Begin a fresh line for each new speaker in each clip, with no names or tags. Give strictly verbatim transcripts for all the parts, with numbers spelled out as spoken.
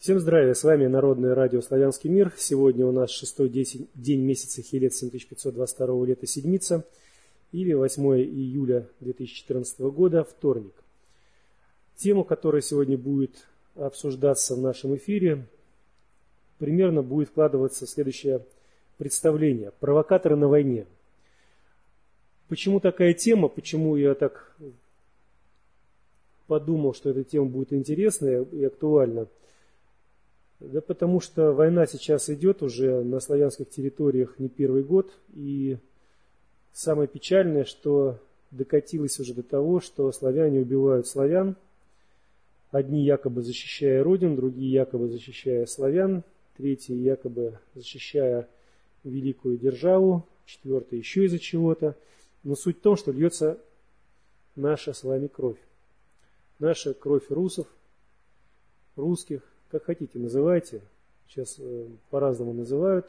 Всем здравия, с вами Народное радио «Славянский мир». Сегодня у нас шестой день месяца Хилет семь тысяч пятьсот двадцать второго лета Седмица, или восьмое июля две тысячи четырнадцатого года, вторник. Тема, которая сегодня будет обсуждаться в нашем эфире, примерно будет вкладываться в следующее представление: провокаторы на войне. Почему такая тема, почему я так подумал, что эта тема будет интересная и актуальна? Да потому что война сейчас идет уже на славянских территориях не первый год, и самое печальное, что докатилось уже до того, что славяне убивают славян, одни якобы защищая родину, другие якобы защищая славян, третьи якобы защищая великую державу, четвертые еще из-за чего-то. Но суть в том, что льется наша с вами кровь. Наша кровь русов, русских, как хотите называйте, сейчас э, по-разному называют.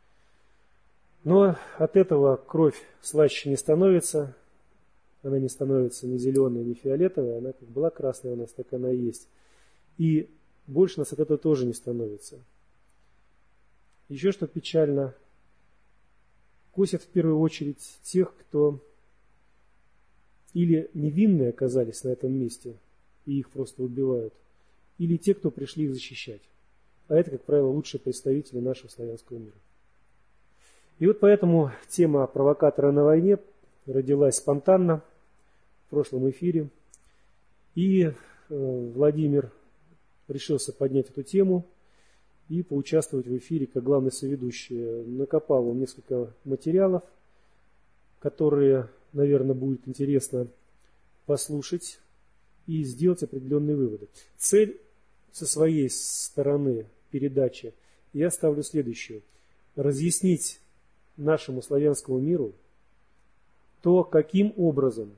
Но от этого кровь слаще не становится, она не становится ни зеленой, ни фиолетовой, она как была красная у нас, так она и есть. И больше нас от этого тоже не становится. Еще что печально, косят в первую очередь тех, кто или невинные оказались на этом месте, и их просто убивают, или те, кто пришли их защищать. А это, как правило, лучшие представители нашего славянского мира. И вот поэтому тема провокатора на войне родилась спонтанно в прошлом эфире. И э, Владимир решился поднять эту тему и поучаствовать в эфире как главный соведущий. Накопал он несколько материалов, которые, наверное, будет интересно послушать и сделать определенные выводы. Цель со своей стороны передачи я ставлю следующую: разъяснить нашему славянскому миру то, каким образом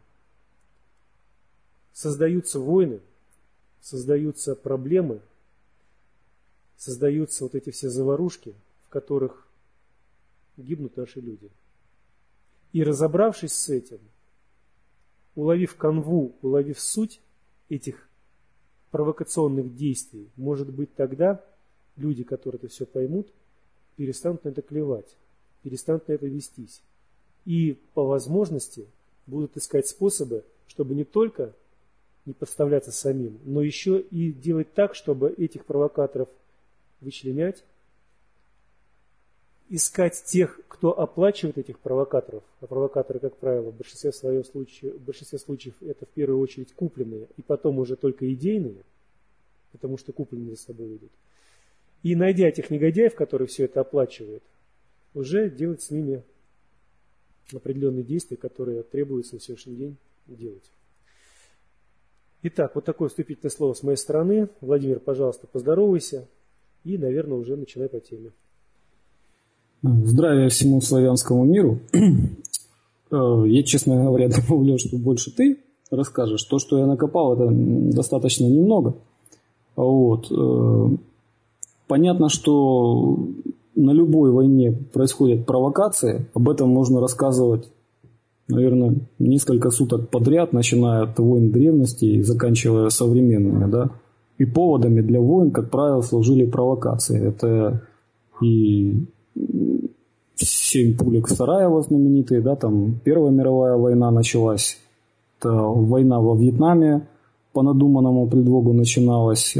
создаются войны, создаются проблемы, создаются вот эти все заварушки, в которых гибнут наши люди. И разобравшись с этим, уловив канву, уловив суть этих провокационных действий, может быть, тогда люди, которые это все поймут, перестанут на это клевать, перестанут на это вестись. И по возможности будут искать способы, чтобы не только не подставляться самим, но еще и делать так, чтобы этих провокаторов вычленять, искать тех, кто оплачивает этих провокаторов, а провокаторы, как правило, в большинстве, своих случаев, в большинстве случаев это в первую очередь купленные, и потом уже только идейные, потому что купленные за собой идут. И найдя этих негодяев, которые все это оплачивают, уже делать с ними определенные действия, которые требуется на сегодняшний день делать. Итак, вот такое вступительное слово с моей стороны. Владимир, пожалуйста, поздоровайся и, наверное, уже начинай по теме.
Здравия всему славянскому миру. Я, честно говоря, добавлю, что больше ты расскажешь. То, что я накопал, это достаточно немного. Вот. Понятно, что на любой войне происходят провокации. Об этом можно рассказывать, наверное, несколько суток подряд, начиная от войн древности и заканчивая современными. Да? И поводами для войн, как правило, служили провокации. Это и семь пулек Сараева знаменитые, да, там Первая мировая война началась, это война во Вьетнаме по надуманному предлогу начиналась.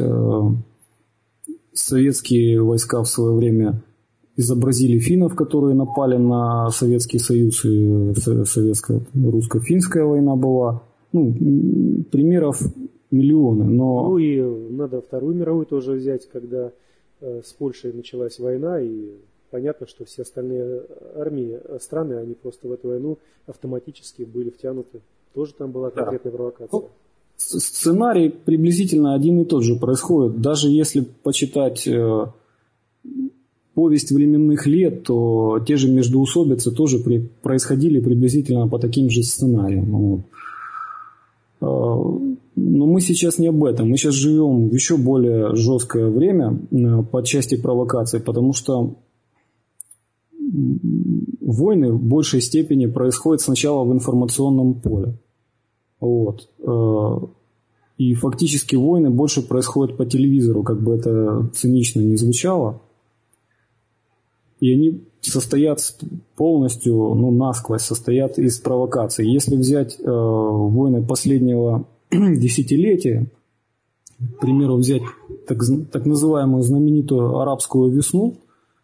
Советские войска в свое время изобразили финнов, которые напали на Советский Союз, и советская русско-финская война была. Ну, примеров миллионы, но...
Ну и надо Вторую мировую тоже взять, когда с Польшей началась война, и понятно, что все остальные армии, страны, они просто в эту войну автоматически были втянуты. Тоже там была конкретная да. провокация.
Ну, сценарий приблизительно один и тот же происходит. Даже если почитать э, повесть временных лет, то те же междоусобицы тоже при, происходили приблизительно по таким же сценариям. Вот. Э, но мы сейчас не об этом. Мы сейчас живем в еще более жесткое время э, по части провокаций, потому что войны в большей степени происходят сначала в информационном поле. Вот. И фактически войны больше происходят по телевизору, как бы это цинично не звучало. И они состоят полностью, ну, насквозь, состоят из провокаций. Если взять э, войны последнего десятилетия, к примеру, взять так, так называемую знаменитую арабскую весну,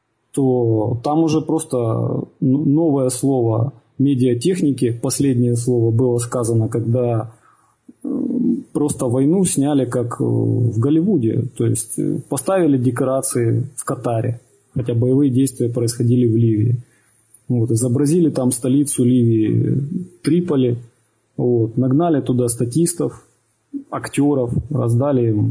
то там уже просто новое слово медиатехники, последнее слово было сказано, когда просто войну сняли как в Голливуде, то есть поставили декорации в Катаре, хотя боевые действия происходили в Ливии. Вот, изобразили там столицу Ливии, Триполи, вот, нагнали туда статистов, актеров, раздали им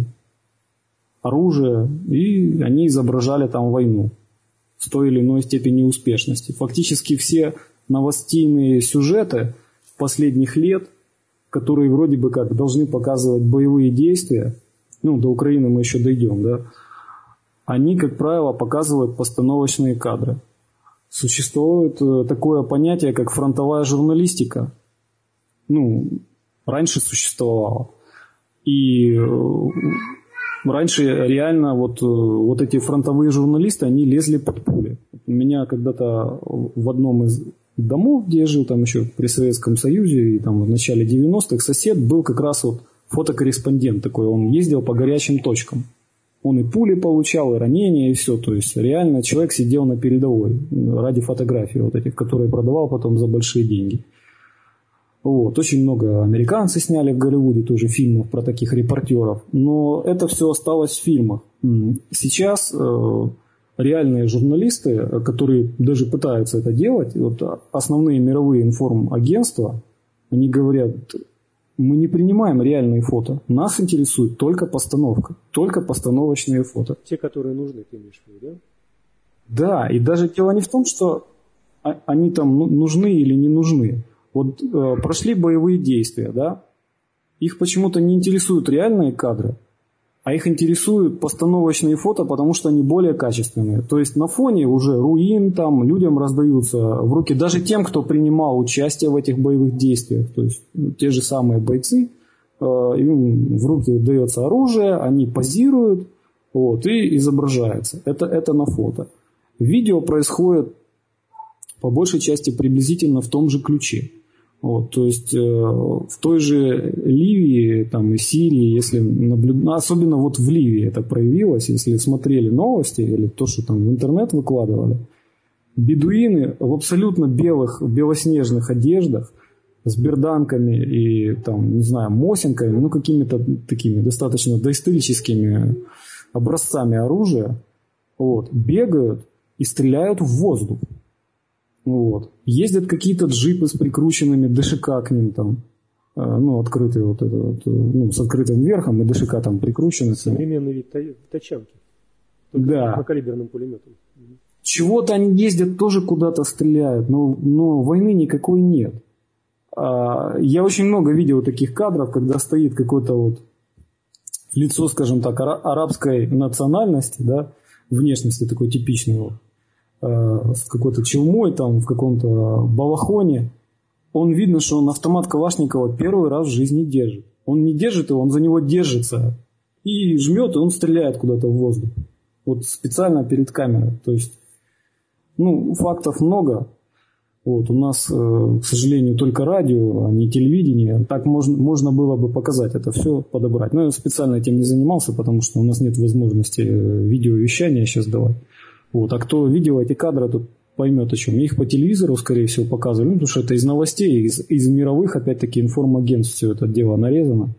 оружие, и они изображали там войну с той или иной степени успешности. Фактически все новостейные сюжеты последних лет, которые вроде бы как должны показывать боевые действия, ну, до Украины мы еще дойдем, да, они, как правило, показывают постановочные кадры. Существует такое понятие, как фронтовая журналистика. Ну, раньше существовало. И раньше реально вот, вот эти фронтовые журналисты, они лезли под пули. У меня когда-то в одном из домов, где я жил там еще при Советском Союзе, и там в начале девяностых, сосед был как раз вот фотокорреспондент такой. Он ездил по горячим точкам. Он и пули получал, и ранения, и все. То есть реально человек сидел на передовой ради фотографий вот этих, которые продавал потом за большие деньги. Вот. Очень много американцы сняли в Голливуде тоже фильмов про таких репортеров. Но это все осталось в фильмах. Сейчас э, реальные журналисты, которые даже пытаются это делать, вот основные мировые информагентства, они говорят: мы не принимаем реальные фото. Нас интересует только постановка, только постановочные фото.
Те, которые нужны, ты имеешь в виду, да?
Да, и даже дело не в том, что они там нужны или не нужны. Вот э, прошли боевые действия, да? Их почему-то не интересуют реальные кадры, а их интересуют постановочные фото, потому что они более качественные. То есть на фоне уже руин там людям раздаются в руки, даже тем, кто принимал участие в этих боевых действиях. То есть ну, те же самые бойцы, э, им в руки дается оружие, они позируют, вот, и изображается. Это, это на фото. Видео происходит по большей части приблизительно в том же ключе. Вот, то есть э, в той же Ливии там, и Сирии, если наблюд... особенно вот в Ливии это проявилось, если смотрели новости или то, что там в интернет выкладывали, бедуины в абсолютно белых, белоснежных одеждах с берданками и там, не знаю, мосинками, ну какими-то такими достаточно доисторическими образцами оружия, вот, бегают и стреляют в воздух. Вот. Ездят какие-то джипы с прикрученными ДШК к ним там, ну, открытые вот это вот, ну, с открытым верхом, и ДШК там прикручены.
Современный вид тачанки. Только
да.
с крупнокалиберным пулеметом.
Чего-то они ездят, тоже куда-то стреляют, но, но войны никакой нет. Я очень много видел таких кадров, когда стоит какое-то вот лицо, скажем так, арабской национальности, да, внешности такой типичной вот, с какой-то челмой там в каком-то балахоне. Он видно, что он автомат Калашникова первый раз в жизни держит. Он не держит его, он за него держится и жмет, и он стреляет куда-то в воздух. Вот специально перед камерой. То есть, ну, фактов много. Вот, у нас, к сожалению, только радио, а не телевидение. Так можно, можно было бы показать это все, подобрать. Но я специально этим не занимался, потому что у нас нет возможности видеовещания сейчас давать. Вот. А кто видел эти кадры, тот поймет, о чем. Их по телевизору, скорее всего, показывали, ну, потому что это из новостей, из, из мировых, опять-таки, информагентств все это дело нарезано.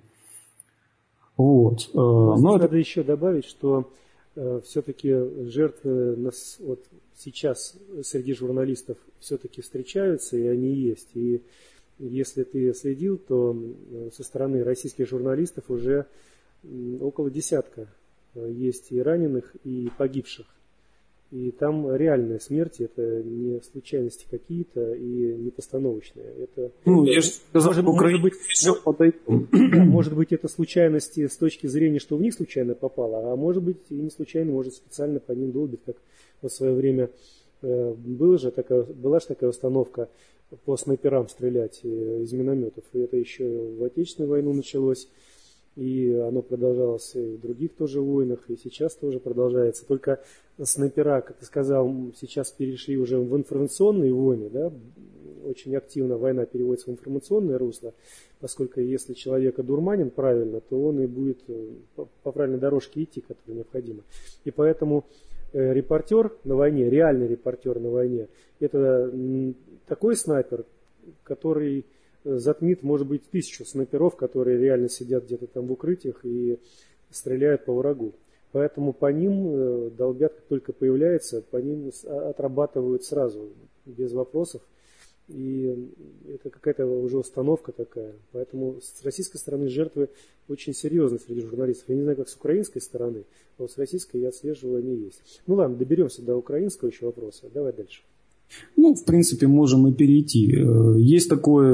Вот. Но
надо
это...
еще добавить, что э, все-таки жертвы нас, вот, сейчас среди журналистов все-таки встречаются, и они есть. И если ты следил, то со стороны российских журналистов уже около десятка есть и раненых, и погибших. И там реальная смерть, это не случайности какие-то и не постановочные. Это,
ну,
это,
я же сказал,
может, может, быть, да, может быть, это случайности с точки зрения, что в них случайно попало, а может быть и не случайно, может специально по ним долбит, как в свое время э, была же такая, была же такая установка по снайперам стрелять из минометов. И это еще в Отечественную войну началось. и оно продолжалось и в других тоже войнах, и сейчас тоже продолжается. Только снайпера, как ты сказал, сейчас перешли уже в информационные войны, да, очень активно война переводится в информационное русло, поскольку если человек одурманен правильно, то он и будет по правильной дорожке идти, которая необходима. И поэтому репортер на войне, реальный репортер на войне, это такой снайпер, который затмит, может быть, тысячу снайперов, которые реально сидят где-то там в укрытиях и стреляют по врагу. Поэтому по ним долбят, как только появляется, по ним отрабатывают сразу, без вопросов. И это какая-то уже установка такая. Поэтому с российской стороны жертвы очень серьезные среди журналистов. Я не знаю, как с украинской стороны, но с российской я отслеживаю, они есть. Ну ладно, доберемся до украинского еще вопроса. Давай дальше.
Ну, в принципе, можем и перейти. Есть такой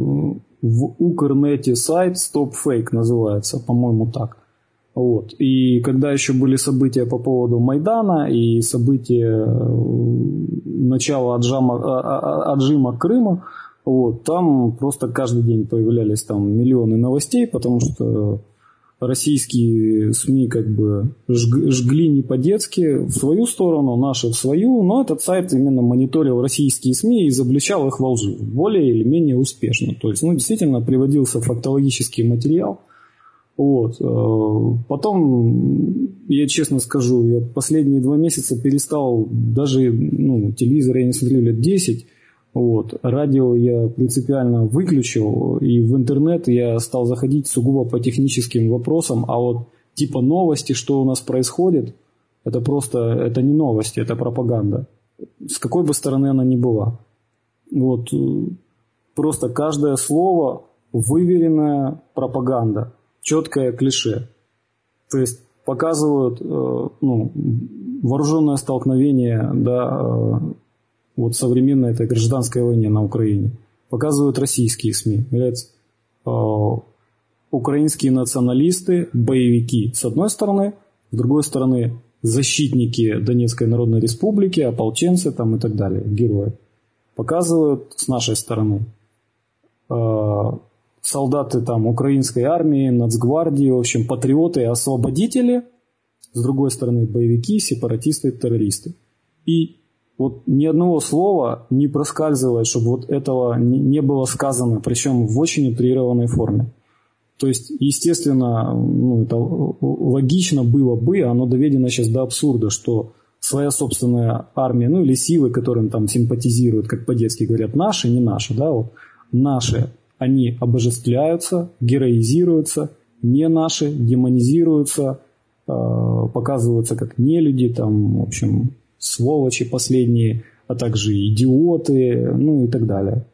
в Укрнете сайт StopFake называется, по-моему, так. Вот. И когда еще были события по поводу Майдана и события начала отжима, отжима Крыма, вот, там просто каждый день появлялись там миллионы новостей, потому что российские СМИ как бы жгли не по-детски в свою сторону, наши в свою, но этот сайт именно мониторил российские СМИ и изобличал их во лжи более или менее успешно. То есть, ну, действительно приводился фактологический материал. Вот. Потом, я честно скажу, я последние два месяца перестал, даже ну, телевизор я не смотрю лет десять, вот. Радио я принципиально выключил, и в интернет я стал заходить сугубо по техническим вопросам, а вот типа новости, что у нас происходит, это просто, это не новости, это пропаганда. С какой бы стороны она ни была. Вот. Просто каждое слово выверенная пропаганда. Четкое клише. То есть показывают э, ну, вооруженное столкновение, да, э, вот современной этой гражданской войне на Украине. Показывают российские СМИ. Говорят, э, украинские националисты, боевики с одной стороны, с другой стороны защитники Донецкой Народной Республики, ополченцы там и так далее, герои. Показывают с нашей стороны. Э, солдаты там украинской армии, нацгвардии, в общем, патриоты, освободители, с другой стороны, боевики, сепаратисты, террористы. И вот ни одного слова не проскальзывает, чтобы вот этого не было сказано, причем в очень утрированной форме. То есть, естественно, ну, это логично было бы, оно доведено сейчас до абсурда, что своя собственная армия, ну или силы, которым там симпатизируют, как по-детски говорят, наши, не наши, да, вот, наши, они обожествляются, героизируются, не наши, демонизируются, показываются как нелюди, там, в общем, сволочи последние, а также идиоты, ну и так далее.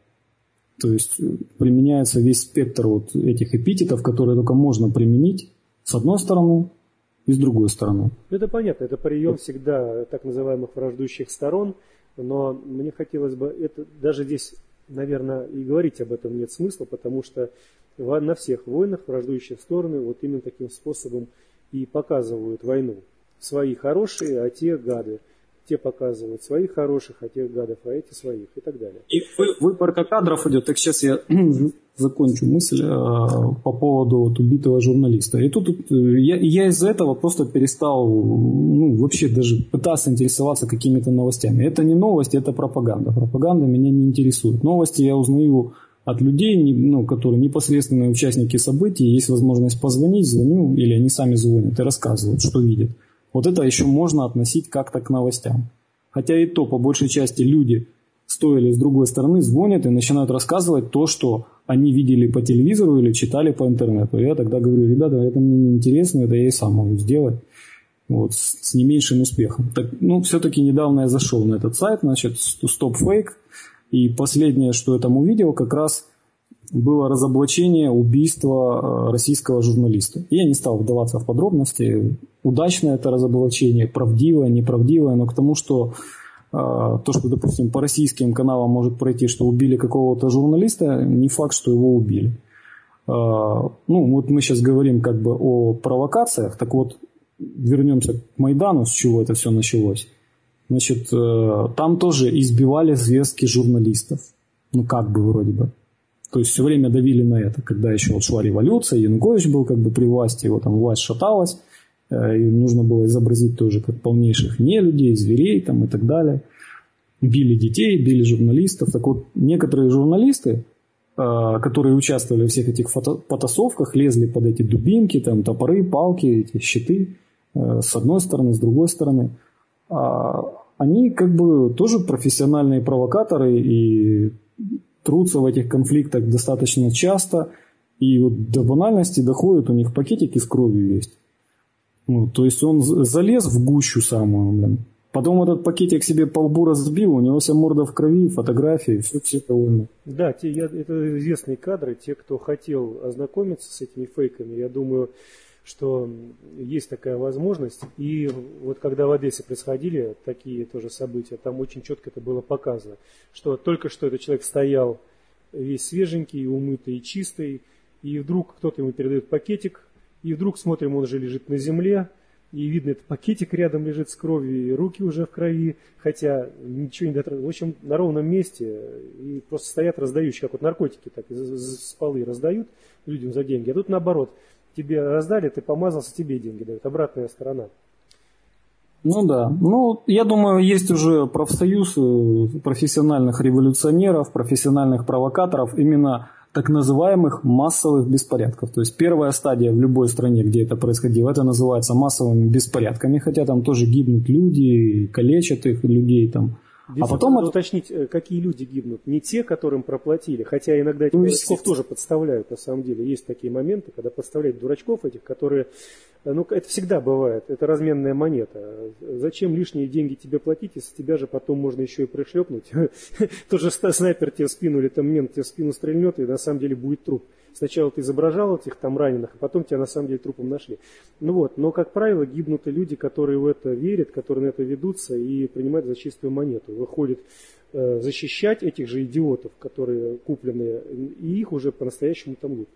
То есть применяется весь спектр вот этих эпитетов, которые только можно применить с одной стороны и с другой стороны.
Это понятно, это прием всегда так называемых враждующих сторон, но мне хотелось бы, это даже здесь, наверное, и говорить об этом нет смысла, потому что на всех войнах враждующие стороны вот именно таким способом и показывают войну. Свои хорошие, а те гады. Те показывают своих хороших, а тех гадов, а эти своих и так далее.
И выборка кадров идет. Так сейчас я закончу мысль по поводу вот убитого журналиста. И тут я, я из-за этого просто перестал ну, вообще даже пытаться интересоваться какими-то новостями. Это не новости, это пропаганда. Пропаганда меня не интересует. Новости я узнаю от людей, ну, которые непосредственные участники событий. Есть возможность позвонить, звоню, или они сами звонят и рассказывают, что видят. Вот это еще можно относить как-то к новостям. Хотя и то, по большей части, люди, стоя с другой стороны, звонят и начинают рассказывать то, что они видели по телевизору или читали по интернету. Я тогда говорю, ребята, это мне не интересно, это я и сам могу сделать. Вот, с, с не меньшим успехом. Так, ну, все-таки недавно я зашел на этот сайт, значит, StopFake. И последнее, что я там увидел, как раз было разоблачение убийства российского журналиста. Я не стал вдаваться в подробности, удачное это разоблачение, правдивое, неправдивое, но к тому, что э, то, что, допустим, по российским каналам может пройти, что убили какого-то журналиста, не факт, что его убили. Э, ну, вот мы сейчас говорим как бы о провокациях, так вот, вернемся к Майдану, с чего это все началось. Значит, э, там тоже избивали зверски журналистов. Ну, как бы вроде бы. То есть все время давили на это, когда еще вот шла революция, Янукович был как бы при власти, его там власть шаталась, и нужно было изобразить тоже как полнейших нелюдей, зверей там и так далее. Били детей, били журналистов. Так вот, некоторые журналисты, которые участвовали в всех этих фото- потасовках, лезли под эти дубинки, там, топоры, палки, эти щиты, с одной стороны, с другой стороны. Они как бы тоже профессиональные провокаторы и трутся в этих конфликтах достаточно часто, и вот до банальности доходит, у них пакетики с кровью есть. Ну, то есть он залез в гущу самую, блин. Потом этот пакетик себе по лбу разбил, у него вся морда в крови, фотографии, все, все довольны.
Да, те, я, это известные кадры, те, кто хотел ознакомиться с этими фейками, я думаю, что есть такая возможность. И вот когда в Одессе происходили такие тоже события, там очень четко это было показано, что только что этот человек стоял весь свеженький, умытый и чистый, и вдруг кто-то ему передает пакетик, и вдруг смотрим, он уже лежит на земле, и видно, этот пакетик рядом лежит с кровью, и руки уже в крови, хотя ничего не дотронули. В общем, на ровном месте, и просто стоят раздающие, как вот наркотики, так с полы раздают людям за деньги, а тут наоборот. Тебе раздали, ты помазался, тебе деньги дают. Обратная сторона.
Ну да. Ну, я думаю, есть уже профсоюз профессиональных революционеров, профессиональных провокаторов, именно так называемых массовых беспорядков. То есть первая стадия в любой стране, где это происходило, это называется массовыми беспорядками, хотя там тоже гибнут люди, калечат их людей там.
Здесь а потом надо от... уточнить, какие люди гибнут. Не те, которым проплатили, хотя иногда этих ну, дурачков тоже подставляют, на самом деле. Есть такие моменты, когда подставляют дурачков этих, которые... Ну, это всегда бывает, это разменная монета. Зачем лишние деньги тебе платить, если тебя же потом можно еще и пришлепнуть? Тот же снайпер тебе в спину или там мент тебе в спину стрельнет, и на самом деле будет труп. Сначала ты изображал этих там раненых, а потом тебя на самом деле трупом нашли. Ну вот, но, как правило, гибнут и люди, которые в это верят, которые на это ведутся и принимают за чистую монету. Выходят э, защищать этих же идиотов, которые купленные, и их уже по-настоящему там лупят.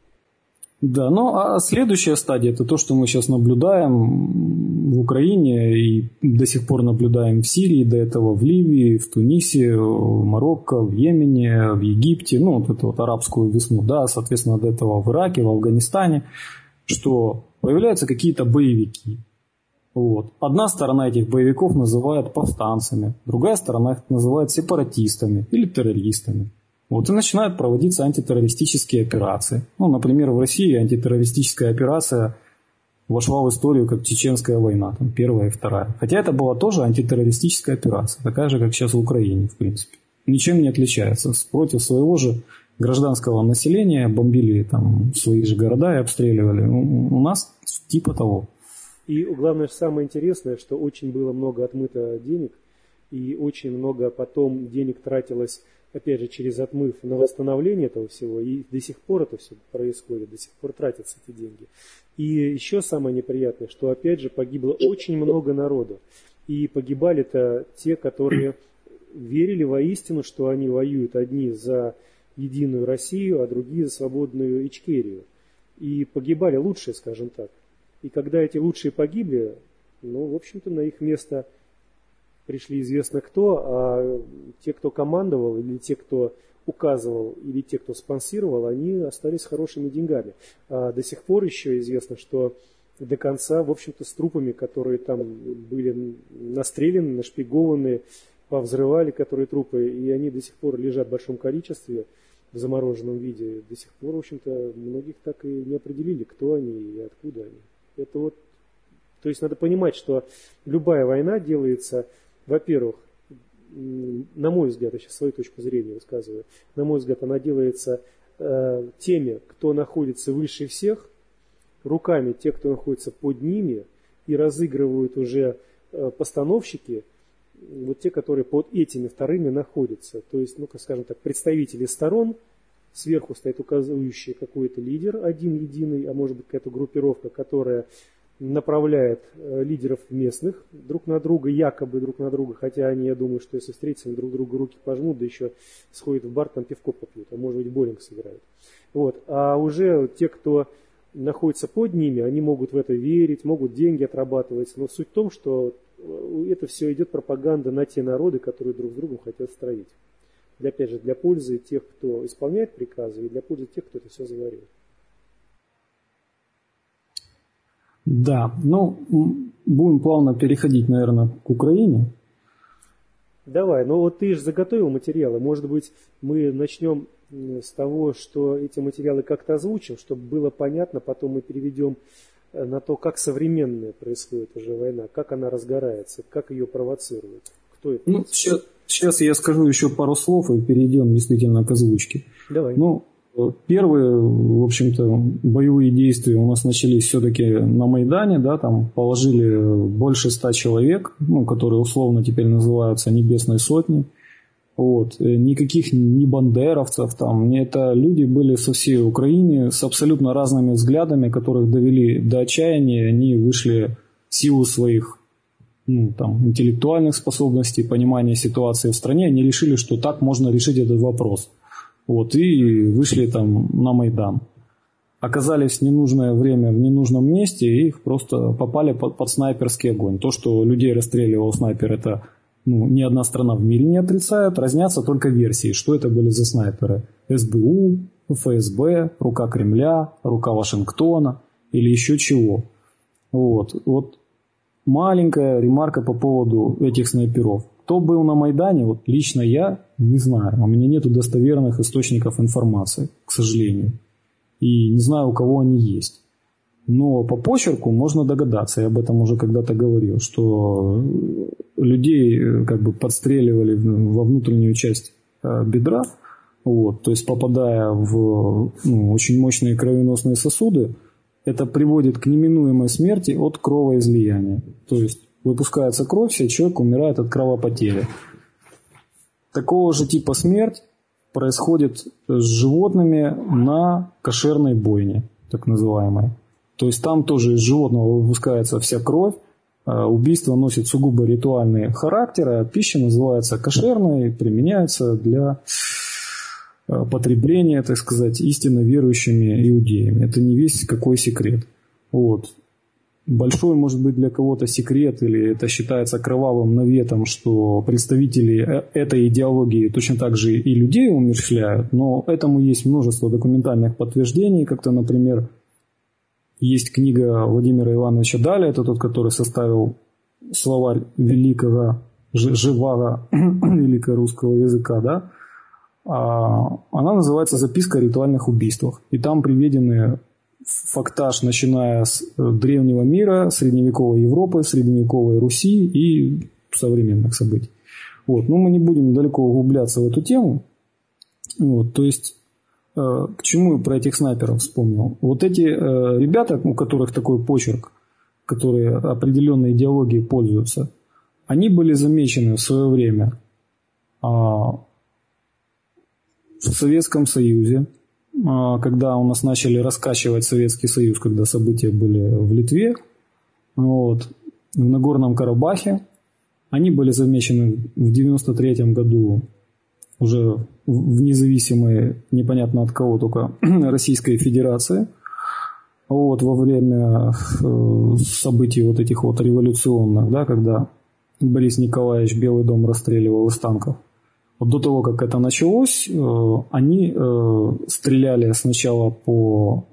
Да, ну а следующая стадия, это то, что мы сейчас наблюдаем в Украине и до сих пор наблюдаем в Сирии, до этого в Ливии, в Тунисе, в Марокко, в Йемене, в Египте, ну вот эту вот арабскую весну, да, соответственно, до этого в Ираке, в Афганистане, что появляются какие-то боевики. Вот. Одна сторона этих боевиков называет повстанцами, другая сторона их называет сепаратистами или террористами. Вот и начинают проводиться антитеррористические операции. Ну, например, в России антитеррористическая операция вошла в историю как Чеченская война, там первая и вторая. Хотя это была тоже антитеррористическая операция, такая же, как сейчас в Украине, в принципе. Ничем не отличается. Против своего же гражданского населения бомбили там свои же города и обстреливали. У нас типа того.
И главное, самое интересное, что очень было много отмыто денег, и очень много потом денег тратилось, опять же, через отмыв на восстановление этого всего, и до сих пор это все происходит, до сих пор тратятся эти деньги. И еще самое неприятное, что, опять же, погибло очень много народу. И погибали-то те, которые верили воистину, что они воюют одни за единую Россию, а другие за свободную Ичкерию. И погибали лучшие, скажем так. И когда эти лучшие погибли, ну, в общем-то, на их место пришли известно кто, а те, кто командовал, или те, кто указывал, или те, кто спонсировал, они остались хорошими деньгами. А до сих пор еще известно, что до конца, в общем-то, с трупами, которые там были настреляны, нашпигованы, повзрывали, которые трупы, и они до сих пор лежат в большом количестве в замороженном виде. До сих пор, в общем-то, многих так и не определили, кто они и откуда они. Это вот, то есть надо понимать, что любая война делается, во-первых, на мой взгляд, я сейчас свою точку зрения высказываю, на мой взгляд, она делается э, теми, кто находится выше всех, руками тех, кто находится под ними, и разыгрывают уже э, постановщики, вот те, которые под этими вторыми находятся. То есть, ну, скажем так, представители сторон, сверху стоит указывающий какой-то лидер, один единый, а может быть какая-то группировка, которая направляет лидеров местных друг на друга, якобы друг на друга, хотя они, я думаю, что если встретятся, друг другу руки пожмут, да еще сходят в бар, там пивко попьют, а может быть боулинг сыграют. Вот. А уже те, кто находится под ними, они могут в это верить, могут деньги отрабатывать, но суть в том, что это все идет пропаганда на те народы, которые друг с другом хотят строить. для, опять же, для пользы тех, кто исполняет приказы, и для пользы тех, кто это все заварил.
Да, ну, будем плавно переходить, наверное, к Украине.
Давай, ну вот ты же заготовил материалы. Может быть, мы начнем с того, что эти материалы как-то озвучим, чтобы было понятно, потом мы переведем на то, как современная происходит уже война, как она разгорается, как ее провоцируют. Кто это?
Ну, сейчас, сейчас я скажу еще пару слов и перейдем действительно к озвучке.
Давай.
Ну, первые, в общем-то, боевые действия у нас начались все-таки на Майдане, да, там положили больше ста человек, ну, которые условно теперь называются Небесной Сотней. Вот. Никаких ни бандеровцев там, ни это люди были со всей Украины с абсолютно разными взглядами, которых довели до отчаяния, они вышли в силу своих ну, там, интеллектуальных способностей, понимания ситуации в стране, они решили, что так можно решить этот вопрос. Вот, и вышли там на Майдан. Оказались в ненужное время в ненужном месте, и их просто попали под, под снайперский огонь. То, что людей расстреливал снайпер, это ну, ни одна страна в мире не отрицает. Разнятся только версии, что это были за снайперы. эс бэ у, эф эс бэ, рука Кремля, рука Вашингтона или еще чего. Вот, вот маленькая ремарка по поводу этих снайперов. Кто был на Майдане, вот лично я не знаю. У меня нету достоверных источников информации, к сожалению. И не знаю, у кого они есть. Но по почерку можно догадаться, я об этом уже когда-то говорил, что людей как бы подстреливали во внутреннюю часть бедра, вот, то есть попадая в ну, очень мощные кровеносные сосуды, это приводит к неминуемой смерти от кровоизлияния. То есть выпускается кровь, и человек умирает от кровопотери. Такого же типа смерть происходит с животными на кошерной бойне, так называемой. То есть там тоже из животного выпускается вся кровь, убийство носит сугубо ритуальный характер, а пища называется кошерной и применяется для потребления, так сказать, истинно верующими иудеями. Это не весь какой секрет. Вот. Большой, может быть, для кого-то секрет, или это считается кровавым наветом, что представители этой идеологии точно так же и людей умерщвляют, но этому есть множество документальных подтверждений, как-то, например, есть книга Владимира Ивановича Даля, это тот, который составил словарь великого, живого великорусского языка, да? Она называется «Записка о ритуальных убийствах», и там приведены фактаж, начиная с древнего мира, средневековой Европы, средневековой Руси и современных событий. Вот. Но мы не будем далеко углубляться в эту тему. Вот. То есть, э, к чему я про этих снайперов вспомнил? Вот эти э, ребята, у которых такой почерк, которые определенной идеологией пользуются, они были замечены в свое время э, в Советском Союзе, когда у нас начали раскачивать Советский Союз, когда события были в Литве, вот, в Нагорном Карабахе. Они были замечены в девяносто третьем году уже в независимой, непонятно от кого только, Российской Федерации. Вот, во время событий вот этих вот революционных, да, когда Борис Николаевич Белый дом расстреливал из танков. Вот до того, как это началось, они стреляли сначала по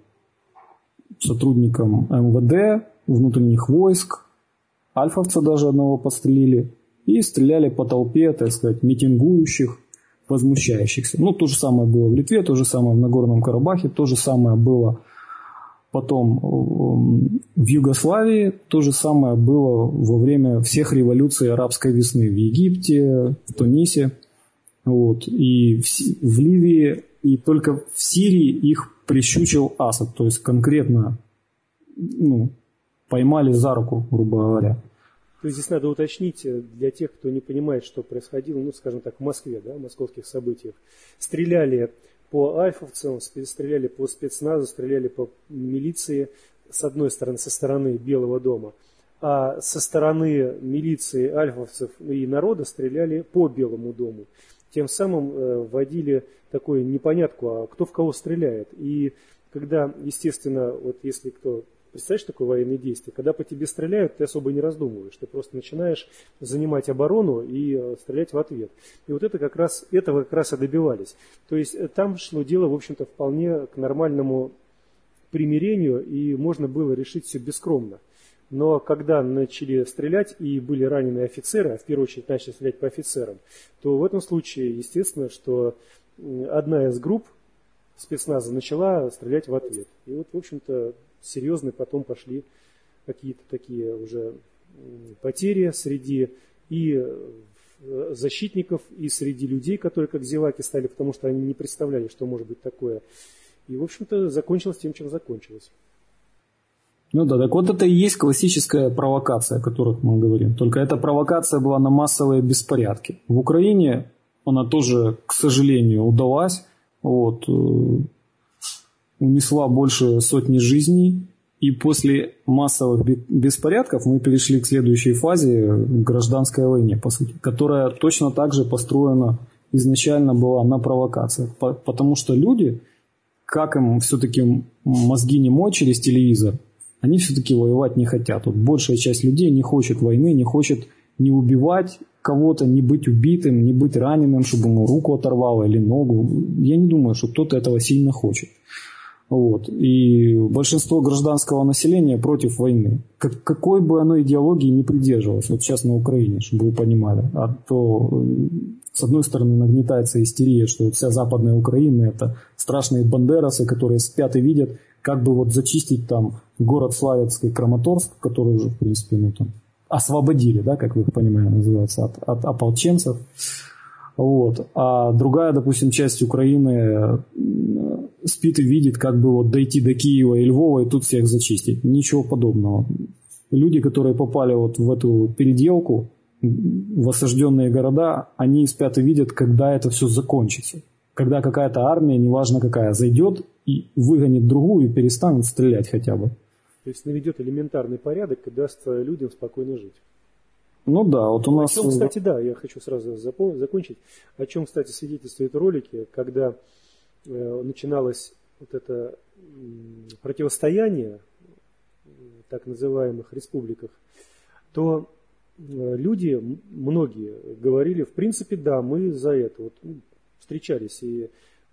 сотрудникам эм вэ дэ, внутренних войск, альфовца даже одного подстрелили, и стреляли по толпе, так сказать, митингующих, возмущающихся. Ну, то же самое было в Литве, то же самое в Нагорном Карабахе, то же самое было потом в Югославии, то же самое было во время всех революций арабской весны в Египте, в Тунисе. Вот, и в, в Ливии, и только в Сирии их прищучил Асад, то есть конкретно ну, поймали за руку, грубо говоря.
То есть здесь надо уточнить для тех, кто не понимает, что происходило, ну, скажем так, в Москве, да, в московских событиях. Стреляли по альфовцам, стреляли по спецназу, стреляли по милиции, с одной стороны, со стороны Белого дома, а со стороны милиции, альфовцев и народа стреляли по Белому дому. Тем самым э, вводили такую непонятку, а кто в кого стреляет. И когда, естественно, вот если кто представляешь, такое военное действие? Когда по тебе стреляют, ты особо не раздумываешь. Ты просто начинаешь занимать оборону и стрелять в ответ. И вот это как раз, этого как раз и добивались. То есть там шло дело, в общем-то, вполне к нормальному примирению, и можно было решить все бескромно. Но когда начали стрелять и были ранены офицеры, а в первую очередь начали стрелять по офицерам, то в этом случае, естественно, что одна из групп спецназа начала стрелять в ответ. И вот, в общем-то, серьезные потом пошли какие-то такие уже потери среди и защитников, и среди людей, которые как зеваки стали, потому что они не представляли, что может быть такое. И, в общем-то, закончилось тем, чем закончилось.
Ну да, так вот это и есть классическая провокация, о которой мы говорим. Только эта провокация была на массовые беспорядки. В Украине она тоже, к сожалению, удалась. Вот, унесла больше сотни жизней. И после массовых беспорядков мы перешли к следующей фазе, к гражданской войне, по сути, которая точно так же построена изначально была на провокациях. Потому что люди, как им все-таки мозги не мочь через телевизор, они все-таки воевать не хотят. Вот большая часть людей не хочет войны, не хочет не убивать кого-то, не быть убитым, не быть раненым, чтобы ему руку оторвало или ногу. Я не думаю, что кто-то этого сильно хочет. Вот. И большинство гражданского населения против войны. Как, какой бы оно идеологии не придерживалось, вот сейчас на Украине, чтобы вы понимали, а то с одной стороны нагнетается истерия, что вся Западная Украина это страшные бандерасы, которые спят и видят, как бы вот зачистить там город Славянск и Краматорск, который уже, в принципе, ну там освободили, да, как вы понимаете, называется, от, от ополченцев. Вот. А другая, допустим, часть Украины спит и видит, как бы вот дойти до Киева и Львова и тут всех зачистить. Ничего подобного. Люди, которые попали вот в эту переделку, в осажденные города, они спят и видят, когда это все закончится. Когда какая-то армия, неважно какая, зайдет и выгонит другую и перестанет стрелять хотя бы.
То есть наведет элементарный порядок и даст людям спокойно жить.
Ну да, вот у нас...
О чем, кстати, да, я хочу сразу запом- закончить. О чем, кстати, свидетельствуют ролики, когда э, начиналось вот это э, противостояние в так называемых республиках, то э, люди, многие говорили, в принципе, да, мы за это. Вот, ну, встречались и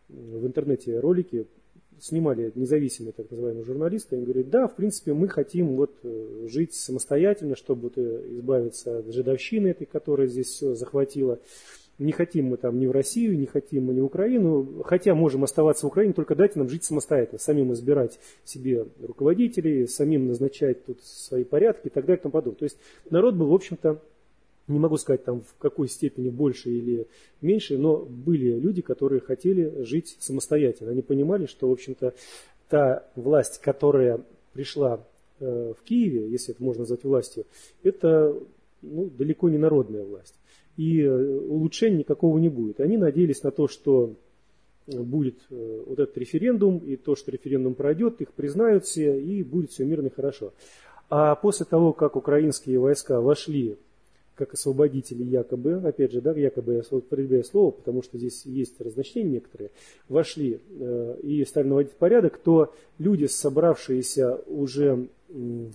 в интернете ролики, снимали независимые так называемые журналисты, они говорят, да, в принципе, мы хотим вот жить самостоятельно, чтобы вот избавиться от жидовщины этой, которая здесь все захватила. Не хотим мы там ни в Россию, не хотим мы ни в Украину, хотя можем оставаться в Украине, только дайте нам жить самостоятельно, самим избирать себе руководителей, самим назначать тут свои порядки и так далее и тому подобное. То есть народ был, в общем-то, не могу сказать, там, в какой степени больше или меньше, но были люди, которые хотели жить самостоятельно. Они понимали, что, в общем-то, та власть, которая пришла э, в Киеве, если это можно назвать властью, это ну, далеко не народная власть. И э, улучшения никакого не будет. Они надеялись на то, что будет э, вот этот референдум, и то, что референдум пройдет, их признают все, и будет все мирно и хорошо. А после того, как украинские войска вошли как освободители якобы, опять же, да, якобы я употребляю слово, потому что здесь есть разночтения некоторые, вошли э, и стали наводить порядок, то люди, собравшиеся уже э,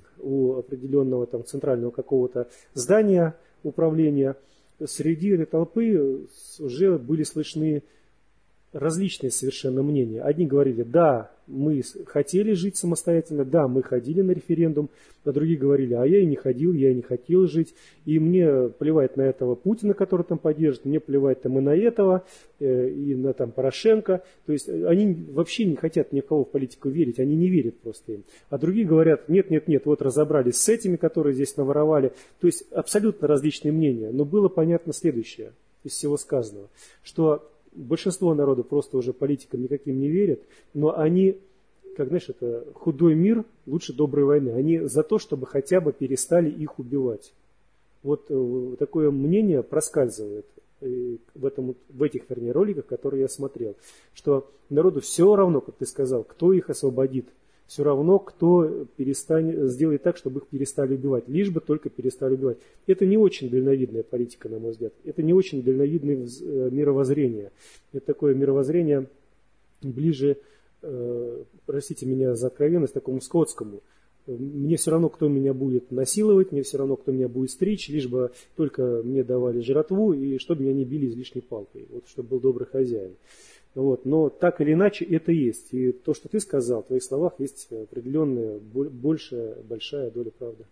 у определенного там центрального какого-то здания управления, среди этой толпы уже были слышны различные совершенно мнения. Одни говорили, да, мы хотели жить самостоятельно, да, мы ходили на референдум, а другие говорили, а я и не ходил, я и не хотел жить, и мне плевать на этого Путина, который там поддержит, мне плевать там и на этого, э, и на там Порошенко. То есть они вообще не хотят никого в политику верить, они не верят просто им. А другие говорят, нет, нет, нет, вот разобрались с этими, которые здесь наворовали. То есть абсолютно различные мнения, но было понятно следующее из всего сказанного, что большинство народу просто уже политикам никаким не верят, но они, как знаешь, это худой мир лучше доброй войны. Они за то, чтобы хотя бы перестали их убивать. Вот э, такое мнение проскальзывает э, в, этом, в этих, вернее, роликах, которые я смотрел, что народу все равно, как ты сказал, кто их освободит. Все равно, кто перестанет, сделает так, чтобы их перестали убивать. Лишь бы только перестали убивать. Это не очень дальновидная политика, на мой взгляд. Это не очень дальновидное мировоззрение. Это такое мировоззрение ближе, э, простите меня за откровенность, такому скотскому. Мне все равно, кто меня будет насиловать, мне все равно, кто меня будет стричь, лишь бы только мне давали жратву и чтобы меня не били излишней палкой, вот, чтобы был добрый хозяин. Вот. Но так или иначе это есть. И то, что ты сказал, в твоих словах есть определенная, большая, большая доля правды.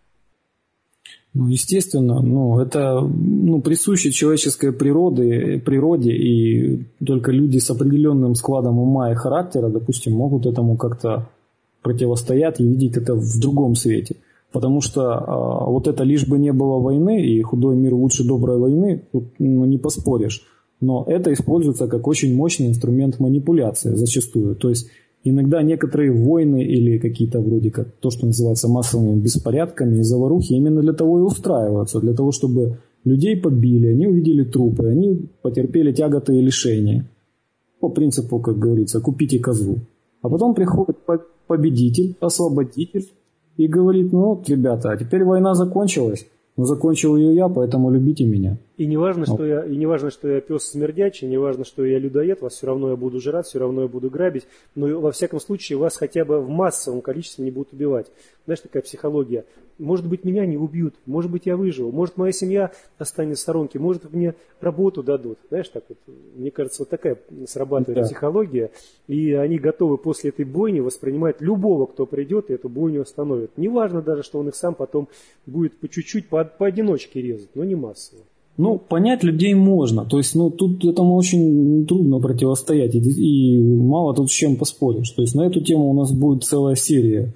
Ну, естественно, ну, это ну, присуще человеческой природе, природе, и только люди с определенным складом ума и характера, допустим, могут этому как-то противостоять и видеть это в другом свете. Потому что а, вот это лишь бы не было войны, и худой мир лучше доброй войны, тут ну, не поспоришь. Но это используется как очень мощный инструмент манипуляции зачастую. То есть иногда некоторые войны или какие-то вроде как то, что называется массовыми беспорядками и заварухи, именно для того и устраиваются, для того, чтобы людей побили, они увидели трупы, они потерпели тяготы и лишения. По принципу, как говорится, купите козу. А потом приходит победитель, освободитель и говорит, ну вот, ребята, а теперь война закончилась. Но закончил ее я, поэтому любите меня.
И не важно, что я, и не важно, что я пес смердячий, не важно, что я людоед, вас все равно я буду жрать, все равно я буду грабить, но во всяком случае вас хотя бы в массовом количестве не будут убивать. Знаешь, такая психология. Может быть, меня не убьют, может быть, я выживу, может, моя семья останется в сторонке, может, мне работу дадут. Знаешь, так вот, мне кажется, вот такая срабатывает да. психология, и они готовы после этой бойни воспринимать любого, кто придет, и эту бойню остановит. Неважно даже, что он их сам потом будет по чуть-чуть, по, поодиночке резать, но не массово.
Ну, понять людей можно. То есть, ну, тут этому очень трудно противостоять. И, и мало тут с чем поспоришь. То есть, на эту тему у нас будет целая серия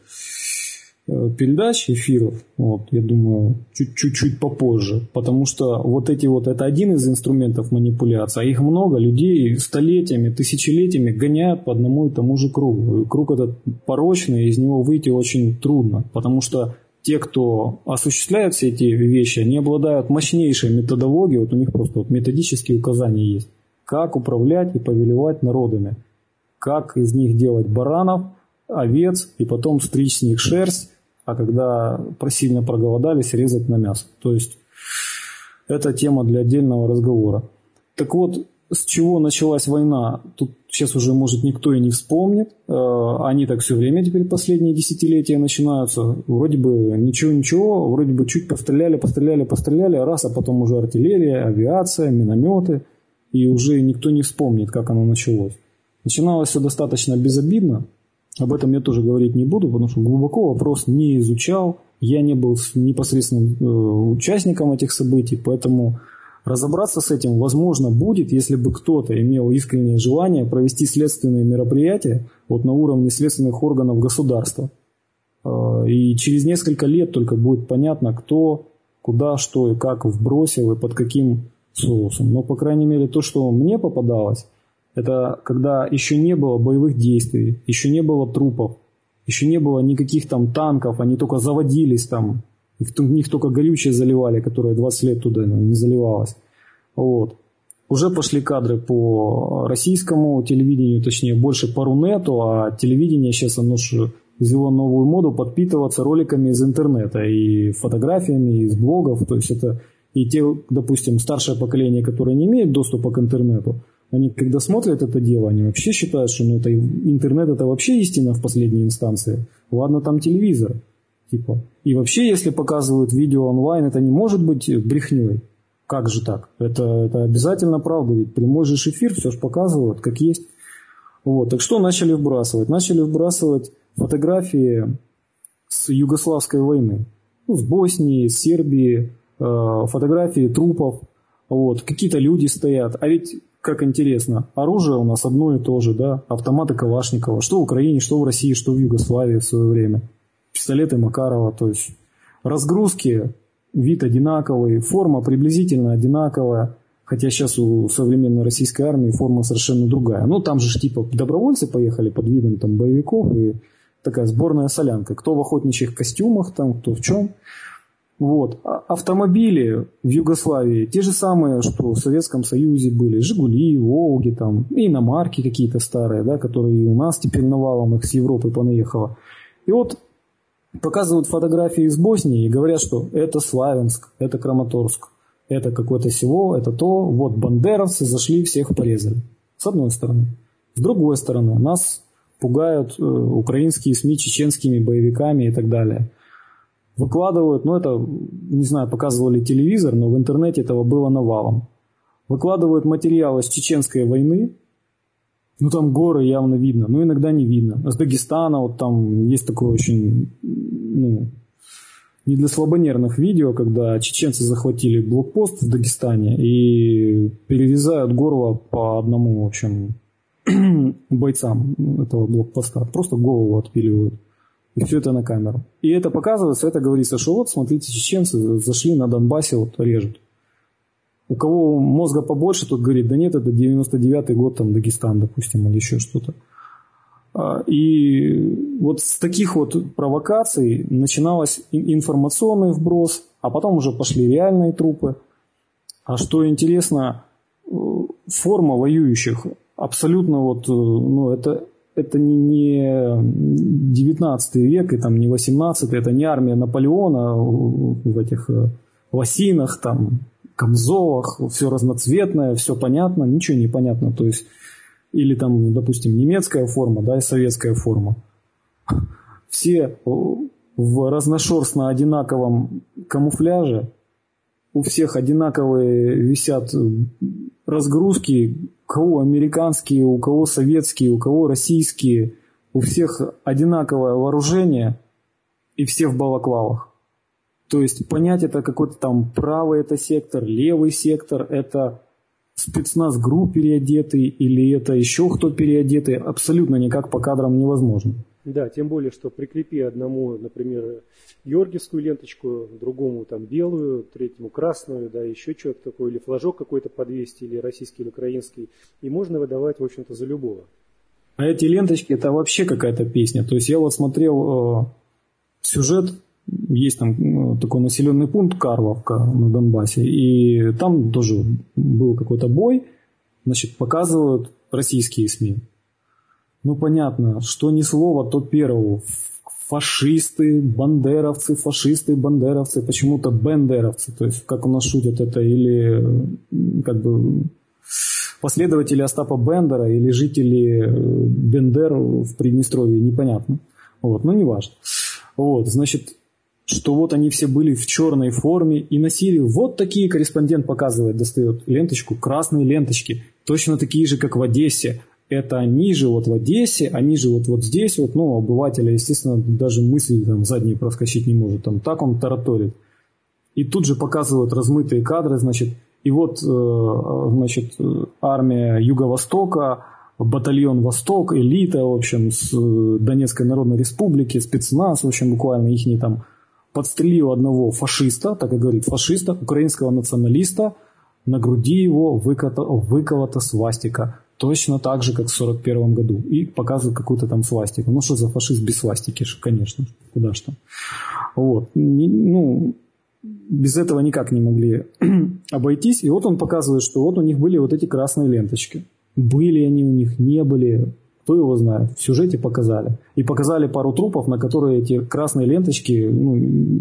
э, передач, эфиров. Вот, я думаю, чуть-чуть попозже. Потому что вот эти вот, это один из инструментов манипуляции. А их много. Людей столетиями, тысячелетиями гоняют по одному и тому же кругу. И круг этот порочный, из него выйти очень трудно. Потому что те, кто осуществляют все эти вещи, они обладают мощнейшей методологией, вот у них просто вот методические указания есть, как управлять и повелевать народами, как из них делать баранов, овец и потом стричь с них шерсть, а когда сильно проголодались, резать на мясо. То есть это тема для отдельного разговора. Так вот, с чего началась война, тут сейчас уже, может, никто и не вспомнит. Они так все время теперь последние десятилетия начинаются. Вроде бы ничего-ничего, вроде бы чуть постреляли, постреляли, постреляли, раз, а потом уже артиллерия, авиация, минометы. И уже никто не вспомнит, как оно началось. Начиналось все достаточно безобидно. Об этом я тоже говорить не буду, потому что глубоко вопрос не изучал. Я не был непосредственным участником этих событий, поэтому разобраться с этим возможно будет, если бы кто-то имел искреннее желание провести следственные мероприятия вот на уровне следственных органов государства. И через несколько лет только будет понятно, кто, куда, что и как вбросил и под каким соусом. Но, по крайней мере, то, что мне попадалось, это когда еще не было боевых действий, еще не было трупов, еще не было никаких там танков, они только заводились там. В них только горючее заливали, которое двадцать лет туда не заливалось. Вот. Уже пошли кадры по российскому телевидению, точнее больше по Рунету, а телевидение сейчас оно же взяло новую моду подпитываться роликами из интернета и фотографиями из блогов. То есть это и те, допустим, старшее поколение, которое не имеет доступа к интернету, они когда смотрят это дело, они вообще считают, что ну, это, интернет это вообще истина в последней инстанции. Ладно, там телевизор. Типа. И вообще, если показывают видео онлайн, это не может быть брехней. Как же так? Это, это обязательно правда, ведь прямой же эфир все же показывают, как есть. Вот. Так что начали вбрасывать? Начали вбрасывать фотографии с Югославской войны. Ну, с Боснии, с Сербии, э, фотографии трупов. Вот. Какие-то люди стоят. А ведь, как интересно, оружие у нас одно и то же, да? Автоматы Калашникова. Что в Украине, что в России, что в Югославии в свое время. Пистолеты Макарова, то есть разгрузки, вид одинаковый, форма приблизительно одинаковая, хотя сейчас у современной российской армии форма совершенно другая. Ну, там же типа добровольцы поехали под видом там боевиков, и такая сборная солянка. Кто в охотничьих костюмах, там, кто в чем. Вот. А автомобили в Югославии те же самые, что в Советском Союзе были. Жигули, Волги, там, и иномарки какие-то старые, да, которые и у нас теперь навалом их с Европы понаехало. И вот показывают фотографии из Боснии и говорят, что это Славянск, это Краматорск, это какое-то село, это то, вот бандеровцы зашли, всех порезали. С одной стороны. С другой стороны, нас пугают украинские СМИ чеченскими боевиками и так далее. Выкладывают, ну это, не знаю, показывали телевизор, но в интернете этого было навалом. Выкладывают материалы с чеченской войны, ну там горы явно видно, но иногда не видно. С Дагестана вот там есть такое очень, ну, не для слабонервных видео, когда чеченцы захватили блокпост в Дагестане и перерезают горло по одному, в общем, бойцам этого блокпоста. Просто голову отпиливают. И все это на камеру. И это показывается, это говорится, что вот, смотрите, чеченцы зашли на Донбассе, вот режут. У кого мозга побольше, тот говорит, да нет, это девяносто девятый год, там Дагестан, допустим, или еще что-то. И вот с таких вот провокаций начиналось информационный вброс, а потом уже пошли реальные трупы. А что интересно, форма воюющих абсолютно вот, ну, это... Это не, не девятнадцатый век, и там не восемнадцатый, это не армия Наполеона в этих лосинах, там, камзолах, все разноцветное, все понятно, ничего не понятно. То есть, или там, допустим, немецкая форма, да, и советская форма. Все в разношерстно одинаковом камуфляже, у всех одинаковые висят разгрузки, у кого американские, у кого советские, у кого российские, у всех одинаковое вооружение и все в балаклавах. То есть понять, это какой-то там правый это сектор, левый сектор, это спецназ-групп переодетый или это еще кто переодетый, абсолютно никак по кадрам невозможно.
Да, тем более, что прикрепи одному, например, георгиевскую ленточку, другому там белую, третьему красную, да, еще что-то такое, или флажок какой-то подвесить, или российский, или украинский, и можно выдавать, в общем-то, за любого.
А эти ленточки, это вообще какая-то песня. То есть я вот смотрел э, сюжет, есть там э, такой населенный пункт Карловка на Донбассе, и там тоже был какой-то бой, значит, показывают российские СМИ. Ну, понятно, что ни слова, то первого. Фашисты, бандеровцы, фашисты, бандеровцы, почему-то бендеровцы. То есть, как у нас шутят это, или как бы последователи Остапа Бендера, или жители Бендер в Приднестровье, непонятно. Вот, но не важно. Вот, значит, что вот они все были в черной форме и носили вот такие, корреспондент показывает, достает ленточку, красные ленточки, точно такие же, как в Одессе. Это они же вот в Одессе, они же вот, вот здесь, вот, ну, обывателя, естественно, даже мысли там задние проскочить не может, там, так он тараторит. И тут же показывают размытые кадры, значит, и вот, э, значит, армия Юго-Востока, батальон Восток, элита, в общем, с Донецкой Народной Республики, спецназ, в общем, буквально их там подстрелил одного фашиста, так и говорит, фашиста, украинского националиста, на груди его выколота, выколота свастика. Точно так же, как в сорок первом году. И показывают какую-то там свастику. Ну, что за фашист без свастики? Конечно. Куда ж там. Вот. Не, ну, без этого никак не могли обойтись. И вот он показывает, что вот у них были вот эти красные ленточки. Были они у них, не были. Кто его знает. В сюжете показали. И показали пару трупов, на которые эти красные ленточки, ну,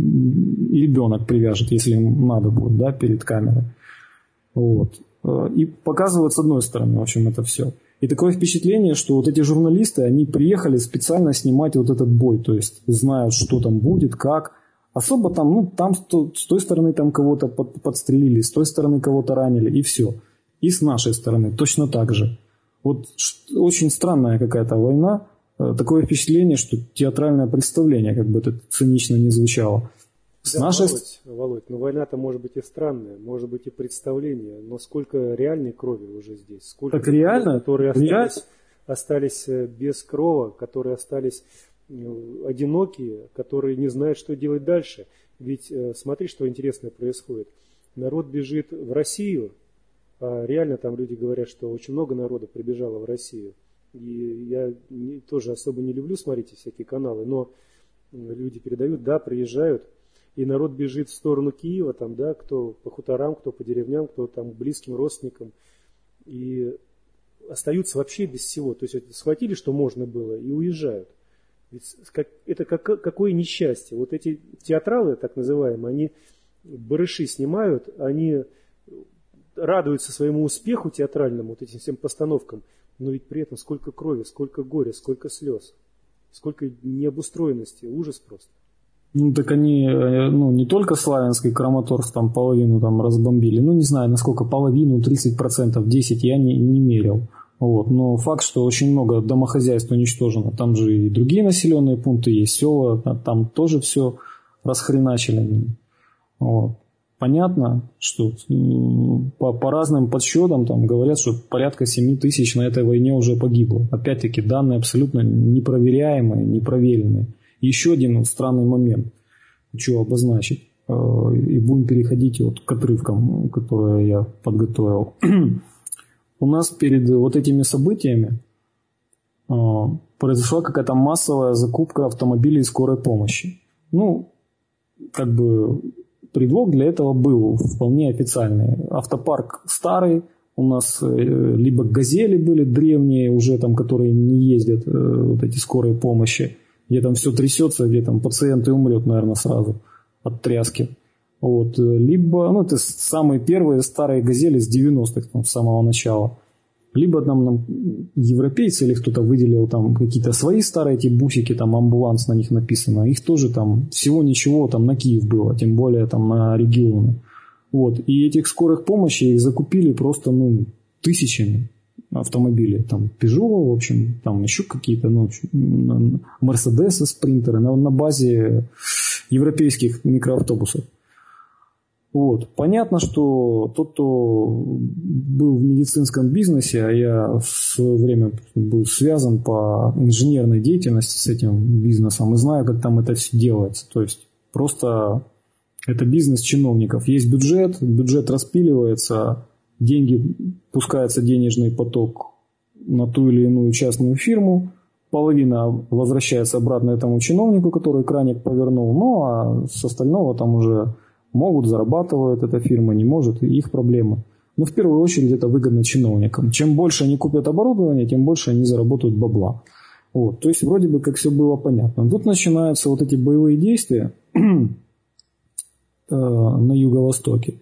ребенок привяжет, если им надо будет, да, перед камерой. Вот. И показывают с одной стороны, в общем, это все. И такое впечатление, что вот эти журналисты, они приехали специально снимать вот этот бой, то есть знают, что там будет, как. Особо там, ну, там с той стороны там кого-то под, подстрелили, с той стороны кого-то ранили, и все. И с нашей стороны точно так же. Вот очень странная какая-то война. Такое впечатление, что театральное представление, как бы это цинично не звучало. С
да,
нашей...
Володь, Володь, ну война-то может быть и странная, может быть и представление, но сколько реальной крови уже здесь, сколько
так реально?
которые остались,
реально?
остались без крова, которые остались одинокие, которые не знают, что делать дальше. Ведь смотри, что интересное происходит. Народ бежит в Россию, а реально там люди говорят, что очень много народа прибежало в Россию. И я не, тоже особо не люблю смотреть всякие каналы, но люди передают, да, приезжают. И народ бежит в сторону Киева, там, да, кто по хуторам, кто по деревням, кто там к близким родственникам. И остаются вообще без всего. То есть схватили, что можно было, и уезжают. Ведь это как, какое несчастье. Вот эти театралы, так называемые, они барыши снимают, они радуются своему успеху театральному, вот этим всем постановкам. Но ведь при этом сколько крови, сколько горя, сколько слез, сколько необустроенности, ужас просто.
Ну, так они, ну, не только Славянск и Краматорск там половину там разбомбили, ну, не знаю, насколько половину, тридцать процентов, десять я не, не мерил. Вот. Но факт, что очень много домохозяйств уничтожено. Там же и другие населенные пункты есть, села, там тоже все расхреначили. Вот. Понятно, что по, по разным подсчетам там говорят, что порядка семь тысяч на этой войне уже погибло. Опять-таки данные абсолютно непроверяемые, непроверенные. Еще один странный момент, хочу обозначить, и будем переходить вот к отрывкам, которые я подготовил. У нас перед вот этими событиями произошла какая-то массовая закупка автомобилей скорой помощи. Ну, как бы предлог для этого был вполне официальный. Автопарк старый, у нас либо «Газели» были древние, уже там, которые не ездят, вот эти скорые помощи, где там все трясется, где там пациент и умрет, наверное, сразу от тряски. Вот. Либо, ну, это самые первые старые «Газели» с девяностых, там, с самого начала. Либо там, нам европейцы или кто-то выделил там какие-то свои старые эти бусики, там амбуланс на них написано. Их тоже там всего ничего там на Киев было, тем более там на регионы. Вот. И этих скорых помощи их закупили просто, ну, тысячами автомобилей. Там Peugeot, в общем, там еще какие-то, ну, Mercedes, спринтеры на, на базе европейских микроавтобусов. Вот. Понятно, что тот, кто был в медицинском бизнесе, а я в свое время был связан по инженерной деятельности с этим бизнесом и знаю, как там это все делается. То есть просто это бизнес чиновников. Есть бюджет, бюджет распиливается, деньги, пускается денежный поток на ту или иную частную фирму, половина возвращается обратно этому чиновнику, который краник повернул, ну а с остального там уже могут, зарабатывают эта фирма, не может, их проблемы. Но в первую очередь это выгодно чиновникам. Чем больше они купят оборудование, тем больше они заработают бабла. Вот. То есть вроде бы как все было понятно. Тут начинаются вот эти боевые действия на юго-востоке.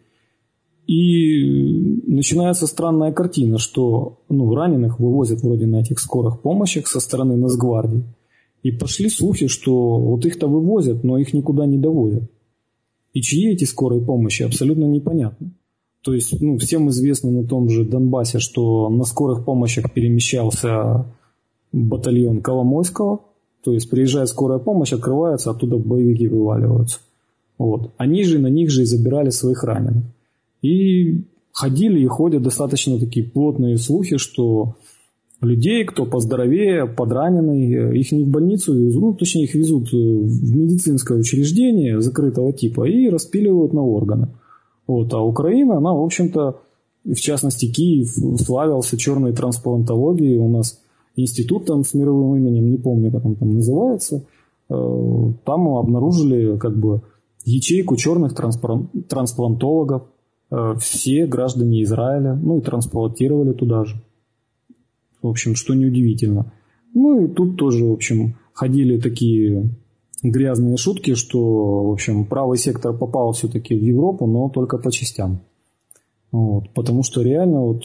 И начинается странная картина, что, ну, раненых вывозят вроде на этих скорых помощях со стороны Нацгвардии. И пошли слухи, что вот их-то вывозят, но их никуда не довозят. И чьи эти скорые помощи, абсолютно непонятно. То есть, ну, всем известно на том же Донбассе, что на скорых помощях перемещался батальон Коломойского. То есть приезжает скорая помощь, открывается, оттуда боевики вываливаются. Вот. Они же на них же и забирали своих раненых. И ходили и ходят достаточно такие плотные слухи, что людей, кто поздоровее, подраненный, их не в больницу везут, ну, точнее, их везут в медицинское учреждение закрытого типа и распиливают на органы. Вот. А Украина, она, в общем-то, в частности, Киев славился черной трансплантологией. У нас институт там с мировым именем, не помню, как он там называется, там обнаружили как бы ячейку черных трансплантологов. Все граждане Израиля, ну и трансплантировали туда же. В общем, что неудивительно. Ну и тут тоже, в общем, ходили такие грязные шутки, что, в общем, правый сектор попал все-таки в Европу, но только по частям. Вот, потому что реально вот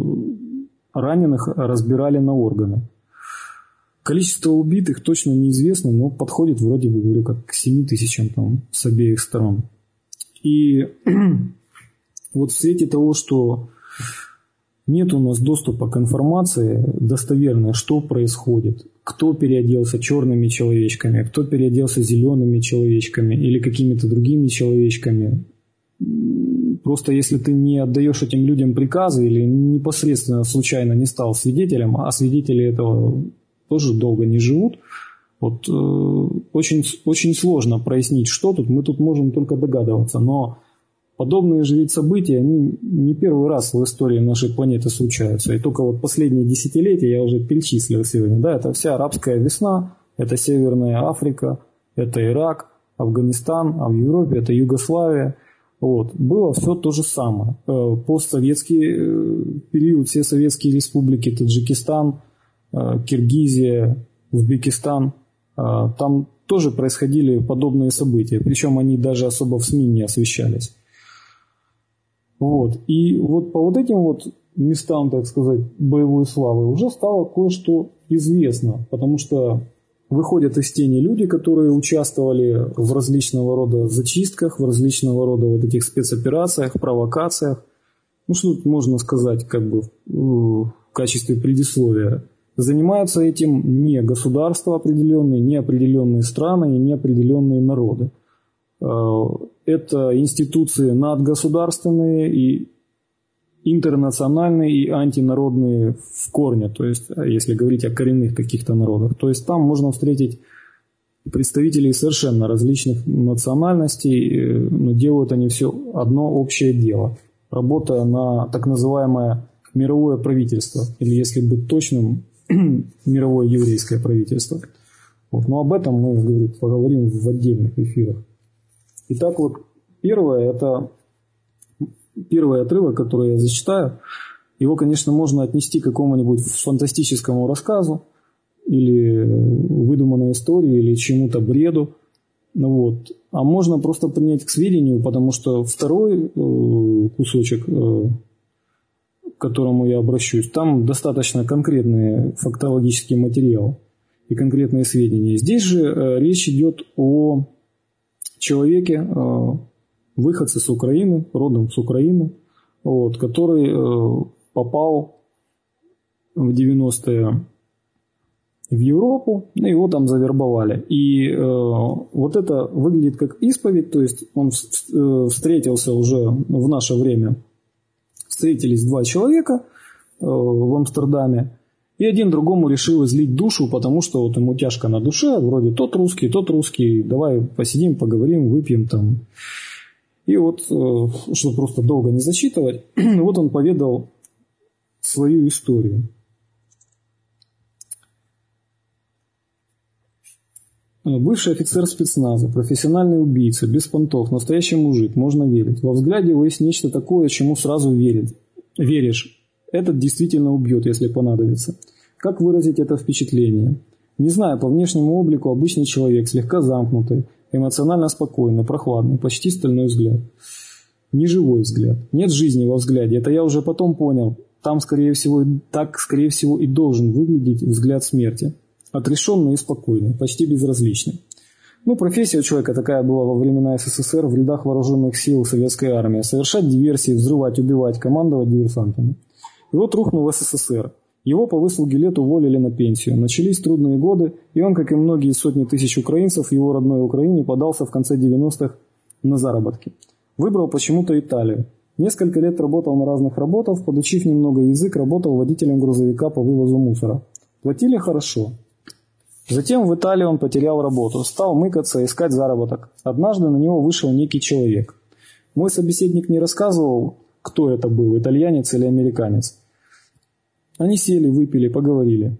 раненых разбирали на органы. Количество убитых точно неизвестно, но подходит вроде бы, говорю, как к семи тысячам там с обеих сторон. И вот в свете того, что нет у нас доступа к информации достоверной, что происходит, кто переоделся черными человечками, кто переоделся зелеными человечками или какими-то другими человечками. Просто если ты не отдаешь этим людям приказы или непосредственно случайно не стал свидетелем, а свидетели этого тоже долго не живут, вот, э, очень, очень сложно прояснить, что тут, мы тут можем только догадываться, но подобные же ведь события, они не первый раз в истории нашей планеты случаются. И только вот последние десятилетия я уже перечислил сегодня. Да, это вся арабская весна, это Северная Африка, это Ирак, Афганистан, а в Европе это Югославия. Вот. Было все то же самое. Постсоветский период, все советские республики, Таджикистан, Киргизия, Узбекистан, там тоже происходили подобные события. Причем они даже особо в СМИ не освещались. Вот. И вот по вот этим вот местам, так сказать, боевой славы уже стало кое-что известно, потому что выходят из тени люди, которые участвовали в различного рода зачистках, в различного рода вот этих спецоперациях, провокациях. Ну, что тут можно сказать, как бы в качестве предисловия. Занимаются этим не государства определенные, не определенные страны и не определенные народы. Это институции надгосударственные и интернациональные и антинародные в корне, то есть, если говорить о коренных каких-то народах. То есть там можно встретить представителей совершенно различных национальностей, но делают они все одно общее дело, работая на так называемое мировое правительство, или, если быть точным, мировое еврейское правительство. Вот. Но об этом мы, говорю, поговорим в отдельных эфирах. Итак, вот первое, это первый отрывок, который я зачитаю. Его, конечно, можно отнести к какому-нибудь фантастическому рассказу или выдуманной истории, или чему-то бреду. Ну, вот. А можно просто принять к сведению, потому что второй э, кусочек, э, к которому я обращусь, там достаточно конкретный фактологический материал и конкретные сведения. Здесь же э, речь идет о человеке, э, выходце с Украины, родом с Украины, вот, который э, попал в девяностые в Европу, и его там завербовали. И э, вот это выглядит как исповедь, то есть он э, встретился уже в наше время, встретились два человека э, в Амстердаме, и один другому решил излить душу, потому что вот ему тяжко на душе, вроде тот русский, тот русский, давай посидим, поговорим, выпьем там. И вот, чтобы просто долго не зачитывать, вот он поведал свою историю. Бывший офицер спецназа, профессиональный убийца, без понтов, настоящий мужик, можно верить. Во взгляде его есть нечто такое, чему сразу верить. Веришь. Этот действительно убьет, если понадобится. Как выразить это впечатление? Не знаю, по внешнему облику обычный человек, слегка замкнутый, эмоционально спокойный, прохладный, почти стальной взгляд. Неживой взгляд. Нет жизни во взгляде. Это я уже потом понял. Там, скорее всего, так, скорее всего, и должен выглядеть взгляд смерти. Отрешенный и спокойный, почти безразличный. Ну, профессия у человека такая была во времена СССР в рядах вооруженных сил советской армии. Совершать диверсии, взрывать, убивать, командовать диверсантами. И вот рухнул в СССР. Его по выслуге лет уволили на пенсию. Начались трудные годы, и он, как и многие сотни тысяч украинцев в его родной Украине, подался в конце девяностых на заработки. Выбрал почему-то Италию. Несколько лет работал на разных работах, подучив немного язык, работал водителем грузовика по вывозу мусора. Платили хорошо. Затем в Италии он потерял работу, стал мыкаться, искать заработок. Однажды на него вышел некий человек. Мой собеседник не рассказывал, кто это был, итальянец или американец. Они сели, выпили, поговорили.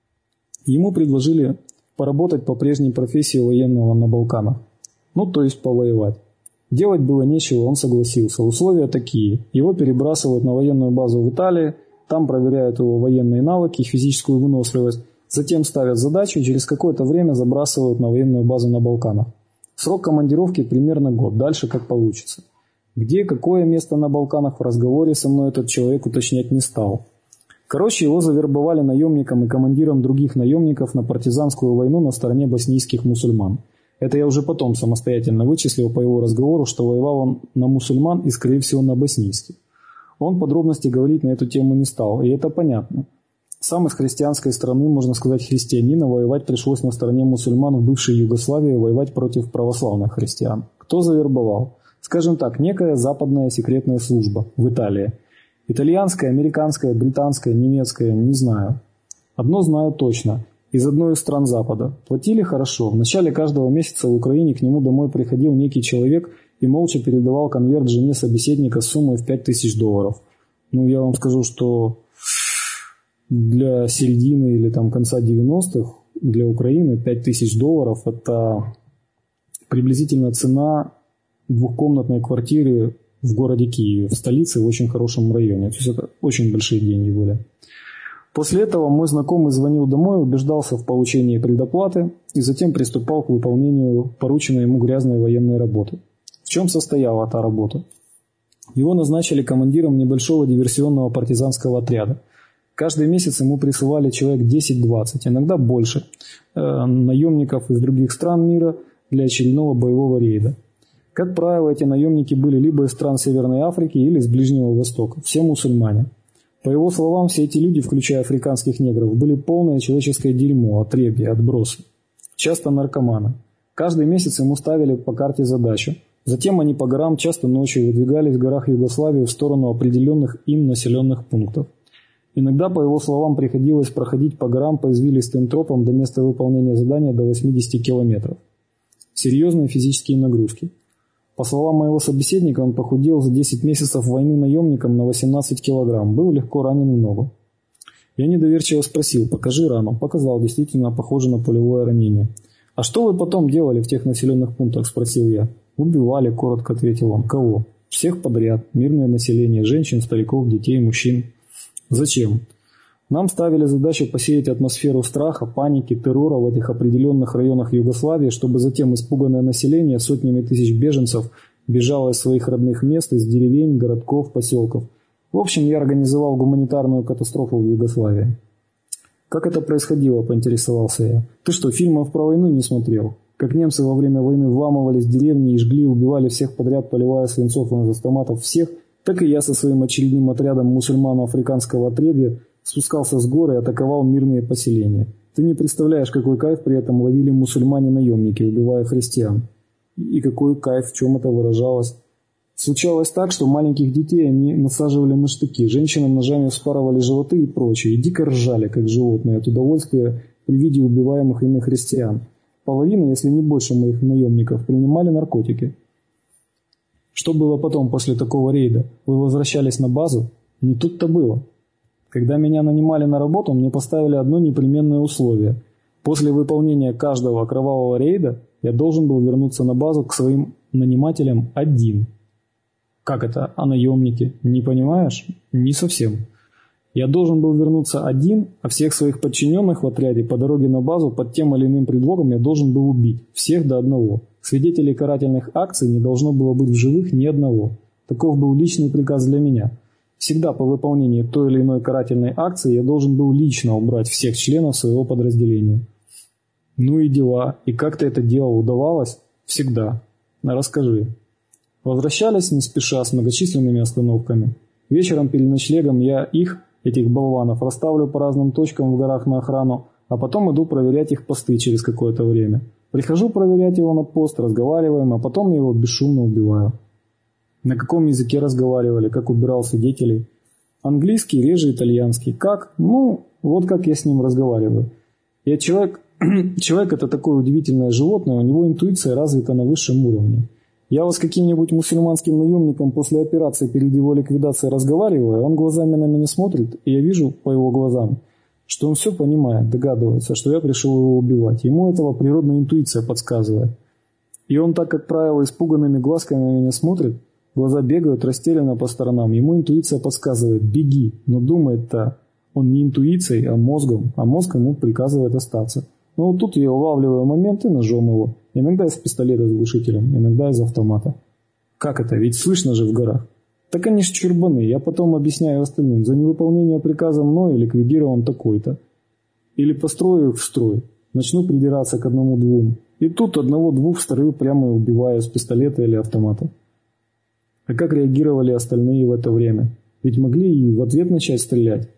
Ему предложили поработать по прежней профессии военного на Балканах. Ну, то есть повоевать. Делать было нечего, он согласился. Условия такие. Его перебрасывают на военную базу в Италии, там проверяют его военные навыки, физическую выносливость, затем ставят задачу и через какое-то время забрасывают на военную базу на Балканах. Срок командировки примерно год, дальше как получится. Где, какое место на Балканах в разговоре со мной этот человек уточнять не стал. Короче, его завербовали наемником и командиром других наемников на партизанскую войну на стороне боснийских мусульман. Это я уже потом самостоятельно вычислил по его разговору, что воевал он на мусульман и, скорее всего, на боснийских. Он подробности говорить на эту тему не стал, и это понятно. Сам из христианской страны, можно сказать, христианина, воевать пришлось на стороне мусульман в бывшей Югославии, воевать против православных христиан. Кто завербовал? Скажем так, некая западная секретная служба в Италии. Итальянская, американская, британская, немецкая, не знаю. Одно знаю точно. Из одной из стран Запада. Платили хорошо. В начале каждого месяца в Украине к нему домой приходил некий человек и молча передавал конверт жене собеседника с суммой в пять тысяч долларов. Ну, я вам скажу, что для середины или там конца девяностых для Украины пять тысяч долларов это приблизительно цена двухкомнатной квартиры в городе Киеве, в столице, в очень хорошем районе. То есть это очень большие деньги были. После этого мой знакомый звонил домой, убеждался в получении предоплаты и затем приступал к выполнению порученной ему грязной военной работы. В чем состояла та работа? Его назначили командиром небольшого диверсионного партизанского отряда. Каждый месяц ему присылали человек десять-двадцать, иногда больше, э, наемников из других стран мира для очередного боевого рейда. Как правило, эти наемники были либо из стран Северной Африки или из Ближнего Востока, все мусульмане. По его словам, все эти люди, включая африканских негров, были полное человеческое дерьмо, отребья, отбросы. Часто наркоманы. Каждый месяц ему ставили по карте задачу. Затем они по горам часто ночью выдвигались в горах Югославии в сторону определенных им населенных пунктов. Иногда, по его словам, приходилось проходить по горам по извилистым тропам до места выполнения задания до восьмидесяти километров. Серьезные физические нагрузки. По словам моего собеседника, он похудел за десять месяцев войны наемником на восемнадцать килограмм, был легко ранен в ногу. Я недоверчиво спросил: покажи рану. Показал, действительно похоже на пулевое ранение. А что вы потом делали в тех населенных пунктах, спросил я. Убивали, коротко ответил он. Кого? Всех подряд, мирное население, женщин, стариков, детей, мужчин. Зачем? Нам ставили задачу посеять атмосферу страха, паники, террора в этих определенных районах Югославии, чтобы затем испуганное население сотнями тысяч беженцев бежало из своих родных мест, из деревень, городков, поселков. В общем, я организовал гуманитарную катастрофу в Югославии. Как это происходило, поинтересовался я. Ты что, фильмов про войну не смотрел? Как немцы во время войны вламывались в деревни и жгли, убивали всех подряд, поливая свинцов из автоматов всех, так и я со своим очередным отрядом мусульмано-африканского отребья спускался с горы и атаковал мирные поселения. Ты не представляешь, какой кайф при этом ловили мусульмане-наемники, убивая христиан. И какой кайф, в чем это выражалось. Случалось так, что маленьких детей они насаживали на штыки, женщинам ножами вспарывали животы и прочее, и дико ржали, как животные, от удовольствия при виде убиваемых ими христиан. Половина, если не больше моих наемников, принимали наркотики. Что было потом, после такого рейда? Вы возвращались на базу? Не тут-то было. Когда меня нанимали на работу, мне поставили одно непременное условие. После выполнения каждого кровавого рейда я должен был вернуться на базу к своим нанимателям один. Как это? А наемники? Не понимаешь? Не совсем. Я должен был вернуться один, а всех своих подчиненных в отряде по дороге на базу под тем или иным предлогом я должен был убить. Всех до одного. Свидетелей карательных акций не должно было быть в живых ни одного. Таков был личный приказ для меня. Всегда по выполнении той или иной карательной акции я должен был лично убрать всех членов своего подразделения. Ну и дела. И как ты это делал? Удавалось? Всегда. Расскажи. Возвращались не спеша, с многочисленными остановками. Вечером перед ночлегом я их, этих болванов, расставлю по разным точкам в горах на охрану, а потом иду проверять их посты через какое-то время. Прихожу проверять его на пост, разговариваем, а потом я его бесшумно убиваю. На каком языке разговаривали, как убирал свидетелей? Английский, реже итальянский. Как? Ну, вот как я с ним разговариваю. Я человек, человек это такое удивительное животное, у него интуиция развита на высшем уровне. Я вот с каким-нибудь мусульманским наемником после операции перед его ликвидацией разговариваю, он глазами на меня смотрит, и я вижу по его глазам, что он все понимает, догадывается, что я пришел его убивать. Ему этого природная интуиция подсказывает. И он так, как правило, испуганными глазками на меня смотрит, глаза бегают растерянно по сторонам. Ему интуиция подсказывает: беги, но думает-то он не интуицией, а мозгом, а мозг ему приказывает остаться. Но вот тут я улавливаю момент и ножом его. Иногда из пистолета с глушителем, иногда из автомата. Как это? Ведь слышно же в горах. Так они ж чурбаны, я потом объясняю остальным. За невыполнение приказа мною ликвидирован такой-то. Или построю их в строй, начну придираться к одному-двум. И тут одного-двух вторых прямо убиваю с пистолета или автомата. А как реагировали остальные в это время? Ведь могли и в ответ начать стрелять.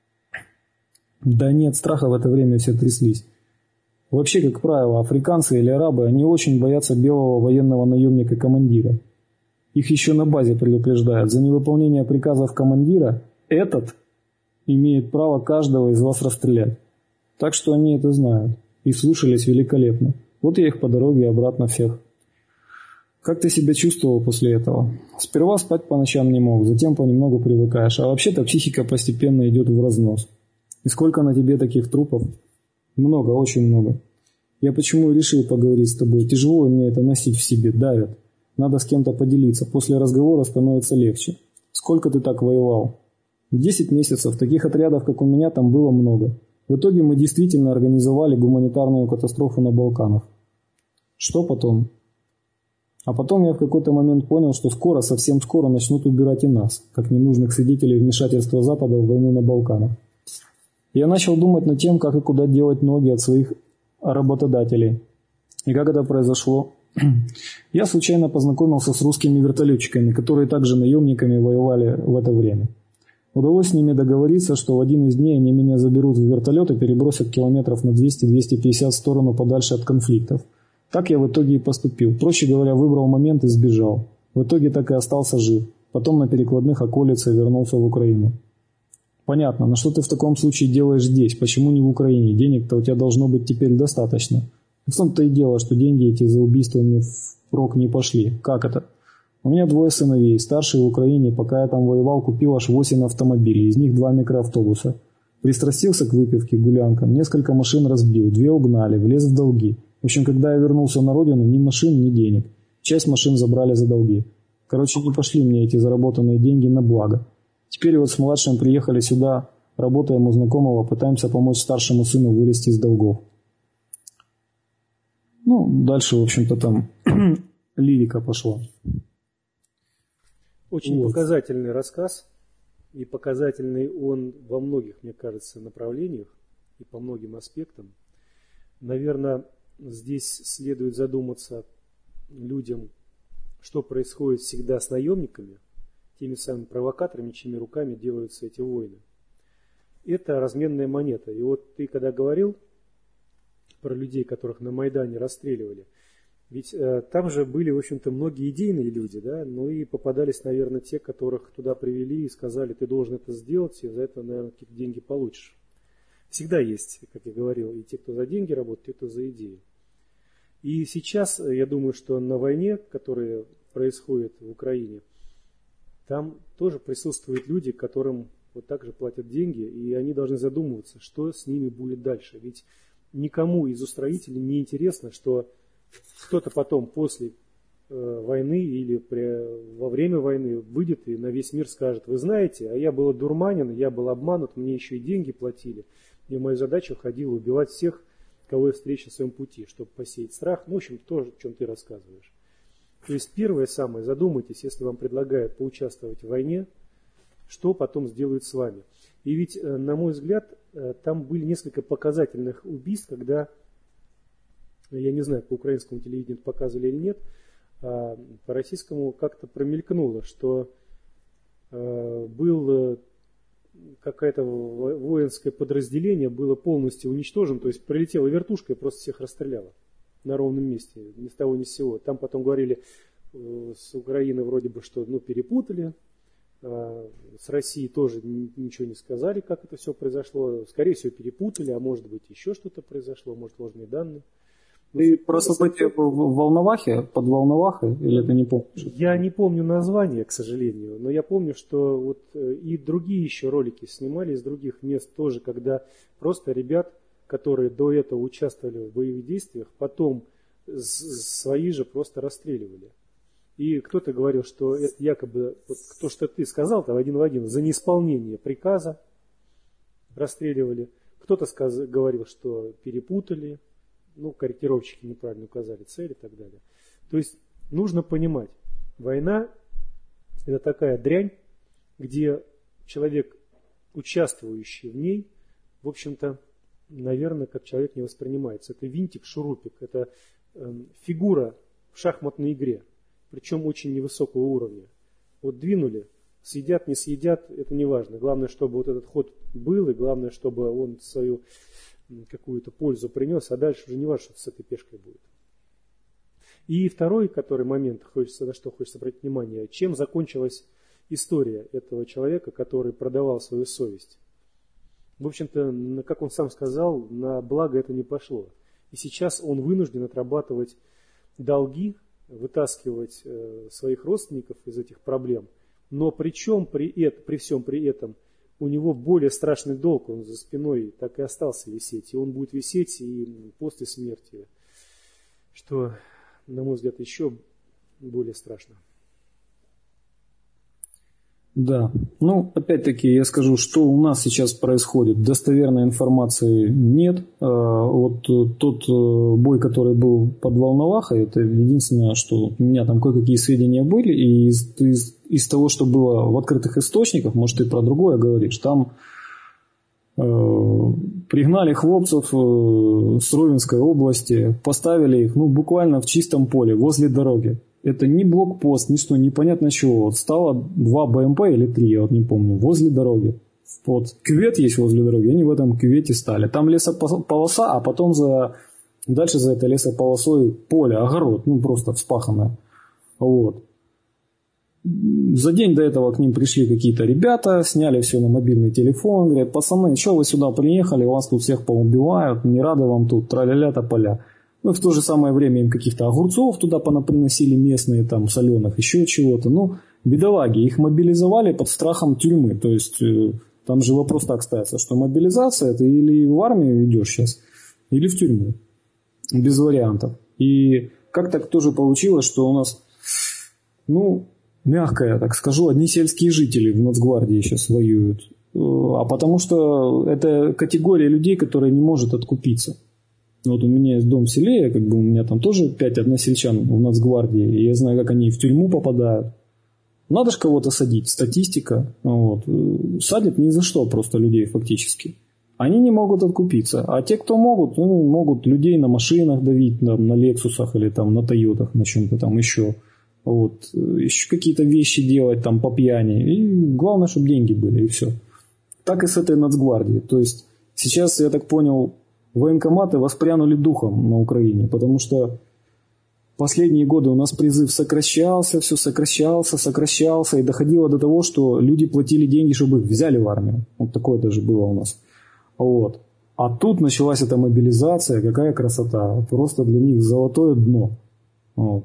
Да нет, страха в это время все тряслись. Вообще, как правило, африканцы или арабы, они очень боятся белого военного наемника-командира. Их еще на базе предупреждают. За невыполнение приказов командира этот имеет право каждого из вас расстрелять. Так что они это знают. И слушались великолепно. Вот я их по дороге обратно всех. Как ты себя чувствовал после этого? Сперва спать по ночам не мог, затем понемногу привыкаешь. А вообще-то психика постепенно идет в разнос. И сколько на тебе таких трупов? Много, очень много. Я почему и решил поговорить с тобой. Тяжело мне это носить в себе, давит. Надо с кем-то поделиться. После разговора становится легче. Сколько ты так воевал? Десять месяцев. Таких отрядов, как у меня, там было много. В итоге мы действительно организовали гуманитарную катастрофу на Балканах. Что потом? А потом я в какой-то момент понял, что скоро, совсем скоро начнут убирать и нас, как ненужных свидетелей вмешательства Запада в войну на Балканах. Я начал думать над тем, как и куда делать ноги от своих работодателей. И как это произошло? Я случайно познакомился с русскими вертолетчиками, которые также наемниками воевали в это время. Удалось с ними договориться, что в один из дней они меня заберут в вертолет и перебросят километров на двести - двести пятьдесят в сторону подальше от конфликтов. Так я в итоге и поступил. Проще говоря, выбрал момент и сбежал. В итоге так и остался жив. Потом на перекладных околице вернулся в Украину. Понятно, но что ты в таком случае делаешь здесь? Почему не в Украине? Денег-то у тебя должно быть теперь достаточно. В том-то и дело, что деньги эти за убийство мне впрок не пошли. Как это? У меня двое сыновей. Старший в Украине, пока я там воевал, купил аж восемь автомобилей, из них два микроавтобуса. Пристрастился к выпивке, гулянкам, несколько машин разбил, две угнали, влез в долги. В общем, когда я вернулся на родину, ни машин, ни денег. Часть машин забрали за долги. Короче, не пошли мне эти заработанные деньги на благо. Теперь вот с младшим приехали сюда, работаем у знакомого, пытаемся помочь старшему сыну вылезти из долгов. Ну, дальше, в общем-то, там лирика пошла.
Очень
вот.
Показательный рассказ. И показательный он во многих, мне кажется, направлениях и по многим аспектам. Наверное, здесь следует задуматься людям, что происходит всегда с наемниками, теми самыми провокаторами, чьими руками делаются эти войны. Это разменная монета. И вот ты когда говорил про людей, которых на Майдане расстреливали, ведь э, там же были, в общем-то, многие идейные люди, да, но и попадались, наверное, те, которых туда привели и сказали, ты должен это сделать, и за это, наверное, какие-то деньги получишь. Всегда есть, как я говорил, и те, кто за деньги работает, и те, кто за идеи. И сейчас, я думаю, что на войне, которая происходит в Украине, там тоже присутствуют люди, которым вот так же платят деньги, и они должны задумываться, что с ними будет дальше. Ведь никому из устроителей не интересно, что кто-то потом после э, войны или при, во время войны выйдет и на весь мир скажет, вы знаете, а я был одурманен, я был обманут, мне еще и деньги платили, и моя задача входила убивать всех, кого я встречу на своем пути, чтобы посеять страх. Ну, в общем, то, о чем ты рассказываешь. То есть первое самое, задумайтесь, если вам предлагают поучаствовать в войне, что потом сделают с вами. И ведь, на мой взгляд, там были несколько показательных убийств, когда, я не знаю, по украинскому телевидению показывали или нет, а по российскому как-то промелькнуло, что был какое-то воинское подразделение, было полностью уничтожено, то есть прилетела вертушка и просто всех расстреляла на ровном месте, ни с того ни с сего. Там потом говорили с Украины вроде бы, что ну, перепутали, с Россией тоже ничего не сказали, как это все произошло. Скорее всего, перепутали, а может быть еще что-то произошло, может ложные данные.
Ты про события в Волновахе, под Волновахой, или ты не помнишь?
Я не помню название, к сожалению, но я помню, что вот и другие еще ролики снимали из других мест тоже, когда просто ребят, которые до этого участвовали в боевых действиях, потом свои же просто расстреливали. И кто-то говорил, что это якобы, вот то, что ты сказал-то один в один, за неисполнение приказа расстреливали. Кто-то сказ... говорил, что перепутали, ну, корректировщики неправильно указали цель и так далее. То есть нужно понимать, война – это такая дрянь, где человек, участвующий в ней, в общем-то, наверное, как человек не воспринимается. Это винтик, шурупик, это э, фигура в шахматной игре. Причем очень невысокого уровня. Вот двинули, съедят, не съедят, это не важно. Главное, чтобы вот этот ход был, и главное, чтобы он свою какую-то пользу принес, а дальше уже не важно, что с этой пешкой будет. И второй, который момент, хочется, на что хочется обратить внимание, чем закончилась история этого человека, который продавал свою совесть. В общем-то, как он сам сказал, на благо это не пошло. И сейчас он вынужден отрабатывать долги, вытаскивать э, своих родственников из этих проблем, но причем при, это, при всем при этом у него более страшный долг, он за спиной так и остался висеть, и он будет висеть и после смерти, что, на мой взгляд, еще более страшно.
Да. Ну, опять-таки, я скажу, что у нас сейчас происходит. Достоверной информации нет. Вот тот бой, который был под Волновахой, это единственное, что у меня там кое-какие сведения были. И из, из, из того, что было в открытых источниках, может, ты про другое говоришь, там э, пригнали хлопцев с Ровенской области, поставили их ну, буквально в чистом поле, возле дороги. Это ни блокпост, ни что, непонятно чего. Вот стало два БМП или три, я вот не помню, возле дороги. Вот кювет есть возле дороги, они в этом кювете стали. Там лесополоса, а потом за, дальше за этой лесополосой поле, огород, ну просто вспаханное. Вот. За день до этого к ним пришли какие-то ребята, сняли все на мобильный телефон, говорят, пацаны, что вы сюда приехали, вас тут всех поубивают, не рады вам тут, траля-ля тополя. Ну, в то же самое время им каких-то огурцов туда понаприносили местные, там, соленых, еще чего-то. Ну, бедолаги, их мобилизовали под страхом тюрьмы. То есть, э, там же вопрос так ставится, что мобилизация, это или в армию идешь сейчас, или в тюрьму. Без вариантов. И как так тоже получилось, что у нас, ну, мягко я так скажу, одни сельские жители в Нацгвардии сейчас воюют. А потому что это категория людей, которая не может откупиться. Вот у меня есть дом в селе, как бы у меня там тоже пять односельчан в Нацгвардии, и я знаю, как они в тюрьму попадают. Надо же кого-то садить, статистика. Вот. Садят ни за что просто людей фактически. Они не могут откупиться. А те, кто могут, ну, могут людей на машинах давить, там, на Лексусах или там, на Тойотах, на чем-то там еще. Вот. Еще какие-то вещи делать там по пьяни. И главное, чтобы деньги были, и все. Так и с этой Нацгвардией. То есть сейчас, я так понял, военкоматы воспрянули духом на Украине, потому что последние годы у нас призыв сокращался, все сокращался, сокращался, и доходило до того, что люди платили деньги, чтобы их взяли в армию. Вот такое даже было у нас. Вот. А тут началась эта мобилизация, какая красота. Просто для них золотое дно. Вот.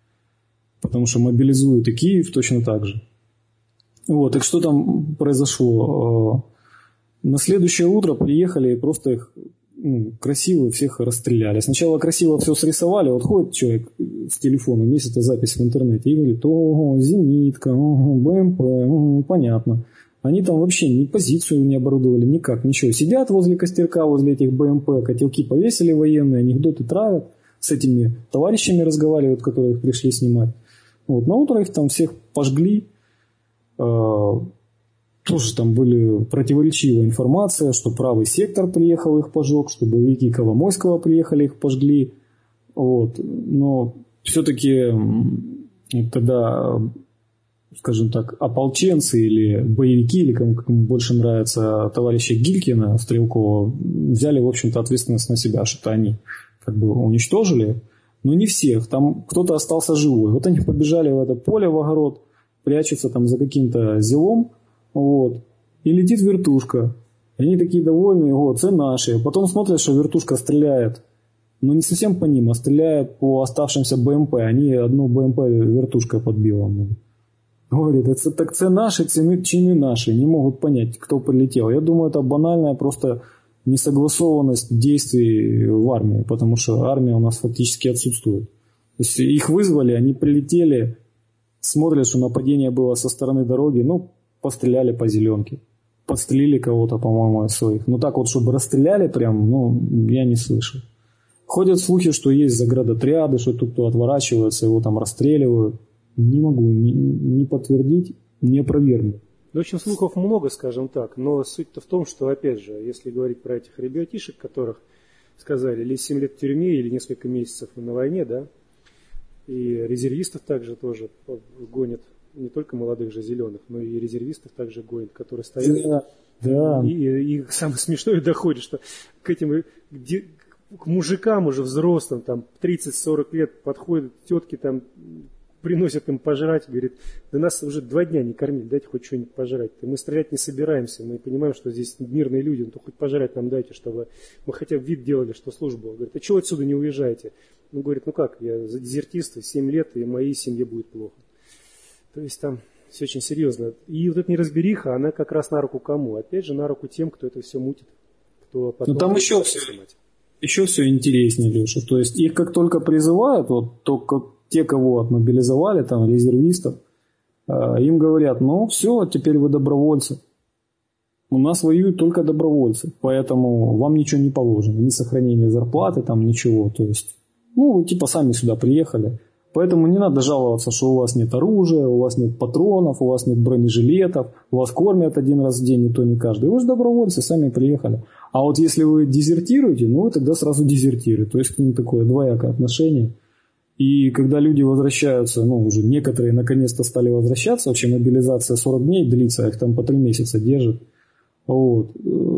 Потому что мобилизуют и Киев точно так же. Вот. Так что там произошло? На следующее утро приехали и просто их ну, красиво всех расстреляли. Сначала красиво все срисовали. Вот ходит человек с телефоном, есть эта запись в интернете, и говорит, ого, зенитка, ого, БМП, ого, понятно. Они там вообще ни позицию не оборудовали, никак, ничего. Сидят возле костерка, возле этих БМП, котелки повесили военные, анекдоты травят, с этими товарищами разговаривают, которые их пришли снимать. Вот. На утро их там всех пожгли. Тоже там были противоречивая информация, что правый сектор приехал, их пожег, что боевики Коломойского приехали, их пожгли. Вот. Но все-таки, когда, скажем так, ополченцы или боевики, или кому, кому больше нравится, товарища Гилькина, Стрелкова, взяли, в общем-то, ответственность на себя, что они как бы уничтожили, но не всех. Там кто-то остался живой. Вот они побежали в это поле, в огород, прячутся там за каким-то зелом. Вот. И летит вертушка. Они такие довольные, вот, это наши. Потом смотрят, что вертушка стреляет. Но не совсем по ним, а стреляет по оставшимся БМП. Они одну БМП вертушка подбила. Говорит, это так це наши, цены, чины наши. Не могут понять, кто прилетел. Я думаю, это банальная просто несогласованность действий в армии. Потому что армия у нас фактически отсутствует. То есть их вызвали, они прилетели, смотрят, что нападение было со стороны дороги. Ну, постреляли по зеленке. Подстрелили кого-то, по-моему, из своих. Но так вот, чтобы расстреляли прям, ну, я не слышал. Ходят слухи, что есть заградотряды, что тут кто отворачивается, его там расстреливают. Не могу ни, ни подтвердить, ни опровергнуть.
В общем, слухов много, скажем так. Но суть-то в том, что, опять же, если говорить про этих ребятишек, которых сказали, или семь лет в тюрьме, или несколько месяцев на войне, да, и резервистов также тоже гонят. Не только молодых же зеленых, но и резервистов также гонят, которые стоят. Да, да. И, и, и самое смешное доходит, что к этим к мужикам уже взрослым, там тридцать-сорок лет подходят тетки, там приносят им пожрать, говорит, да нас уже два дня не кормили, дайте хоть что-нибудь пожрать. Мы стрелять не собираемся, мы понимаем, что здесь мирные люди, ну то хоть пожрать нам дайте, чтобы мы хотя бы вид делали, что служба. Говорит, а чего отсюда не уезжаете? Он говорит, ну как, я дезертист, семь лет, и моей семье будет плохо. То есть там все очень серьезно. И вот эта неразбериха, она как раз на руку кому? Опять же, на руку тем, кто это все мутит. Кто потом
Но там еще все, еще все интереснее, Леша. То есть их как только призывают, вот только те, кого отмобилизовали, там резервистов, им говорят, ну все, теперь вы добровольцы. У нас воюют только добровольцы, поэтому вам ничего не положено, ни сохранение зарплаты, там ничего. То есть, ну, вы типа сами сюда приехали. Поэтому не надо жаловаться, что у вас нет оружия, у вас нет патронов, у вас нет бронежилетов, вас кормят один раз в день, и то не каждый. Вы же добровольцы, сами приехали. А вот если вы дезертируете, ну, вы тогда сразу дезертируете. То есть к ним такое двоякое отношение. И когда люди возвращаются, ну, уже некоторые наконец-то стали возвращаться, вообще мобилизация сорок дней длится, их там по три месяца держат. Вот.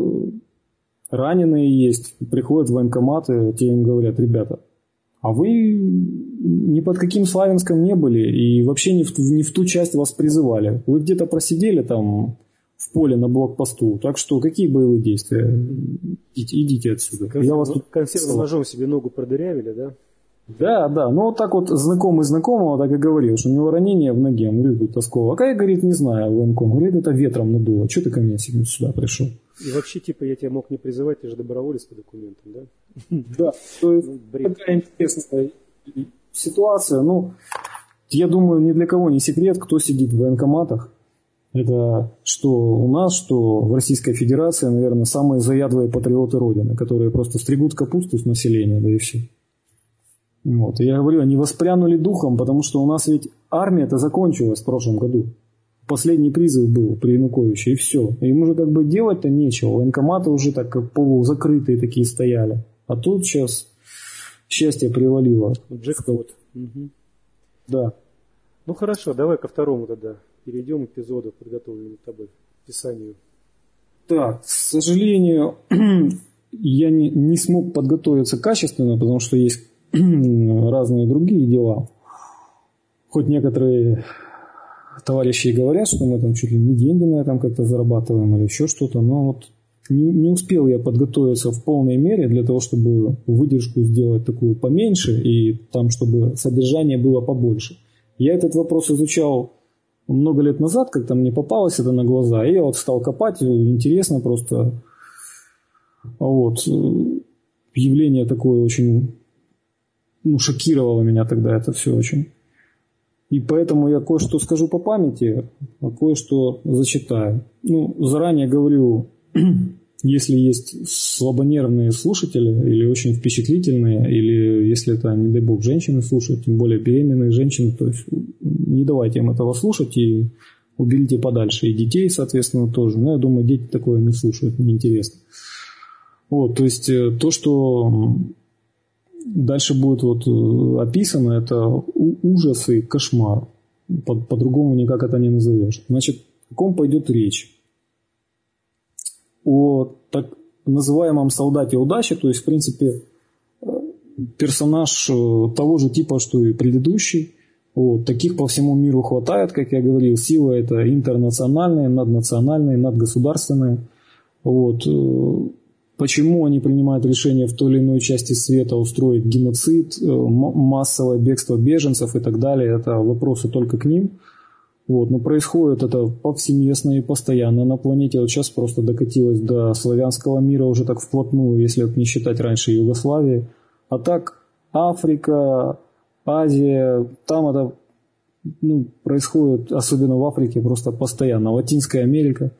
Раненые есть, приходят в военкоматы, те им говорят, ребята, а вы ни под каким Славянском не были и вообще не в, не в ту часть вас призывали. Вы где-то просидели там в поле на блокпосту, так что какие боевые действия? Идите, идите отсюда.
Консерв... Я вас тут... Консервным ножом себе ногу продырявили, да?
Да, да, ну вот так вот знакомый знакомого так и говорил, что у него ранение в ноге, он говорит, тоскова. А как я, говорит, не знаю, военком, говорит, это ветром надуло, что ты ко мне сюда пришел?
И вообще, типа, я тебя мог не призывать, ты же доброволец по документам, да?
Да, то есть такая интересная ситуация, ну, я думаю, ни для кого не секрет, кто сидит в военкоматах. Это что у нас, что в Российской Федерации, наверное, самые заядлые патриоты Родины, которые просто стригут капусту с населения, да и все. Вот. И я говорю, они воспрянули духом, потому что у нас ведь армия-то закончилась в прошлом году. Последний призыв был при Януковиче, и все. Им уже как бы делать-то нечего. Военкоматы уже так как полузакрытые такие стояли. А тут сейчас счастье привалило.
Джекпот. Угу.
Да.
Ну хорошо, давай ко второму тогда перейдем к эпизоду, подготовленному тобой, к писанию.
Так, к сожалению, я не, не смог подготовиться качественно, потому что есть разные другие дела. Хоть некоторые товарищи говорят, что мы там чуть ли не деньги на этом как-то зарабатываем или еще что-то, но вот не, не успел я подготовиться в полной мере для того, чтобы выдержку сделать такую поменьше и там, чтобы содержание было побольше. Я этот вопрос изучал много лет назад, как-то мне попалось это на глаза, и я вот стал копать, интересно просто. Вот. Явление такое очень... Ну, шокировало меня тогда это все очень. И поэтому я кое-что скажу по памяти, а кое-что зачитаю. Ну, заранее говорю, если есть слабонервные слушатели, или очень впечатлительные, или если это, не дай бог, женщины слушают, тем более беременные женщины, то есть не давайте им этого слушать и уберите подальше. И детей, соответственно, тоже. Но я думаю, дети такое не слушают, неинтересно. Вот, то есть то, что... Дальше будет вот описано, это ужас и кошмар. По- по-другому никак это не назовешь. Значит, о ком пойдет речь? О так называемом солдате удачи, то есть, в принципе, персонаж того же типа, что и предыдущий. Вот, таких по всему миру хватает, как я говорил. Сила это интернациональная, наднациональная, надгосударственная. Вот. Почему они принимают решение в той или иной части света устроить геноцид, массовое бегство беженцев и так далее, это вопросы только к ним. Вот. Но происходит это повсеместно и постоянно на планете. Вот сейчас просто докатилось до славянского мира уже так вплотную, если не считать раньше Югославии. А так Африка, Азия, там это ну, происходит, особенно в Африке, просто постоянно. Латинская Америка.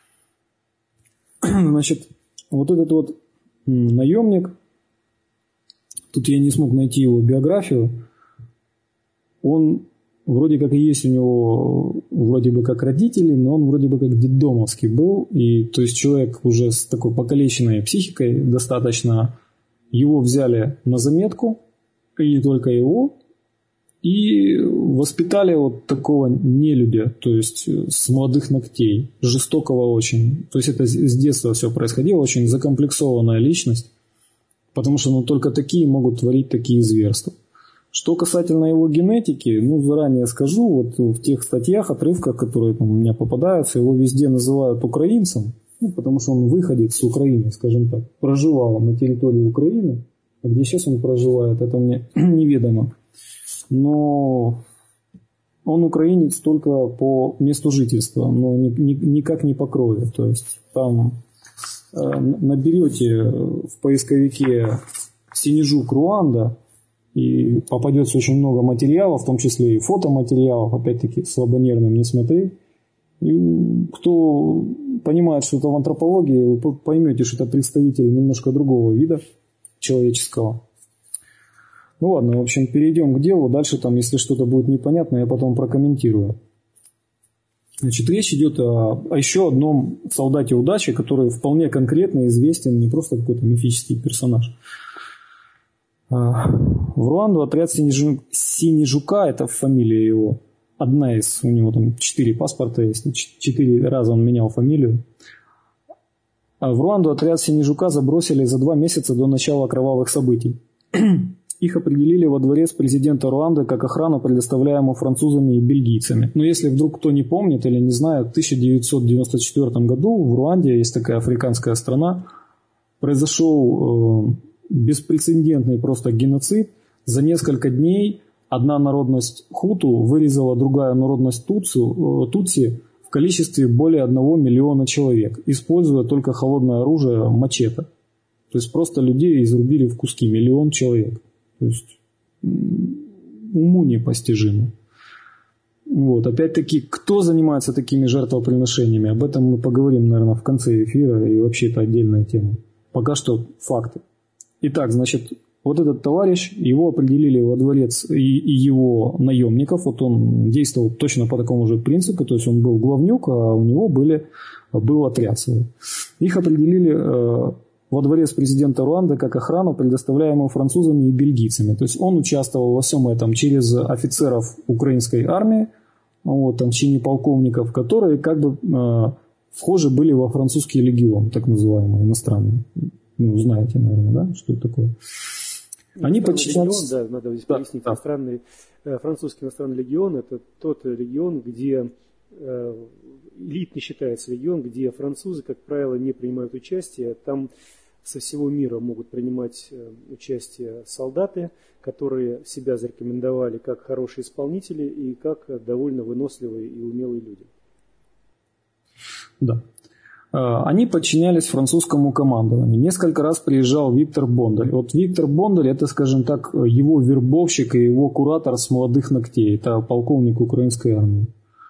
Значит, вот этот вот наемник, тут я не смог найти его биографию, он вроде как и есть у него вроде бы как родители, но он вроде бы как детдомовский был, и то есть человек уже с такой покалеченной психикой достаточно, его взяли на заметку, и не только его, и воспитали вот такого нелюдя, то есть с молодых ногтей, жестокого очень. То есть это с детства все происходило, очень закомплексованная личность, потому что ну, только такие могут творить такие зверства. Что касательно его генетики, ну заранее скажу, вот в тех статьях, отрывках, которые там у меня попадаются, его везде называют украинцем, ну, потому что он выходит с Украины, скажем так, проживал на территории Украины, а где сейчас он проживает, это мне неведомо. Но он украинец только по месту жительства, но ни, ни, никак не по крови. То есть там э, наберете в поисковике Синежук Руанда, и попадется очень много материалов, в том числе и фотоматериалов, опять-таки слабонервным не смотри. И кто понимает что-то в антропологии, вы поймете, что это представители немножко другого вида человеческого. Ну ладно, в общем, перейдем к делу. Дальше там, если что-то будет непонятно, я потом прокомментирую. Значит, речь идет о, о еще одном солдате удачи, который вполне конкретно известен, не просто какой-то мифический персонаж. В Руанду отряд Синежука, это фамилия его, одна из, у него там четыре паспорта есть, четыре раза он менял фамилию. В Руанду отряд Синежука забросили за два месяца до начала кровавых событий. Их определили во дворец президента Руанды как охрану, предоставляемую французами и бельгийцами. Но если вдруг кто не помнит или не знает, в тысяча девятьсот девяносто четвёртом году в Руанде, есть такая африканская страна, произошел э, беспрецедентный просто геноцид. За несколько дней одна народность хуту вырезала другая народность тутсу, э, тутси в количестве более одного миллиона человек, используя только холодное оружие мачете. То есть просто людей изрубили в куски, миллион человек. То есть уму непостижимо. Вот. Опять-таки, кто занимается такими жертвоприношениями, об этом мы поговорим, наверное, в конце эфира, и вообще это отдельная тема. Пока что факты. Итак, значит, вот этот товарищ, его определили во дворец и, и его наемников. Вот он действовал точно по такому же принципу, то есть он был главнюк, а у него были, был отряд свой. Их определили э, во дворец президента Руанды как охрану, предоставляемую французами и бельгийцами. То есть он участвовал во всем этом через офицеров украинской армии, вот, там, в чине полковников, которые как бы э, вхожи были во французский легион, так называемый, иностранный. Ну, знаете, наверное, да, что это такое? Они подчинялись...
Да, надо здесь да, пояснить. Да. Иностранный, э, французский иностранный легион – это тот регион, где э, элитный считается регион, где французы, как правило, не принимают участие. Там со всего мира могут принимать участие солдаты, которые себя зарекомендовали как хорошие исполнители и как довольно выносливые и умелые люди.
Да. Они подчинялись французскому командованию. Несколько раз приезжал Виктор Бондарь. Вот Виктор Бондарь, это, скажем так, его вербовщик и его куратор с молодых ногтей. Это полковник украинской армии.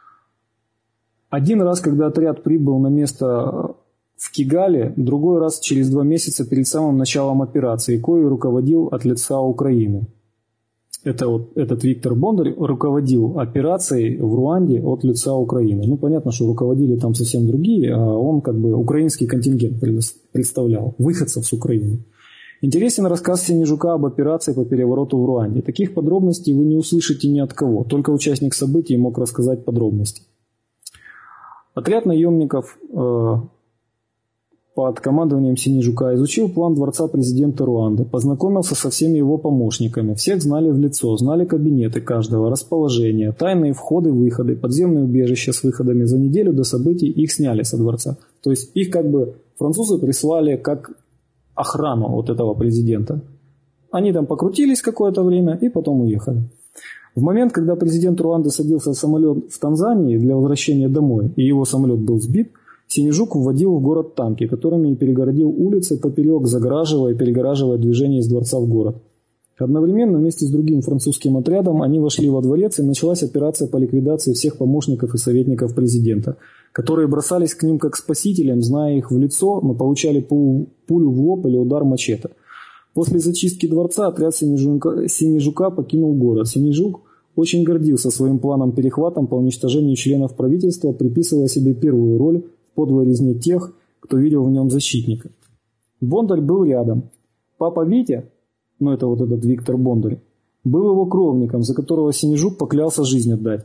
Один раз, когда отряд прибыл на место в Кигале, другой раз через два месяца перед самым началом операции, кою руководил от лица Украины. Это вот этот Виктор Бондарь руководил операцией в Руанде от лица Украины. Ну, понятно, что руководили там совсем другие, а он как бы украинский контингент представлял, выходцев с Украины. Интересен рассказ Синежука об операции по перевороту в Руанде. Таких подробностей вы не услышите ни от кого, только участник событий мог рассказать подробности. Отряд наемников э, под командованием Синежука изучил план дворца президента Руанды, познакомился со всеми его помощниками, всех знали в лицо, знали кабинеты каждого, расположение, тайные входы-выходы, подземные убежища с выходами. За неделю до событий их сняли со дворца. То есть их как бы французы прислали как охрану вот этого президента. Они там покрутились какое-то время и потом уехали. В момент, когда президент Руанды садился в самолет в Танзании для возвращения домой, и его самолет был сбит, Синежук вводил в город танки, которыми перегородил улицы поперек, загораживая и перегораживая движение из дворца в город. Одновременно вместе с другим французским отрядом они вошли во дворец, и началась операция по ликвидации всех помощников и советников президента, которые бросались к ним как спасителям, зная их в лицо, но получали пулю в лоб или удар мачете. После зачистки дворца отряд Синежука, Синежука покинул город. Синежук очень гордился своим планом перехватом по уничтожению членов правительства, приписывая себе первую роль в подлой резне тех, кто видел в нем защитника. Бондарь был рядом. Папа Витя, ну это вот этот Виктор Бондарь, был его кровником, за которого Синежук поклялся жизнь отдать.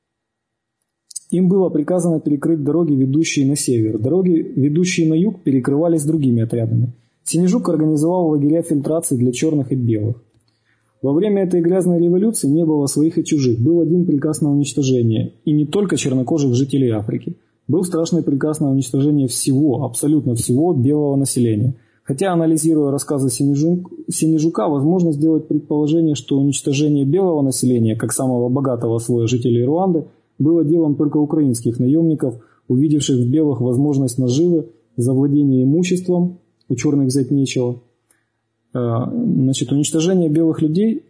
Им было приказано перекрыть дороги, ведущие на север. Дороги, ведущие на юг, перекрывались другими отрядами. Синежук организовал лагеря фильтрации для черных и белых. Во время этой грязной революции не было своих и чужих. Был один приказ на уничтожение. И не только чернокожих жителей Африки. Был страшный приказ на уничтожение всего, абсолютно всего белого населения. Хотя, анализируя рассказы Синежук, Синежука, возможно сделать предположение, что уничтожение белого населения, как самого богатого слоя жителей Руанды, было делом только украинских наемников, увидевших в белых возможность наживы, завладения имуществом, у черных взять нечего. Значит, уничтожение белых людей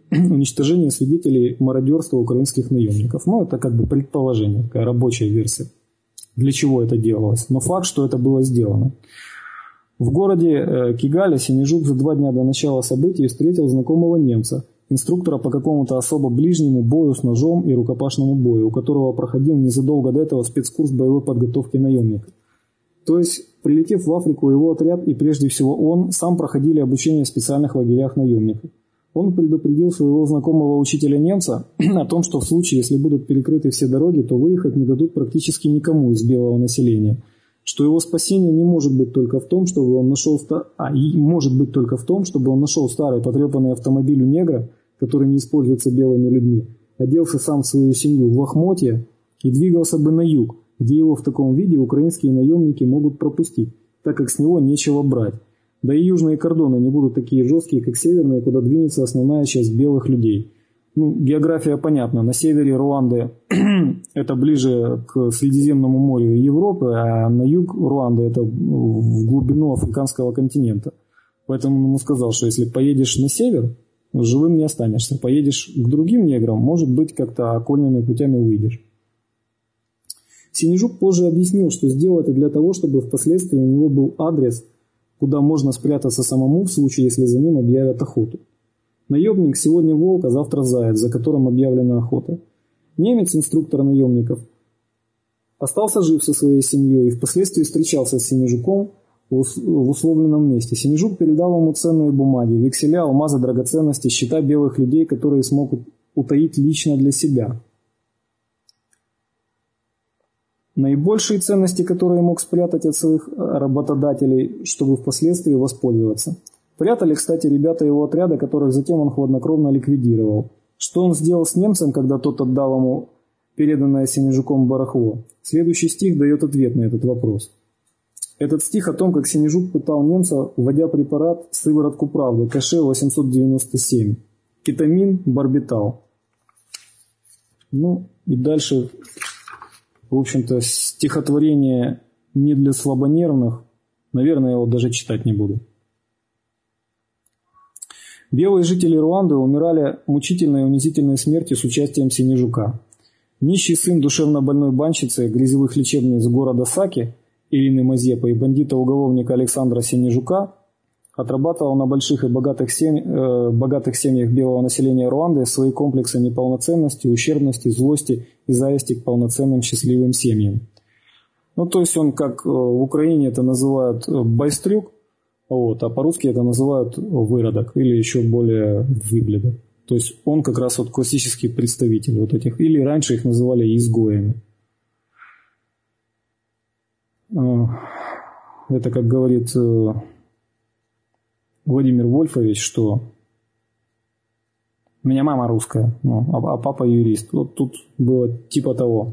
уничтожения свидетелей мародерства украинских наемников. Ну, это как бы предположение, такая рабочая версия, для чего это делалось. Но факт, что это было сделано. В городе Кигале Сенежук за два дня до начала событий встретил знакомого немца, инструктора по какому-то особо ближнему бою с ножом и рукопашному бою, у которого проходил незадолго до этого спецкурс боевой подготовки наемников. То есть, прилетев в Африку, его отряд и прежде всего он сам проходили обучение в специальных лагерях наемников. Он предупредил своего знакомого учителя-немца о том, что в случае, если будут перекрыты все дороги, то выехать не дадут практически никому из белого населения. Что его спасение не может быть только в том, чтобы он нашел ста... а, и может быть только в том, чтобы он нашел старый потрепанный автомобиль у негра, который не используется белыми людьми, оделся сам в свою семью в лохмотья и двигался бы на юг, где его в таком виде украинские наемники могут пропустить, так как с него нечего брать. Да и южные кордоны не будут такие жесткие, как северные, куда двинется основная часть белых людей. Ну, география понятна. На севере Руанды это ближе к Средиземному морю и Европы, а на юг Руанды это в глубину африканского континента. Поэтому он ему сказал, что если поедешь на север, живым не останешься. Поедешь к другим неграм, может быть, как-то окольными путями выйдешь. Сенежук позже объяснил, что сделал это для того, чтобы впоследствии у него был адрес, куда можно спрятаться самому в случае, если за ним объявят охоту. Наемник сегодня волк, а завтра заяц, за которым объявлена охота. Немец, инструктор наемников, остался жив со своей семьей и впоследствии встречался с Сенежуком в условленном месте. Сенежук передал ему ценные бумаги, векселя, алмазы, драгоценности, счета белых людей, которые смогут утаить лично для себя. Наибольшие ценности, которые мог спрятать от своих работодателей, чтобы впоследствии воспользоваться. Прятали, кстати, ребята его отряда, которых затем он хладнокровно ликвидировал. Что он сделал с немцем, когда тот отдал ему переданное Сенежуком барахло? Следующий стих дает ответ на этот вопрос. Этот стих о том, как Сенежук пытал немца, вводя препарат сыворотку правды, Каше восемьсот девяносто семь, кетамин, барбитал. Ну и дальше, в общем-то, стихотворение не для слабонервных, наверное, я его даже читать не буду. Белые жители Руанды умирали мучительной и унизительной смертью с участием Сенежука. Нищий сын душевно больной банщицы грязевых лечебниц города Саки, Ирины Мазепа, и бандита-уголовника Александра Сенежука отрабатывал на больших и богатых, семь, э, богатых семьях белого населения Руанды свои комплексы неполноценности, ущербности, злости и зависти к полноценным счастливым семьям. Ну, то есть он, как в Украине это называют байстрюк, вот, а по-русски это называют выродок или еще более выблядок. То есть он как раз вот классический представитель вот этих, или раньше их называли изгоями. Это, как говорит Владимир Вольфович, что у меня мама русская, ну, а папа юрист. Вот тут было типа того.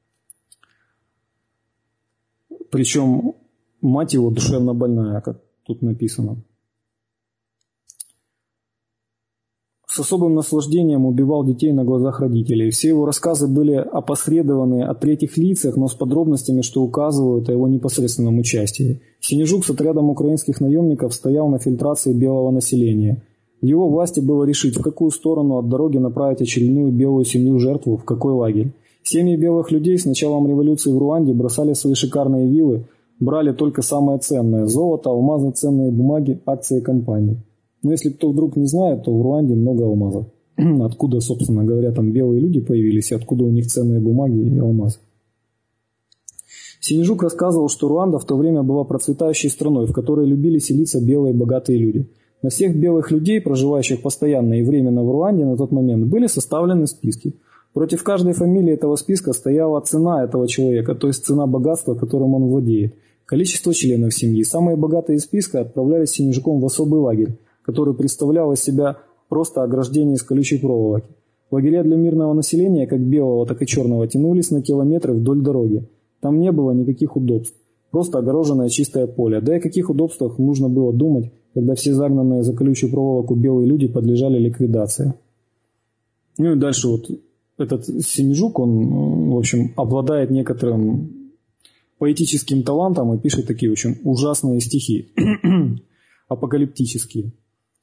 Причем мать его душевно больная, как тут написано. С особым наслаждением убивал детей на глазах родителей. Все его рассказы были опосредованы о третьих лицах, но с подробностями, что указывают о его непосредственном участии. Сенежук с отрядом украинских наемников стоял на фильтрации белого населения. В его власти было решить, в какую сторону от дороги направить очередную белую семью жертву, в какой лагерь. Семьи белых людей с началом революции в Руанде бросали свои шикарные виллы, брали только самое ценное – золото, алмазы, ценные бумаги, акции компаний. Но если кто вдруг не знает, то в Руанде много алмазов. Откуда, собственно говоря, там белые люди появились, и откуда у них ценные бумаги и алмазы. Сенежук рассказывал, что Руанда в то время была процветающей страной, в которой любили селиться белые богатые люди. На всех белых людей, проживающих постоянно и временно в Руанде на тот момент, были составлены списки. Против каждой фамилии этого списка стояла цена этого человека, то есть цена богатства, которым он владеет. Количество членов семьи. Самые богатые из списка отправлялись Сенежуком в особый лагерь, который представлял из себя просто ограждение из колючей проволоки. Лагеря для мирного населения, как белого, так и черного, тянулись на километры вдоль дороги. Там не было никаких удобств. Просто огороженное чистое поле. Да и о каких удобствах нужно было думать, когда все загнанные за колючую проволоку белые люди подлежали ликвидации. Ну и дальше вот этот Сенежук, он, в общем, обладает некоторым поэтическим талантом и пишет такие очень ужасные стихи, апокалиптические.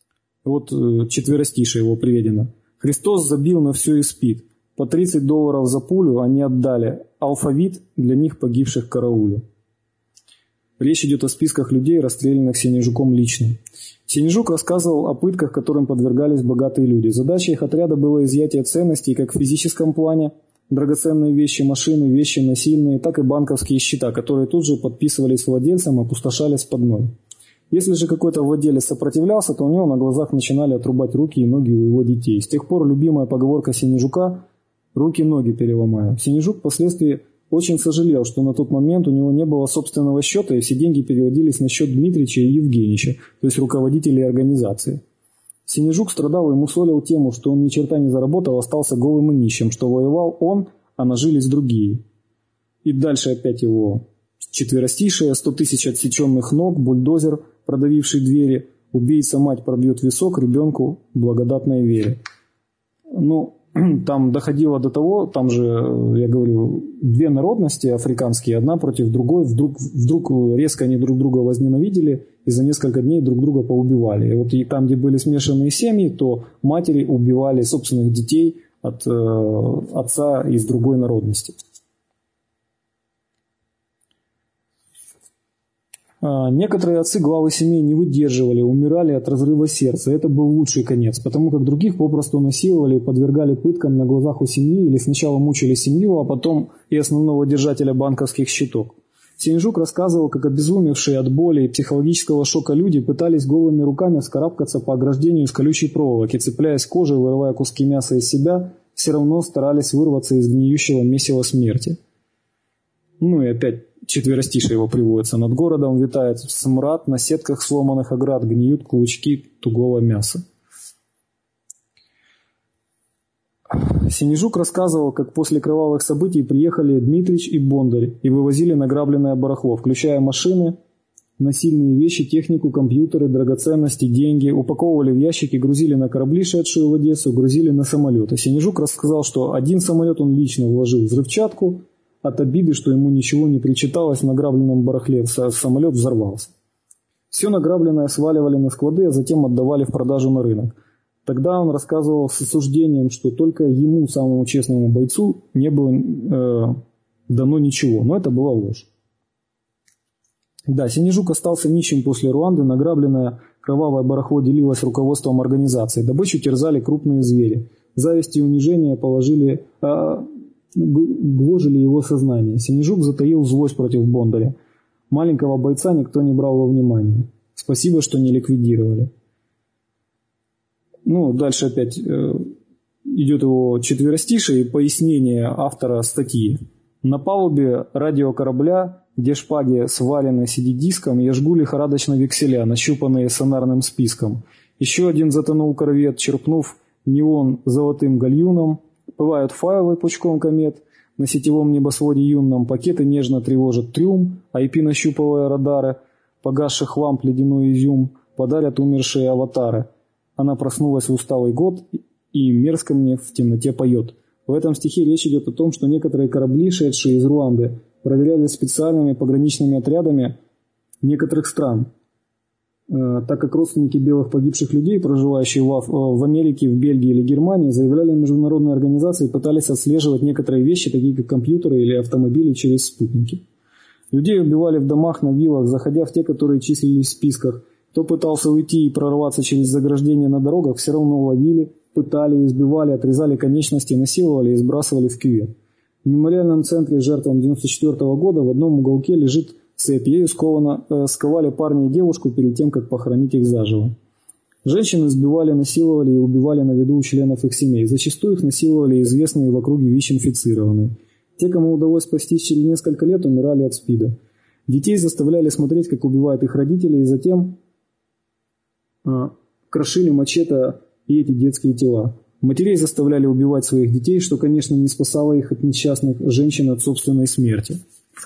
Вот четверостишее его приведено. «Христос забил на все и спит. По тридцать долларов за пулю они отдали. Алфавит для них погибших караулю». Речь идет о списках людей, расстрелянных Сенежуком лично. Сенежук рассказывал о пытках, которым подвергались богатые люди. Задачей их отряда было изъятие ценностей как в физическом плане, драгоценные вещи, машины, вещи насильные, так и банковские счета, которые тут же подписывались владельцам и опустошались под ноль. Если же какой-то владелец сопротивлялся, то у него на глазах начинали отрубать руки и ноги у его детей. С тех пор любимая поговорка Сенежука «руки-ноги переломаю». Сенежук впоследствии очень сожалел, что на тот момент у него не было собственного счета, и все деньги переводились на счет Дмитрича и Евгеньевича, то есть руководителей организации. Сенежук страдал и мусолил тему, что он ни черта не заработал, остался голым и нищим, что воевал он, а нажились другие. И дальше опять его четверостишее: сто тысяч отсеченных ног, бульдозер, продавивший двери, убийца мать пробьет висок ребенку благодатной вере. Ну, там доходило до того, там же, я говорю, две народности африканские, одна против другой, вдруг, вдруг резко они друг друга возненавидели и за несколько дней друг друга поубивали. И вот и там, где были смешанные семьи, то матери убивали собственных детей от э, отца из другой народности. Некоторые отцы главы семей не выдерживали, умирали от разрыва сердца. Это был лучший конец, потому как других попросту насиловали и подвергали пыткам на глазах у семьи, или сначала мучили семью, а потом и основного держателя банковских счетов. Сенежук рассказывал, как обезумевшие от боли и психологического шока люди пытались голыми руками вскарабкаться по ограждению из колючей проволоки, цепляясь кожей, вырывая куски мяса из себя, все равно старались вырваться из гниющего месива смерти. Ну и опять четверостишее его приводится. Над городом витает смрад, на сетках сломанных оград гниют клочки тугого мяса. Сенежук рассказывал, как после кровавых событий приехали Дмитрич и Бондарь и вывозили награбленное барахло, включая машины, насильные вещи, технику, компьютеры, драгоценности, деньги, упаковывали в ящики, грузили на корабли, шедшие в Одессу, грузили на самолеты. Сенежук рассказал, что один самолет он лично вложил в взрывчатку, от обиды, что ему ничего не причиталось в награбленном барахле, самолет взорвался. Все награбленное сваливали на склады, а затем отдавали в продажу на рынок. Тогда он рассказывал с осуждением, что только ему, самому честному бойцу, не было э, дано ничего, но это была ложь. Да, Сенежук остался нищим после Руанды, награбленное кровавое барахло делилось руководством организации, добычу терзали крупные звери, зависть и унижение положили... Э, гложили его сознание. Сенежук затаил злость против Бондаря. Маленького бойца никто не брал во внимание. Спасибо, что не ликвидировали. Ну, дальше опять э, идет его четверостишее и пояснение автора статьи. На палубе радиокорабля, где шпаги свалены си ди-диском, я жгу лихорадочно векселя, нащупанные сонарным списком. Еще один затонул корвет, черпнув неон золотым гальюном. Бывают файлы пучком комет, на сетевом небосводе юном пакеты нежно тревожат трюм, ай пи нащупывая радары, погасших ламп ледяной изюм подарят умершие аватары. Она проснулась в усталый год и мерзко мне в темноте поет. В этом стихе речь идет о том, что некоторые корабли, шедшие из Руанды, проверяли специальными пограничными отрядами некоторых стран, так как родственники белых погибших людей, проживающие в, в Америке, в Бельгии или Германии, заявляли международные организации и пытались отслеживать некоторые вещи, такие как компьютеры или автомобили, через спутники. Людей убивали в домах, на виллах, заходя в те, которые числились в списках. Кто пытался уйти и прорваться через заграждения на дорогах, все равно ловили, пытали, избивали, отрезали конечности, насиловали и сбрасывали в кювет. В мемориальном центре жертвам девяносто четвёртого года в одном уголке лежит цепь. Ею сковано, э, сковали парня и девушку перед тем, как похоронить их заживо. Женщин избивали, насиловали и убивали на виду у членов их семей. Зачастую их насиловали известные в округе ВИЧ-инфицированные. Те, кому удалось спастись через несколько лет, умирали от СПИДа. Детей заставляли смотреть, как убивают их родители, и затем э, крошили мачете и эти детские тела. Матерей заставляли убивать своих детей, что, конечно, не спасало их от несчастных женщин от собственной смерти.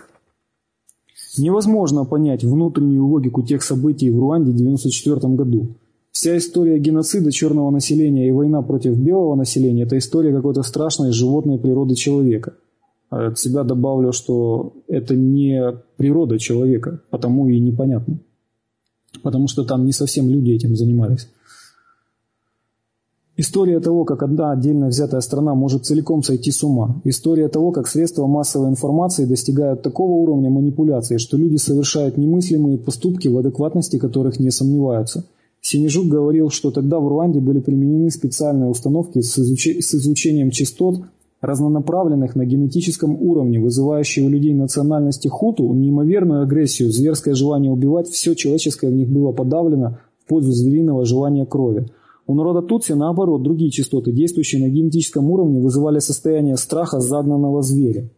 Невозможно понять внутреннюю логику тех событий в Руанде в девяносто четвёртом году. Вся история геноцида черного населения и война против белого населения – это история какой-то страшной животной природы человека. От себя добавлю, что это не природа человека, потому и непонятно. Потому что там не совсем люди этим занимались. История того, как одна отдельно взятая страна может целиком сойти с ума. История того, как средства массовой информации достигают такого уровня манипуляции, что люди совершают немыслимые поступки, в адекватности которых не сомневаются. Синежук говорил, что тогда в Руанде были применены специальные установки с, изуч... с излучением частот, разнонаправленных на генетическом уровне, вызывающие у людей национальности хуту неимоверную агрессию, зверское желание убивать, все человеческое в них было подавлено в пользу звериного желания крови. У народа Тутси, наоборот, другие частоты, действующие на генетическом уровне, вызывали состояние страха загнанного зверя.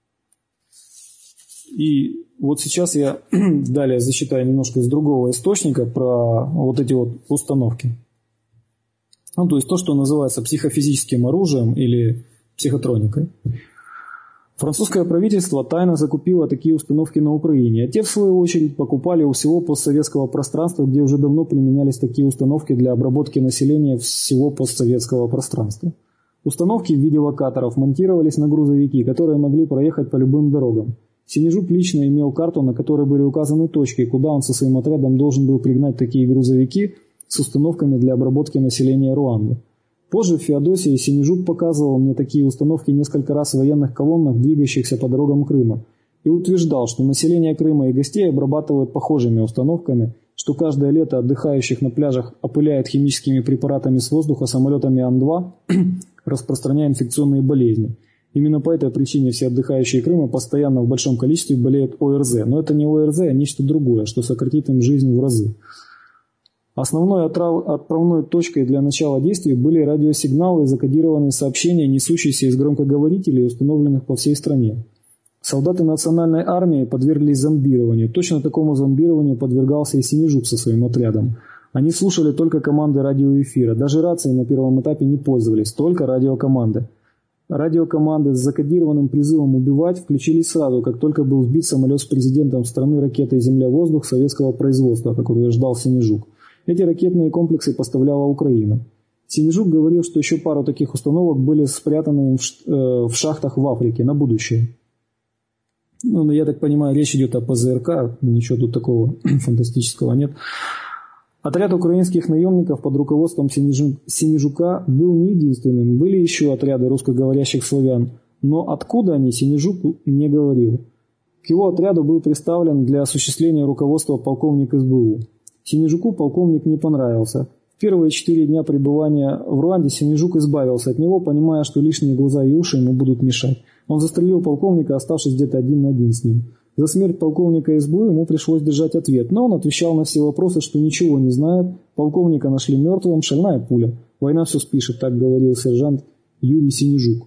И вот сейчас я далее зачитаю немножко из другого источника про вот эти вот установки. Ну, то есть то, что называется психофизическим оружием или психотроникой. Французское правительство тайно закупило такие установки на Украине, а те, в свою очередь, покупали у всего постсоветского пространства, где уже давно применялись такие установки для обработки населения всего постсоветского пространства. Установки в виде локаторов монтировались на грузовики, которые могли проехать по любым дорогам. Синежук лично имел карту, на которой были указаны точки, куда он со своим отрядом должен был пригнать такие грузовики с установками для обработки населения Руанды. Позже в Феодосии Синежук показывал мне такие установки несколько раз в военных колоннах, двигающихся по дорогам Крыма, и утверждал, что население Крыма и гостей обрабатывают похожими установками, что каждое лето отдыхающих на пляжах опыляют химическими препаратами с воздуха самолетами Ан два, распространяя инфекционные болезни. Именно по этой причине все отдыхающие Крыма постоянно в большом количестве болеют О Р З, но это не О Р З, а нечто другое, что сократит им жизнь в разы. Основной отправной точкой для начала действий были радиосигналы и закодированные сообщения, несущиеся из громкоговорителей, установленных по всей стране. Солдаты национальной армии подверглись зомбированию. Точно такому зомбированию подвергался и Синежук со своим отрядом. Они слушали только команды радиоэфира. Даже рации на первом этапе не пользовались, только радиокоманды. Радиокоманды с закодированным призывом убивать включились сразу, как только был сбит самолет с президентом страны ракетой «Земля-воздух» советского производства, как утверждал Синежук. Эти ракетные комплексы поставляла Украина. Синежук говорил, что еще пару таких установок были спрятаны в шахтах в Африке на будущее. Ну, я так понимаю, речь идет о П З Р К, ничего тут такого фантастического нет. Отряд украинских наемников под руководством Синежука был не единственным. Были еще отряды русскоговорящих славян, но откуда они, Синежук не говорил. К его отряду был представлен для осуществления руководства полковник С Б У. Синежуку полковник не понравился. В первые четыре дня пребывания в Руанде Синежук избавился от него, понимая, что лишние глаза и уши ему будут мешать. Он застрелил полковника, оставшись где-то один на один с ним. За смерть полковника С Б У ему пришлось держать ответ, но он отвечал на все вопросы, что ничего не знает. Полковника нашли мертвым, шальная пуля. Война все спишет, так говорил сержант Юрий Синежук.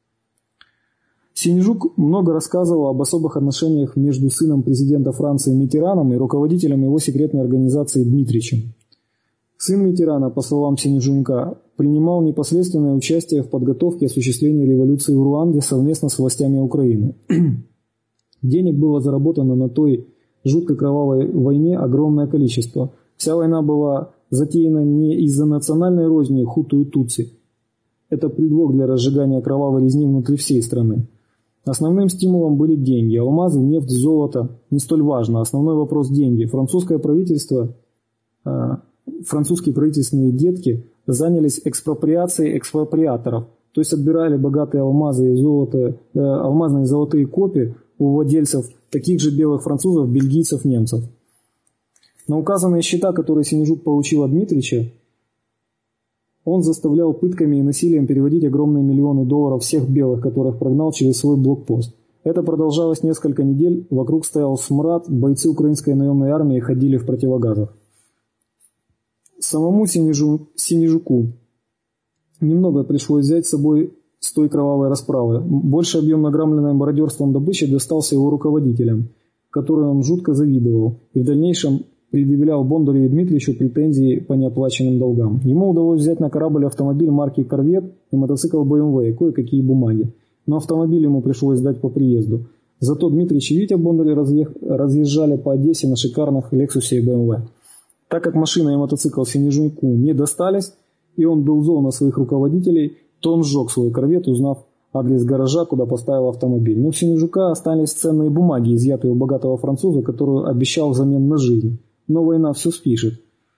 Синежук много рассказывал об особых отношениях между сыном президента Франции Миттераном и руководителем его секретной организации Дмитричем. Сын Миттерана, по словам Синежука, принимал непосредственное участие в подготовке и осуществлении революции в Руанде совместно с властями Украины. Денег было заработано на той жутко кровавой войне огромное количество. Вся война была затеяна не из-за национальной розни хуту и тутси. Это предлог для разжигания кровавой резни внутри всей страны. Основным стимулом были деньги. Алмазы, нефть, золото. Не столь важно. Основной вопрос – деньги. Французское правительство, э, французские правительственные детки занялись экспроприацией экспроприаторов. То есть отбирали богатые алмазы и золото, э, алмазные и золотые копии у владельцев таких же белых французов, бельгийцев, немцев. На указанные счета, которые Синежук получил от Дмитрича, он заставлял пытками и насилием переводить огромные миллионы долларов всех белых, которых прогнал через свой блокпост. Это продолжалось несколько недель, вокруг стоял смрад, бойцы украинской наемной армии ходили в противогазах. Самому Синежу, Синежуку немного пришлось взять с собой с той кровавой расправы. Больше объем награбленной мародерством добычи достался его руководителям, которым он жутко завидовал, и в дальнейшем предъявлял Бондарю и Дмитричу претензии по неоплаченным долгам. Ему удалось взять на корабль автомобиль марки «Корвет» и мотоцикл Бэ Эм Вэ и кое-какие бумаги. Но автомобиль ему пришлось сдать по приезду. Зато Дмитрич и Витя Бондарь разъезжали по Одессе на шикарных «Лексусе» и Бэ Эм Вэ. Так как машина и мотоцикл Синежуку не достались, и он был зол на своих руководителей, то он сжег свой «Корвет», узнав адрес гаража, куда поставил автомобиль. Но у Синежука остались ценные бумаги, изъятые у богатого француза, которую обещал взамен на жизнь. Но война все спишет.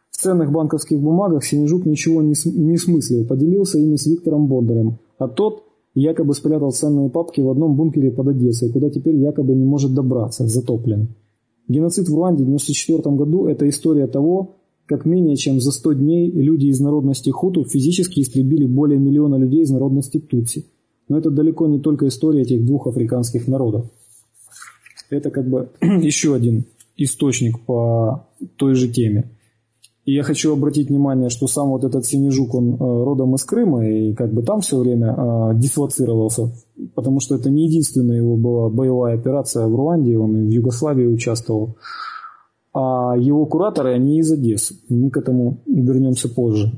В ценных банковских бумагах Синежук ничего не, не смыслил, поделился ими с Виктором Бондарем, а тот якобы спрятал ценные папки в одном бункере под Одессой, куда теперь якобы не может добраться, затоплен. Геноцид в Руанде в девяносто четвёртом году – это история того, как менее чем за сто дней люди из народности хуту физически истребили более миллиона людей из народности тутси. Но это далеко не только история этих двух африканских народов. Это как бы еще один источник по той же теме. И я хочу обратить внимание, что сам вот этот Синежук, он э, родом из Крыма, и как бы там все время э, дислоцировался, потому что это не единственная его была боевая операция в Руанде, он и в Югославии участвовал. А его кураторы, они из Одессы. Мы к этому вернемся позже.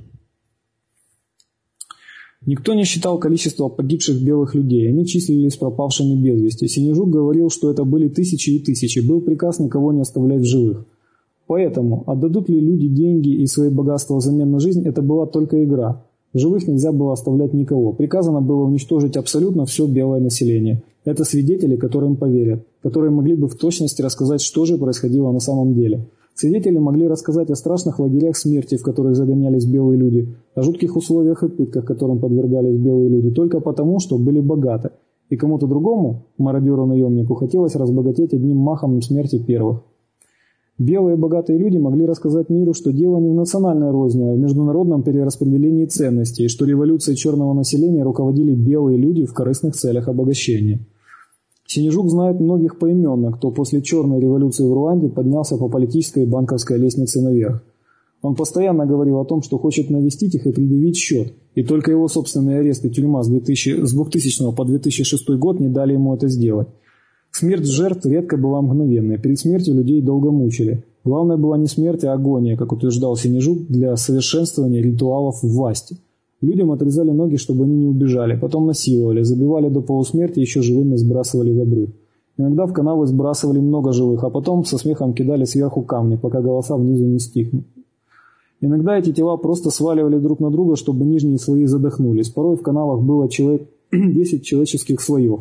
Никто не считал количество погибших белых людей, они числились пропавшими без вести. Синежук говорил, что это были тысячи и тысячи, был приказ никого не оставлять в живых. Поэтому отдадут ли люди деньги и свои богатства взамен на жизнь, это была только игра. В живых нельзя было оставлять никого. Приказано было уничтожить абсолютно все белое население. Это свидетели, которым поверят, которые могли бы в точности рассказать, что же происходило на самом деле. Свидетели могли рассказать о страшных лагерях смерти, в которых загонялись белые люди, о жутких условиях и пытках, которым подвергались белые люди, только потому, что были богаты. И кому-то другому, мародеру-наемнику, хотелось разбогатеть одним махом смерти первых. Белые богатые люди могли рассказать миру, что дело не в национальной розни, а в международном перераспределении ценностей, и что революцией черного населения руководили белые люди в корыстных целях обогащения. Синежук знает многих поименно, кто после черной революции в Руанде поднялся по политической и банковской лестнице наверх. Он постоянно говорил о том, что хочет навестить их и предъявить счет, и только его собственный арест и тюрьма с двухтысячного по две тысячи шестой год не дали ему это сделать. Смерть жертв редко была мгновенной. Перед смертью людей долго мучили. Главное была не смерть, а агония, как утверждал Синежук, для совершенствования ритуалов власти. Людям отрезали ноги, чтобы они не убежали, потом насиловали, забивали до полусмерти и еще живыми сбрасывали в обрыв. Иногда в канавы сбрасывали много живых, а потом со смехом кидали сверху камни, пока голоса внизу не стихнут. Иногда эти тела просто сваливали друг на друга, чтобы нижние слои задохнулись. Порой в канавах было человек десять человеческих слоев.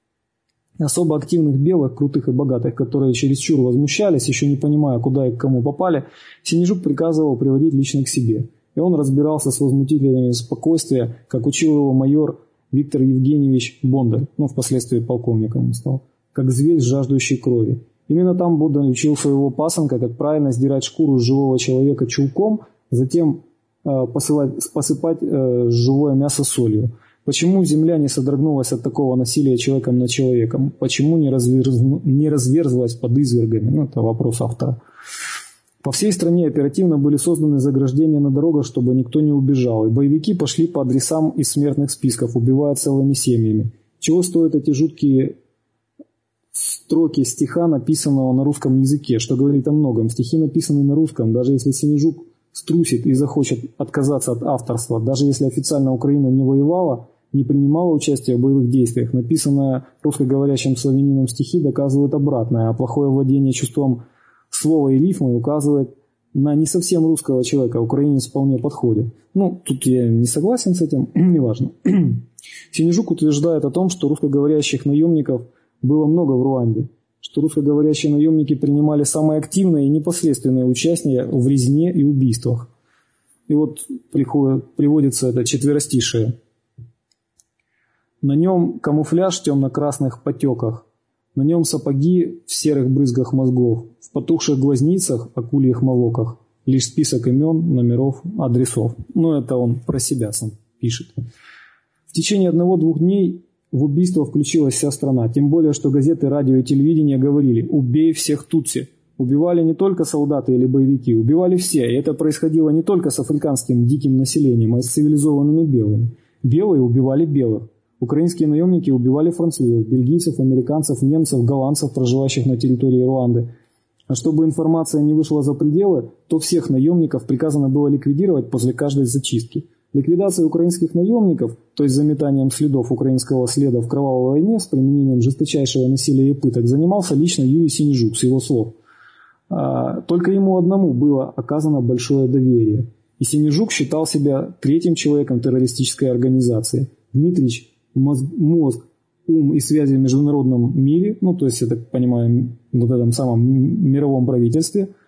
Особо активных белых, крутых и богатых, которые чересчур возмущались, еще не понимая, куда и к кому попали, Синежук приказывал приводить лично к себе. И он разбирался с возмутителями спокойствия, как учил его майор Виктор Евгеньевич Бондарь, ну, впоследствии полковником он стал, как зверь, жаждущий крови. Именно там Бондарь учил своего пасынка, как правильно сдирать шкуру с живого человека чулком, затем э, посылать, посыпать э, живое мясо солью. Почему земля не содрогнулась от такого насилия человеком над человеком? Почему не, разверз... не разверзлась под извергами? Ну, это вопрос автора. По всей стране оперативно были созданы заграждения на дорогах, чтобы никто не убежал. И боевики пошли по адресам из смертных списков, убивая целыми семьями. Чего стоят эти жуткие строки стиха, написанного на русском языке, что говорит о многом. Стихи написаны на русском, даже если Синежук струсит и захочет отказаться от авторства, даже если официально Украина не воевала, не принимала участия в боевых действиях, написанное русскоговорящим славянином стихи доказывает обратное, а плохое владение чувством слова и рифмы указывает на не совсем русского человека, украинец вполне подходит. Ну, тут я не согласен с этим, неважно. Синежук утверждает о том, что русскоговорящих наемников было много в Руанде, что русскоговорящие наемники принимали самое активное и непосредственное участие в резне и убийствах. И вот приходит, приводится это четверостишее. На нем камуфляж в темно-красных потеках, на нем сапоги в серых брызгах мозгов, в потухших глазницах, акульих молоках, лишь список имен, номеров, адресов. Ну, это он про себя сам пишет. В течение одного-двух дней в убийство включилась вся страна, тем более, что газеты, радио и телевидение говорили «убей всех тутси». Убивали не только солдаты или боевики, убивали все, и это происходило не только с африканским диким населением, а и с цивилизованными белыми. Белые убивали белых. Украинские наемники убивали французов, бельгийцев, американцев, немцев, голландцев, проживающих на территории Руанды. А чтобы информация не вышла за пределы, то всех наемников приказано было ликвидировать после каждой зачистки. Ликвидацией украинских наемников, то есть заметанием следов украинского следа в кровавой войне с применением жесточайшего насилия и пыток, занимался лично Юрий Синежук, с его слов. Только ему одному было оказано большое доверие. И Синежук считал себя третьим человеком террористической организации. Дмитрич Мозг, мозг, ум и связи в международном мире, ну, то есть, я так понимаю, в вот этом самом мировом правительстве,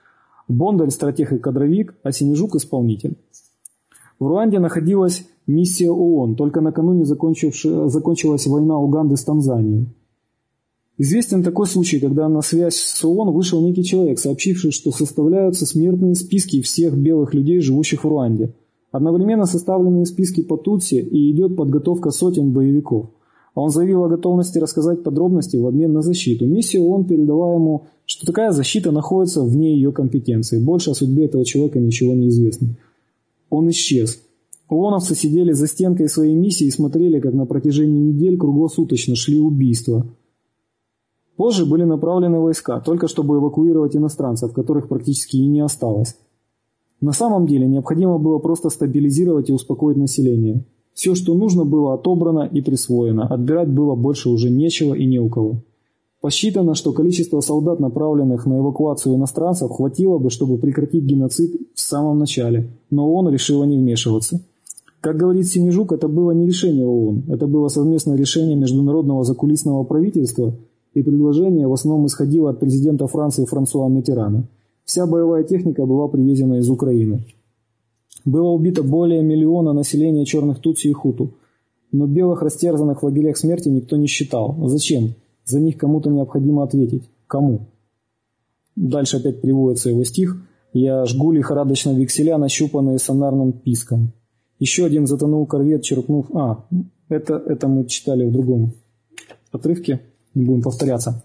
Бондарь – стратег и кадровик, а Синежук – исполнитель. В Руанде находилась миссия ООН, только накануне закончилась война Уганды с Танзанией. Известен такой случай, когда на связь с ООН вышел некий человек, сообщивший, что составляются смертные списки всех белых людей, живущих в Руанде. Одновременно составлены списки по Тутси и идет подготовка сотен боевиков. А он заявил о готовности рассказать подробности в обмен на защиту. Миссия ООН передала ему, что такая защита находится вне ее компетенции. Больше о судьбе этого человека ничего не известно. Он исчез. ООНовцы сидели за стенкой своей миссии и смотрели, как на протяжении недель круглосуточно шли убийства. Позже были направлены войска, только чтобы эвакуировать иностранцев, которых практически и не осталось. На самом деле необходимо было просто стабилизировать и успокоить население. Все, что нужно, было отобрано и присвоено. Отбирать было больше уже нечего и не у кого. Посчитано, что количество солдат, направленных на эвакуацию иностранцев, хватило бы, чтобы прекратить геноцид в самом начале, но ООН решила не вмешиваться. Как говорит Синежук, это было не решение ООН, это было совместное решение международного закулисного правительства, и предложение в основном исходило от президента Франции Франсуа Миттерана. Вся боевая техника была привезена из Украины. Было убито более миллиона населения черных тутси и хуту, но белых растерзанных в лагерях смерти никто не считал. Зачем? За них кому-то необходимо ответить. Кому? Дальше опять приводится его стих. «Я жгу лихорадочно векселя, нащупанные сонарным писком». Еще один затонул корвет, черкнув... А, это, это мы читали в другом отрывке. Не будем повторяться.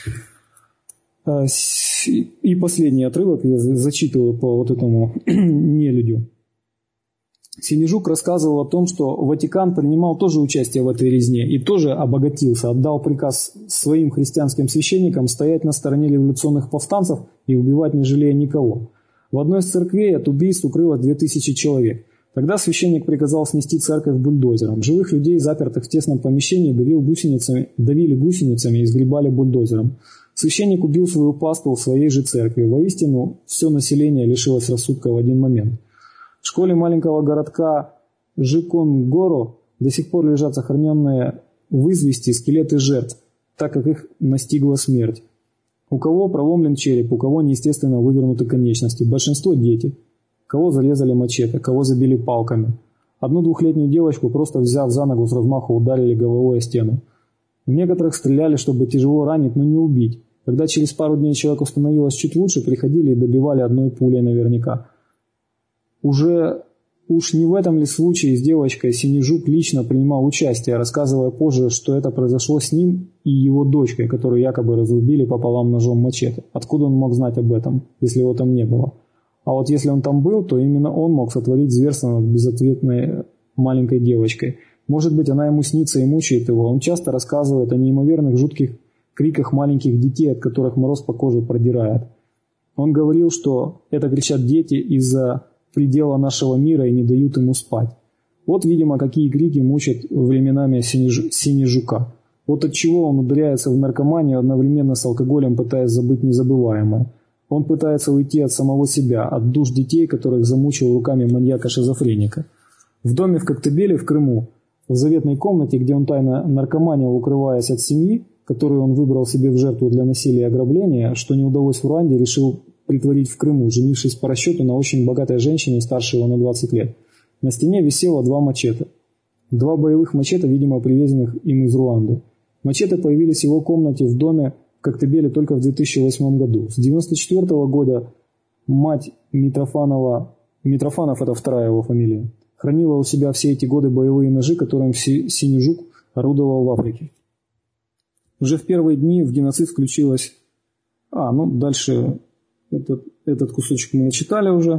И последний отрывок я зачитываю по вот этому нелюдю. Синежук рассказывал о том, что Ватикан принимал тоже участие в этой резне и тоже обогатился, отдал приказ своим христианским священникам стоять на стороне революционных повстанцев и убивать, не жалея никого. В одной из церквей от убийств укрылось две тысячи человек. Тогда священник приказал снести церковь бульдозером. Живых людей, запертых в тесном помещении, давил гусеницами, давили гусеницами и сгребали бульдозером. Священник убил свою паству в своей же церкви. Воистину, все население лишилось рассудка в один момент. В школе маленького городка Жиконгоро до сих пор лежат сохраненные в извести скелеты жертв, так как их настигла смерть. У кого проломлен череп, у кого неестественно вывернуты конечности. Большинство дети. Кого зарезали мачете, кого забили палками. Одну двухлетнюю девочку, просто взяв за ногу с размаху, ударили головой о стену. В некоторых стреляли, чтобы тяжело ранить, но не убить. Когда через пару дней человеку становилось чуть лучше, приходили и добивали одной пулей наверняка. Уже уж не в этом ли случае с девочкой Синежук лично принимал участие, рассказывая позже, что это произошло с ним и его дочкой, которую якобы разрубили пополам ножом мачете. Откуда он мог знать об этом, если его там не было? А вот если он там был, то именно он мог сотворить зверство над безответной маленькой девочкой. Может быть, она ему снится и мучает его. Он часто рассказывает о неимоверных жутких криках маленьких детей, от которых мороз по коже продирает. Он говорил, что это кричат дети из-за предела нашего мира и не дают ему спать. Вот, видимо, какие крики мучат временами Синеж... Синежука. Вот от чего он ударяется в наркоманию одновременно с алкоголем, пытаясь забыть незабываемое. Он пытается уйти от самого себя, от душ детей, которых замучил руками маньяка-шизофреника. В доме в Коктебеле в Крыму, в заветной комнате, где он тайно наркоманил, укрываясь от семьи, которую он выбрал себе в жертву для насилия и ограбления, что не удалось в Руанде, решил притворить в Крыму, женившись по расчету на очень богатой женщине, старше его на двадцать лет. На стене висело два мачете. Два боевых мачете, видимо, привезенных им из Руанды. Мачете появились в его комнате в доме в Коктебеле только в две тысячи восьмом году. С девяносто четвёртого года мать Митрофанова, Митрофанов это вторая его фамилия, хранила у себя все эти годы боевые ножи, которым Синежук орудовал в Африке. Уже в первые дни в геноцид включилась... А, ну дальше этот, этот кусочек мы читали уже.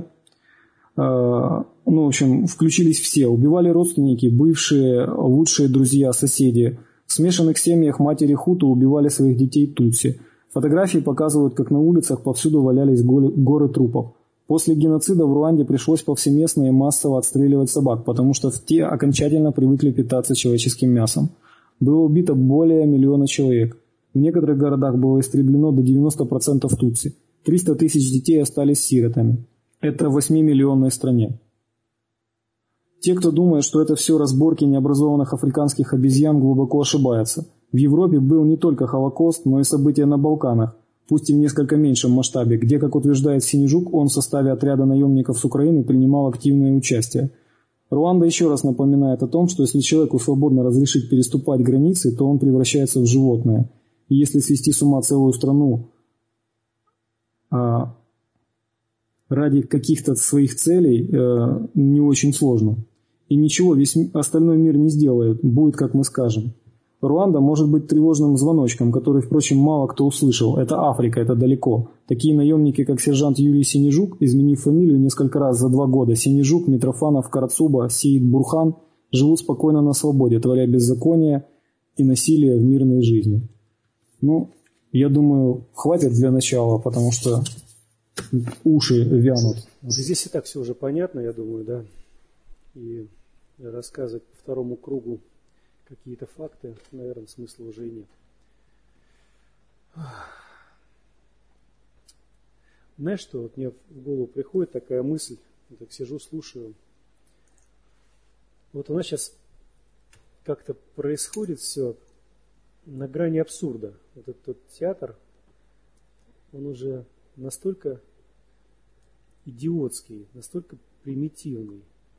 А, ну, в общем, включились все. Убивали родственники, бывшие, лучшие друзья, соседи. В смешанных семьях матери хуту убивали своих детей тутси. Фотографии показывают, как на улицах повсюду валялись горы трупов. После геноцида в Руанде пришлось повсеместно и массово отстреливать собак, потому что те окончательно привыкли питаться человеческим мясом. Было убито более миллиона человек. В некоторых городах было истреблено до девяноста процентов тутси. триста тысяч детей остались сиротами. Это в восьмимиллионной стране. Те, кто думает, что это все разборки необразованных африканских обезьян, глубоко ошибаются. В Европе был не только Холокост, но и события на Балканах. пусть и в несколько меньшем масштабе, где, как утверждает Синежук, он в составе отряда наемников с Украины принимал активное участие. Руанда еще раз напоминает о том, что если человеку свободно разрешить переступать границы, то он превращается в животное. И если свести с ума целую страну а, ради каких-то своих целей, а, не очень сложно. И ничего весь остальной мир не сделает, будет, как мы скажем. Руанда может быть тревожным звоночком, который, впрочем, мало кто услышал. Это Африка, это далеко. Такие наемники, как сержант Юрий Синежук, изменив фамилию несколько раз за два года, Синежук, Митрофанов, Карацуба, Сеид Бурхан, живут спокойно на свободе, творя беззаконие и насилие в мирной жизни. Ну, я думаю, хватит для начала, потому что уши вянут.
Здесь и так все уже понятно, я думаю, да. И рассказывать по второму кругу какие-то факты, наверное, смысла уже и нет. Знаешь что, вот мне в голову приходит такая мысль, я так сижу, слушаю. Вот у нас сейчас как-то происходит все на грани абсурда. Вот этот тот театр, он уже настолько идиотский, настолько примитивный.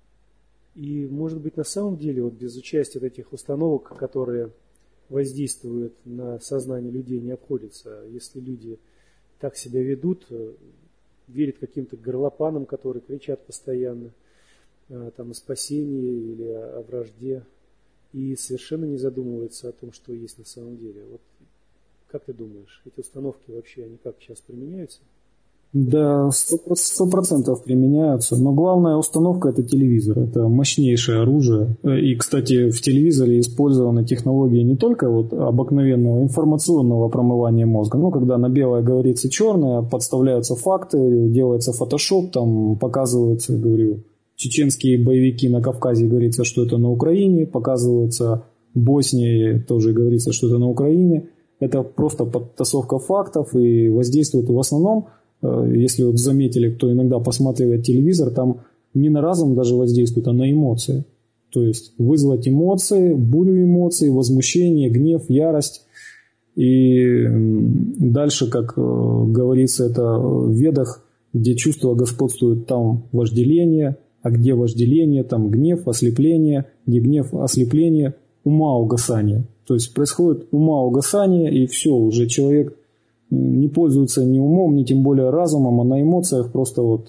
И, может быть, на самом деле, вот без участия этих установок, которые воздействуют на сознание людей, не обходится. Если люди так себя ведут, верят каким-то горлопанам, которые кричат постоянно там, о спасении или о вражде, и совершенно не задумываются о том, что есть на самом деле. Вот как ты думаешь, эти установки вообще, они как сейчас применяются?
Да, сто процентов применяются. Но главная установка – это телевизор. Это мощнейшее оружие. И, кстати, в телевизоре использованы технологии не только вот обыкновенного информационного промывания мозга. Ну, когда на белое говорится черное, подставляются факты, делается фотошоп, там показываются, говорю, чеченские боевики на Кавказе, говорится, что это на Украине, показываются в Боснии, тоже говорится, что это на Украине. Это просто подтасовка фактов и воздействует в основном. Если вот заметили, кто иногда посматривает телевизор, там не на разум даже воздействует, а на эмоции. То есть вызвать эмоции, бурю эмоций, возмущение, гнев, ярость. И дальше, как говорится, это в Ведах, где чувства господствуют, там вожделение, а где вожделение, там гнев, ослепление, где гнев, ослепление, ума угасание. То есть происходит ума угасание, и все, уже человек не пользуется ни умом, ни тем более разумом, а на эмоциях просто вот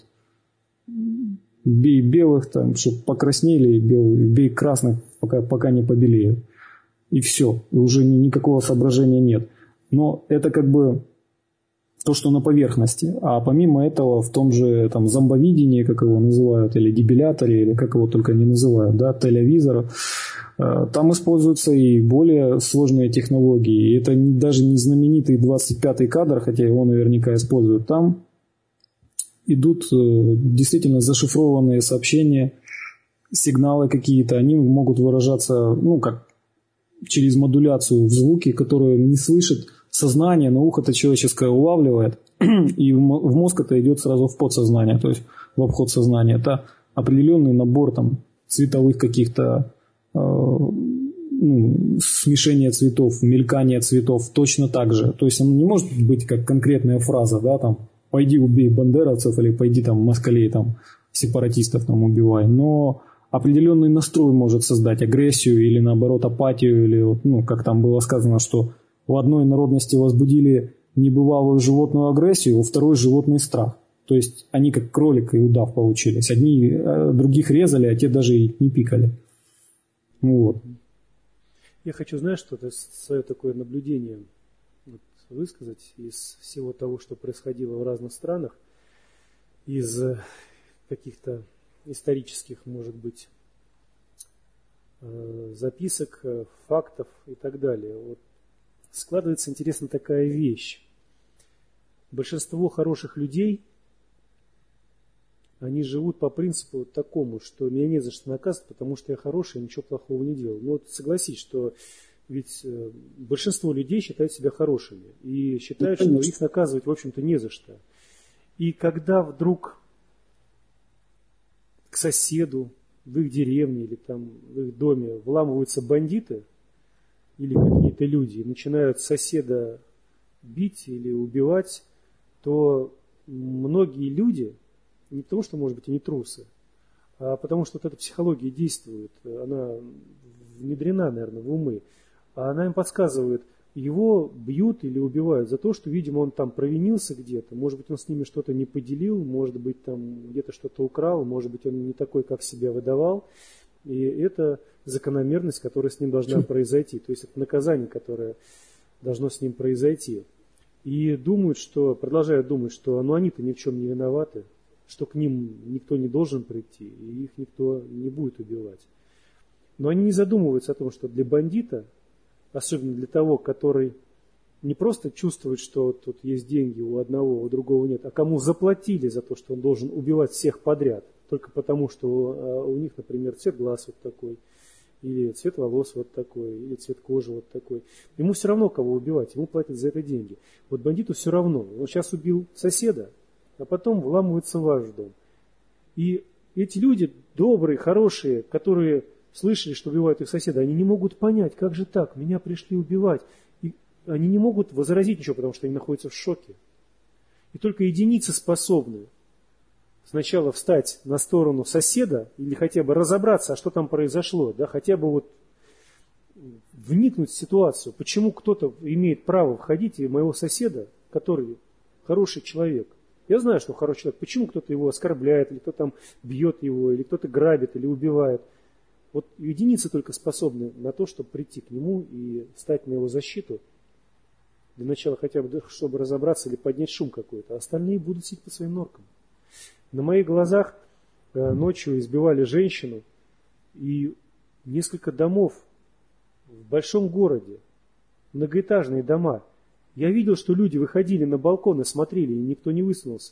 бей белых, там, чтобы покраснели, бей, бей красных, пока, пока не побелеют. И все, и уже ни, никакого соображения нет. Но это как бы то, что на поверхности. А помимо этого в том же там, зомбовидении, как его называют, или дебиляторе, или как его только не называют, да, телевизор, там используются и более сложные технологии. И это даже не знаменитый двадцать пятый кадр, хотя его наверняка используют. Там идут действительно зашифрованные сообщения, сигналы какие-то. Они могут выражаться, ну, как через модуляцию в звуки, которые не слышит сознание, но ухо-то человеческое улавливает. И в мозг это идет сразу в подсознание, то есть в обход сознания. Это определенный набор там, цветовых каких-то ну, смешение цветов, мелькание цветов точно так же. То есть оно не может быть как конкретная фраза, да, там, пойди убей бандеровцев или пойди там москалей, там, сепаратистов там убивай. Но определенный настрой может создать агрессию или наоборот апатию, или вот, ну, как там было сказано, что в одной народности возбудили небывалую животную агрессию, у второй животный страх. То есть они как кролик и удав получились. Одни других резали, а те даже и не пикали. Вот.
Я хочу, знаешь, что-то свое такое наблюдение вот, высказать из всего того, что происходило в разных странах, из каких-то исторических, может быть, записок, фактов и так далее. Вот складывается интересно такая вещь. Большинство хороших людей, они живут по принципу вот такому, что меня не за что наказывать, потому что я хороший, ничего плохого не делал. Но вот согласись, что ведь большинство людей считают себя хорошими и считают, ну, что их наказывать, в общем-то, не за что. И когда вдруг к соседу в их деревне или там в их доме вламываются бандиты или какие-то люди и начинают соседа бить или убивать, то многие люди, не потому что, может быть, они трусы, а потому что вот эта психология действует, она внедрена, наверное, в умы, а она им подсказывает, его бьют или убивают за то, что, видимо, он там провинился где-то, может быть, он с ними что-то не поделил, может быть, там где-то что-то украл, может быть, он не такой, как себя выдавал, и это закономерность, которая с ним должна произойти, то есть это наказание, которое должно с ним произойти. И думают, что, продолжают думать, что ну они-то ни в чем не виноваты, что к ним никто не должен прийти, и их никто не будет убивать. Но они не задумываются о том, что для бандита, особенно для того, который не просто чувствует, что тут есть деньги у одного, у другого нет, а кому заплатили за то, что он должен убивать всех подряд, только потому, что у них, например, цвет глаз вот такой, или цвет волос вот такой, или цвет кожи вот такой. Ему все равно, кого убивать, ему платят за это деньги. Вот бандиту все равно. Он сейчас убил соседа, а потом вламывается в ваш дом. И эти люди добрые, хорошие, которые слышали, что убивают их соседа, они не могут понять, как же так, меня пришли убивать. И они не могут возразить ничего, потому что они находятся в шоке. И только единицы способны сначала встать на сторону соседа или хотя бы разобраться, а что там произошло, да, хотя бы вот вникнуть в ситуацию, почему кто-то имеет право входить в моего соседа, который хороший человек. Я знаю, что он хороший человек, почему кто-то его оскорбляет, или кто-то там бьет его, или кто-то грабит, или убивает. Вот единицы только способны на то, чтобы прийти к нему и стать на его защиту, для начала хотя бы, чтобы разобраться или поднять шум какой-то, а остальные будут сидеть по своим норкам. На моих глазах э, ночью избивали женщину, и несколько домов в большом городе, многоэтажные дома. Я видел, что люди выходили на балкон и смотрели, и никто не высунулся.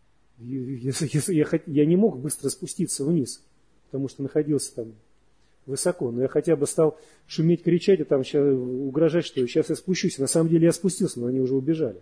Я, я, я, я не мог быстро спуститься вниз, потому что находился там высоко. Но я хотя бы стал шуметь, кричать, и там сейчас угрожать, что сейчас я спущусь. На самом деле я спустился, но они уже убежали.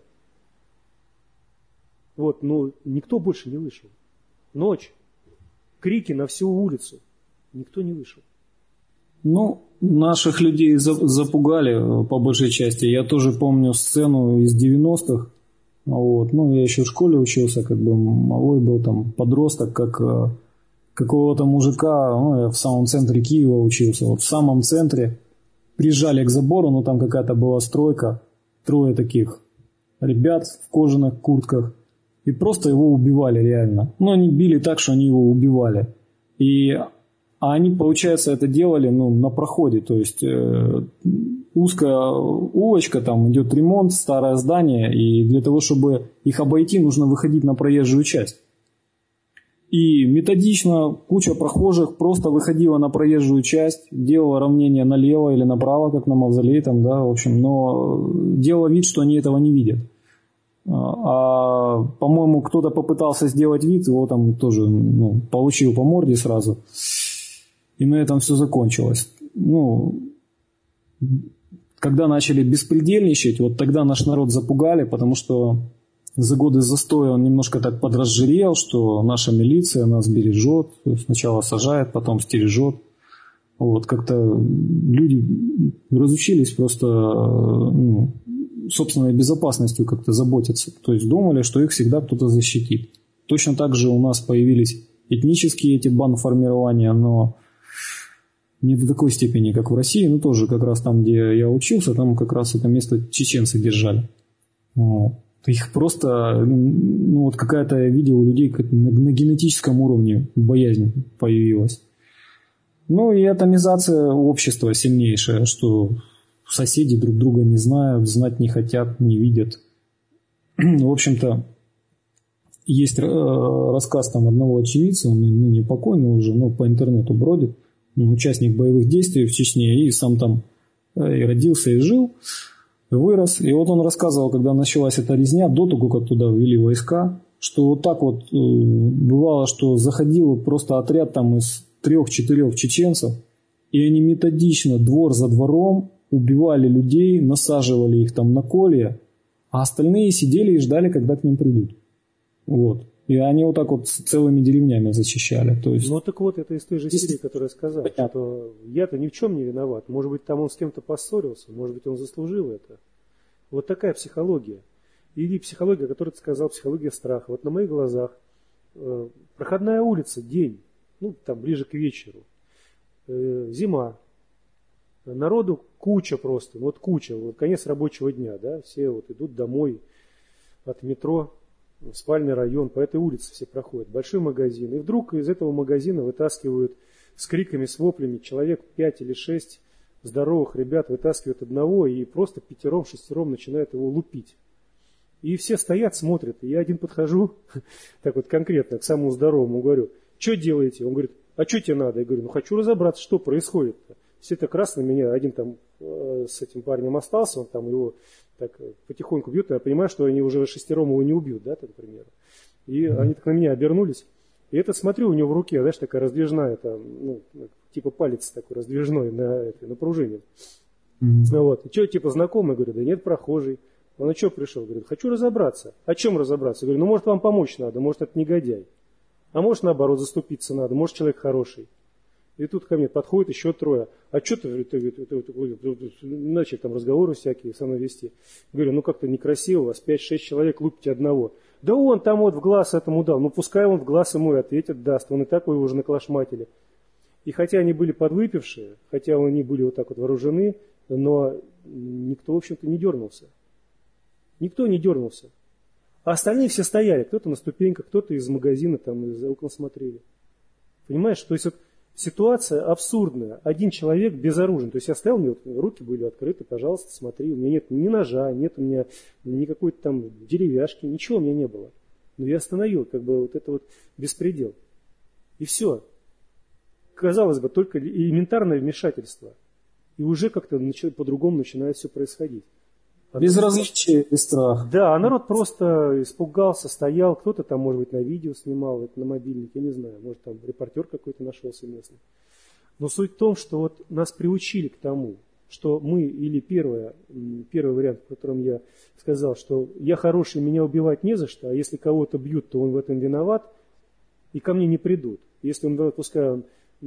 Вот, но никто больше не вышел. Ночь. Крики на всю улицу. Никто не вышел.
Ну, наших людей запугали по большей части. Я тоже помню сцену из девяностых. Вот. Ну, я еще в школе учился, как бы малой был там подросток, как какого-то мужика, ну, я в самом центре Киева учился. Вот в самом центре прижали к забору, но там какая-то была стройка. Трое таких ребят в кожаных куртках. И просто его убивали реально. Ну, они били так, что они его убивали. И, а они, получается, это делали ну, на проходе. То есть э, узкая улочка, там идет ремонт, старое здание. И для того, чтобы их обойти, нужно выходить на проезжую часть. И методично куча прохожих просто выходила на проезжую часть, делала равнение налево или направо, как на мавзолей, там, да, в общем. Но делала вид, что они этого не видят. А, по-моему, кто-то попытался сделать вид, его там тоже ну, получил по морде сразу. И на этом все закончилось. Ну, когда начали беспредельничать, вот тогда наш народ запугали, потому что за годы застоя он немножко так подразжирел, что наша милиция нас бережет, сначала сажает, потом стережет. Вот, как-то люди разучились просто ну, собственной безопасностью как-то заботиться. То есть думали, что их всегда кто-то защитит. Точно так же у нас появились этнические эти бандформирования, но не до такой степени, как в России, но тоже как раз там, где я учился, там как раз это место чеченцы держали. Вот. Их просто, ну вот какая-то, я видел у людей на, на генетическом уровне боязнь появилась. Ну и атомизация общества сильнейшая, что соседи друг друга не знают, знать не хотят, не видят. В общем-то, есть рассказ там одного очевидца, он ну, не покойный уже, но по интернету бродит, он участник боевых действий в Чечне, и сам там и родился, и жил, и вырос. И вот он рассказывал, когда началась эта резня, до того, как туда ввели войска, что вот так вот бывало, что заходил просто отряд там из трех-четырех чеченцев, и они методично, двор за двором, убивали людей, насаживали их там на колья, а остальные сидели и ждали, когда к ним придут. Вот. И они вот так вот целыми деревнями зачищали. То есть...
Ну так вот, это из той же серии, которую я сказал, Понятно. Что я-то ни в чем не виноват. Может быть, там он с кем-то поссорился, может быть, он заслужил это. Вот такая психология. Или психология, которую ты сказал, психология страха. Вот на моих глазах э, проходная улица, день, ну там ближе к вечеру, э, зима, народу куча просто, вот куча, вот конец рабочего дня, да, все вот идут домой от метро, в спальный район, по этой улице все проходят, большой магазин, и вдруг из этого магазина вытаскивают с криками, с воплями человек пять или шесть здоровых ребят, вытаскивают одного и просто пятером, шестером начинают его лупить. И все стоят, смотрят, и я один подхожу, так вот конкретно, к самому здоровому, говорю, что делаете? Он говорит, а что тебе надо? Я говорю, ну хочу разобраться, что происходит-то. Все так раз на меня, один там э, с этим парнем остался, он там его так потихоньку бьют, я понимаю, что они уже шестером его не убьют, да, так, например. И mm-hmm. они так на меня обернулись. И это смотрю, у него в руке, знаешь, такая раздвижная, там, ну, типа палец такой раздвижной на, это, на пружине. Mm-hmm. Вот. И что, типа знакомый? Говорю, да нет, прохожий. Он а что пришел? Говорит, хочу разобраться. О чем разобраться? Я говорю, ну может вам помочь надо, может это негодяй. А может наоборот заступиться надо, может человек хороший. И тут ко мне подходит еще трое. А что ты, ты, ты, ты, ты начали там разговоры всякие со мной вести. Говорю, ну как-то некрасиво, у вас пять-шесть человек лупите одного. Да он там вот в глаз этому дал. Ну пускай он в глаз ему и ответит, даст. Он и так его уже наколошматили. И хотя они были подвыпившие, хотя они были вот так вот вооружены, но никто, в общем-то, не дернулся. Никто не дернулся. А остальные все стояли. Кто-то на ступеньках, кто-то из магазина, там, из окна смотрели. Понимаешь, то есть вот ситуация абсурдная. Один человек безоружен. То есть я стоял, у меня вот руки были открыты, пожалуйста, смотри. У меня нет ни ножа, нет у меня ни какой-то там деревяшки, ничего у меня не было. Но я остановил, как бы вот это вот беспредел. И все. Казалось бы, только элементарное вмешательство. И уже как-то по-другому начинает все происходить. А
безразличие и страх.
Да, а народ просто испугался, стоял, кто-то там, может быть, на видео снимал, это на мобильник, я не знаю, может там репортер какой-то нашелся местный. Но суть в том, что вот нас приучили к тому, что мы, или первое, первый вариант, в котором я сказал, что я хороший, меня убивать не за что, а если кого-то бьют, то он в этом виноват, и ко мне не придут. Если он, пускай он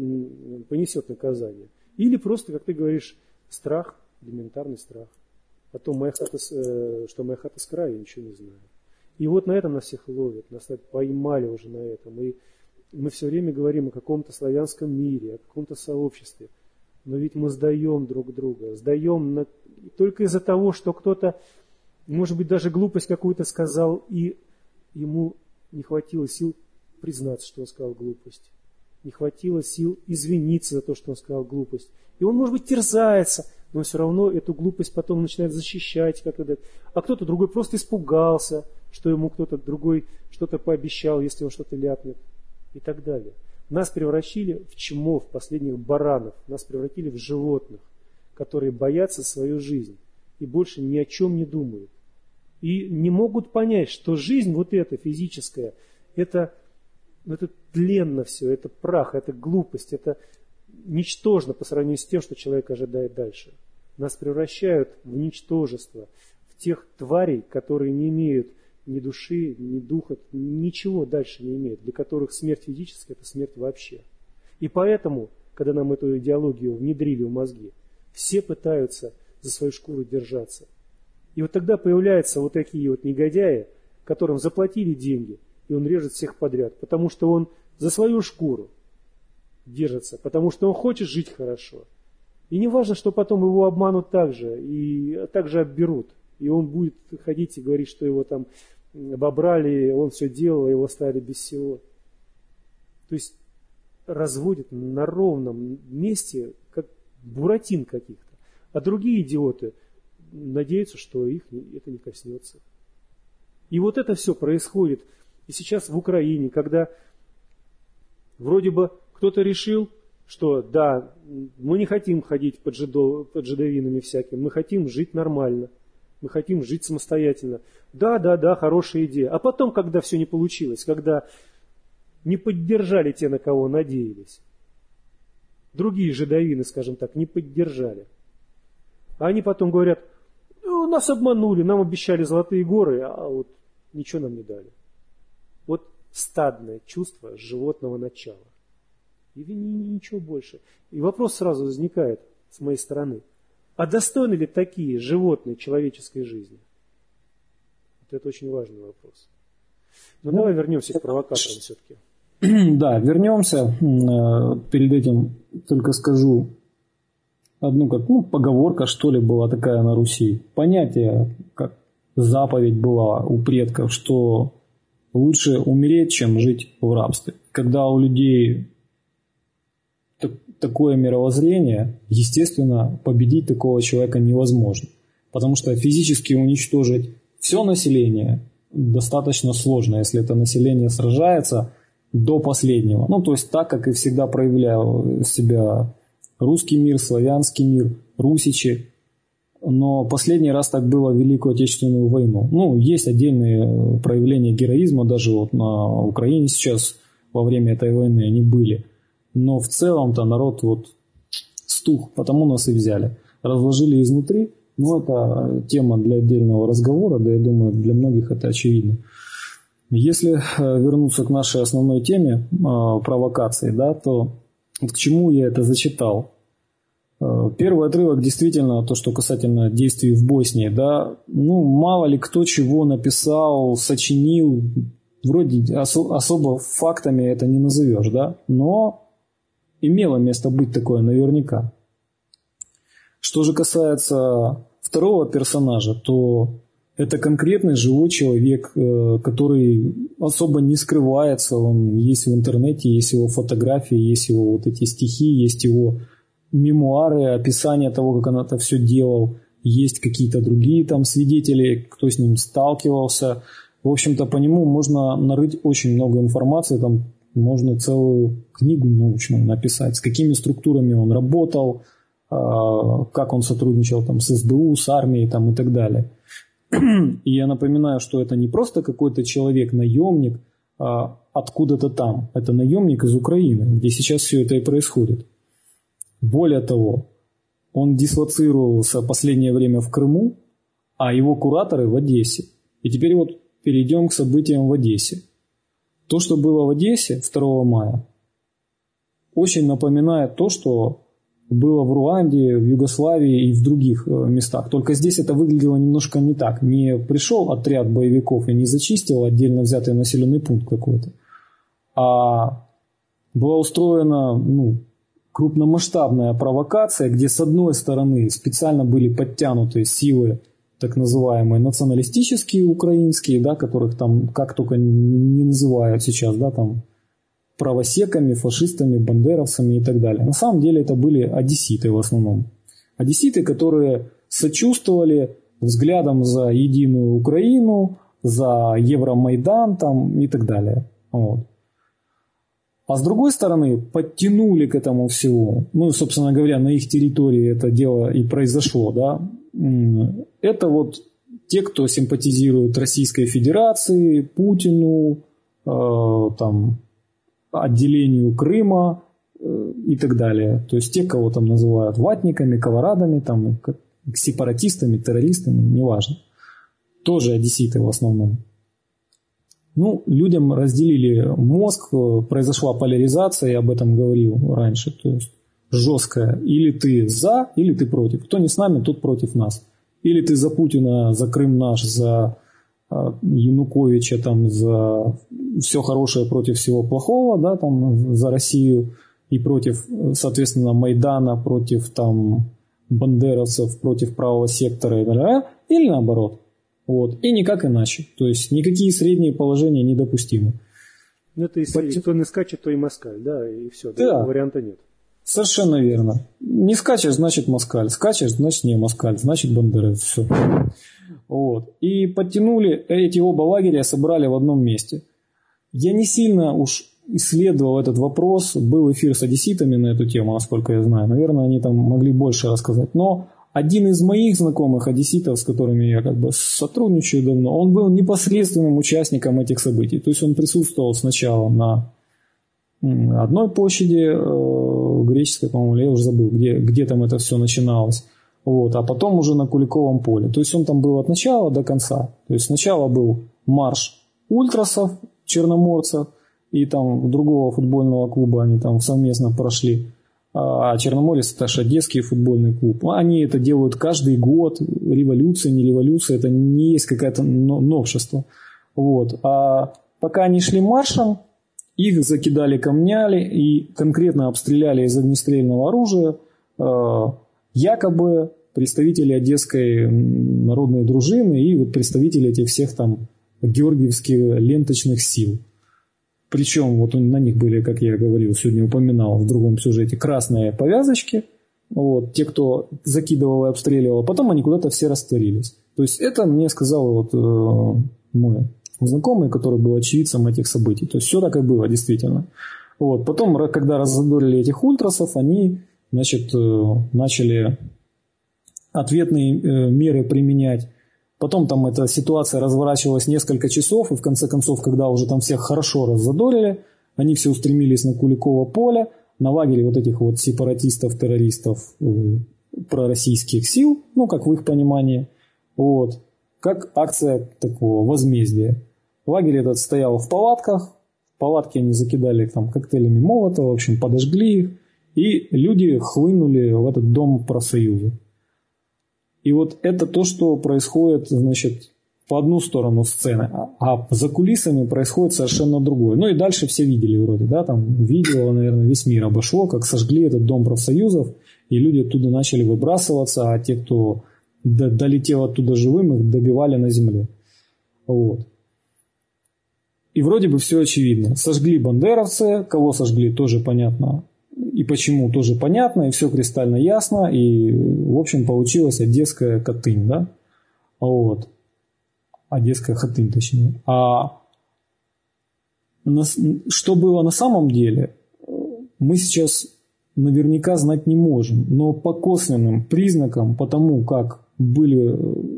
понесет наказание. Или просто, как ты говоришь, страх, элементарный страх. О том, моя хата, что моя хата с краю, я ничего не знаю. И вот на этом нас всех ловят, нас поймали уже на этом. И мы все время говорим о каком-то славянском мире, о каком-то сообществе. Но ведь мы сдаем друг друга, сдаем на... только из-за того, что кто-то, может быть, даже глупость какую-то сказал, и ему не хватило сил признаться, что он сказал глупость. Не хватило сил извиниться за то, что он сказал глупость. И он, может быть, терзается, но все равно эту глупость потом начинает защищать. Как-то. А кто-то другой просто испугался, что ему кто-то другой что-то пообещал, если он что-то ляпнет. И так далее. Нас превратили в чмов, последних баранов. Нас превратили в животных, которые боятся свою жизнь и больше ни о чем не думают. И не могут понять, что жизнь вот эта физическая, это, это тленно все, это прах, это глупость, это ничтожно по сравнению с тем, что человек ожидает дальше. Нас превращают в ничтожество, в тех тварей, которые не имеют ни души, ни духа, ничего дальше не имеют, для которых смерть физическая – это смерть вообще. И поэтому, когда нам эту идеологию внедрили в мозги, все пытаются за свою шкуру держаться. И вот тогда появляются вот такие вот негодяи, которым заплатили деньги, и он режет всех подряд, потому что он за свою шкуру держится, потому что он хочет жить хорошо. И не важно, что потом его обманут также, и также обберут. И он будет ходить и говорить, что его там обобрали, он все делал, его оставили без всего. То есть разводят на ровном месте, как буратин каких-то. А другие идиоты надеются, что их это не коснется. И вот это все происходит. И сейчас в Украине, когда вроде бы кто-то решил, что да, мы не хотим ходить под, жидо, под жидовинами всяким, мы хотим жить нормально, мы хотим жить самостоятельно. Да, да, да, хорошая идея. А потом, когда все не получилось, когда не поддержали те, на кого надеялись, другие жидовины, скажем так, не поддержали. А они потом говорят, ну, нас обманули, нам обещали золотые горы, а вот ничего нам не дали. Вот стадное чувство животного начала. И ничего больше. И вопрос сразу возникает с моей стороны. А достойны ли такие животные человеческой жизни? Вот это очень важный вопрос. Но ну, давай вернемся к провокаторам все-таки.
Да, вернемся. Перед этим только скажу одну как ну, поговорка, что ли, была такая на Руси. Понятие, как заповедь была у предков, что лучше умереть, чем жить в рабстве. Когда у людей так, такое мировоззрение, естественно, победить такого человека невозможно. Потому что физически уничтожить все население достаточно сложно, если это население сражается до последнего. Ну, то есть так, как и всегда проявлял себя русский мир, славянский мир, русичи. Но последний раз так было в Великую Отечественную войну. Ну, есть отдельные проявления героизма, даже вот на Украине сейчас во время этой войны они были. Но в целом-то народ вот стух, потому нас и взяли. Разложили изнутри. Ну, это тема для отдельного разговора, да, я думаю, для многих это очевидно. Если вернуться к нашей основной теме провокации, да, то вот к чему я это зачитал? Первый отрывок действительно, то, что касательно действий в Боснии, да, ну, мало ли кто чего написал, сочинил, вроде осо- особо фактами это не назовешь, да, но имело место быть такое наверняка. Что же касается второго персонажа, то это конкретный живой человек, который особо не скрывается, он есть в интернете, есть его фотографии, есть его вот эти стихи, есть его мемуары, описание того, как он это все делал, есть какие-то другие там свидетели, кто с ним сталкивался. В общем-то, по нему можно нарыть очень много информации, там можно целую книгу научную написать, с какими структурами он работал, как он сотрудничал там с эс бэ у, с армией там, и так далее. И я напоминаю, что это не просто какой-то человек-наемник а откуда-то там. Это наемник из Украины, где сейчас все это и происходит. Более того, он дислоцировался в последнее время в Крыму, а его кураторы в Одессе. И теперь вот перейдем к событиям в Одессе. То, что было в Одессе второго мая, очень напоминает то, что было в Руанде, в Югославии и в других местах. Только здесь это выглядело немножко не так. Не пришел отряд боевиков и не зачистил отдельно взятый населенный пункт какой-то, а была устроена ну, крупномасштабная провокация, где с одной стороны специально были подтянуты силы так называемые националистические украинские, да, которых там как только не называют сейчас, да, там правосеками, фашистами, бандеровцами и так далее. На самом деле это были одесситы в основном. Одесситы, которые сочувствовали взглядам за единую Украину, за Евромайдан там, и так далее. Вот. А с другой стороны, подтянули к этому всему, ну, собственно говоря, на их территории это дело и произошло, да, это вот те, кто симпатизирует Российской Федерации, Путину, э, там, отделению Крыма э, и так далее. То есть те, кого там называют ватниками, колорадами, там, сепаратистами, террористами, неважно. Тоже одесситы в основном. Ну, людям разделили мозг, произошла поляризация, я об этом говорил раньше, то есть жесткая. Или ты за, или ты против. Кто не с нами, тот против нас. Или ты за Путина, за Крым наш, за Януковича, там, за все хорошее против всего плохого, да, там, за Россию и против, соответственно, Майдана, против там, бандеровцев, против правого сектора, и так далее, или наоборот. Вот. И никак иначе. То есть никакие средние положения недопустимы.
Ну, это если Под... кто не скачет, то и москаль, да, и все,
да.
Варианта нет.
Совершенно верно. Не скачешь, значит москаль. Скачешь, значит не москаль, значит бандеровец. Все. Вот. И подтянули эти оба лагеря, собрали в одном месте. Я не сильно уж исследовал этот вопрос. Был эфир с одесситами на эту тему, насколько я знаю. Наверное, они там могли больше рассказать. Но один из моих знакомых одесситов, с которыми я как бы сотрудничаю давно, он был непосредственным участником этих событий. То есть он присутствовал сначала на одной площади э, греческой, по-моему, я уже забыл, где, где там это все начиналось. Вот, а потом уже на Куликовом поле. То есть он там был от начала до конца. То есть сначала был марш ультрасов, черноморцев, и там другого футбольного клуба они там совместно прошли. А Черноморец – это же Одесский футбольный клуб. Они это делают каждый год. Революция, не революция, это не есть какое-то новшество. Вот. А пока они шли маршем, их закидали камнями и конкретно обстреляли из огнестрельного оружия якобы представители Одесской народной дружины и вот представители этих всех там георгиевских ленточных сил. Причем вот на них были, как я говорил, сегодня упоминал в другом сюжете, красные повязочки. Вот, те, кто закидывал и обстреливал. Потом они куда-то все растворились. То есть это мне сказал вот, э, мой знакомый, который был очевидцем этих событий. То есть все так и было, действительно. Вот. Потом, когда раззадорили этих ультрасов, они, значит, начали ответные меры применять. Потом там эта ситуация разворачивалась несколько часов, и в конце концов, когда уже там всех хорошо раззадорили, они все устремились на Куликово поле, на лагере вот этих вот сепаратистов, террористов, пророссийских сил, ну, как в их понимании, вот, как акция такого возмездия. Лагерь этот стоял в палатках, в палатки они закидали там коктейлями Молотова, в общем, подожгли их, и люди хлынули в этот дом профсоюза. И вот это то, что происходит, значит, по одну сторону сцены, а за кулисами происходит совершенно другое. Ну и дальше все видели вроде, да, там видео, наверное, весь мир обошло, как сожгли этот дом профсоюзов, и люди оттуда начали выбрасываться, а те, кто долетел оттуда живым, их добивали на земле. Вот. И вроде бы все очевидно. Сожгли бандеровцы, кого сожгли, тоже понятно. И почему, тоже понятно, и все кристально ясно. И, в общем, получилась Одесская Хатынь, да? Вот. Одесская Хатынь, точнее. А на, что было на самом деле, мы сейчас наверняка знать не можем. Но по косвенным признакам, по тому, как были,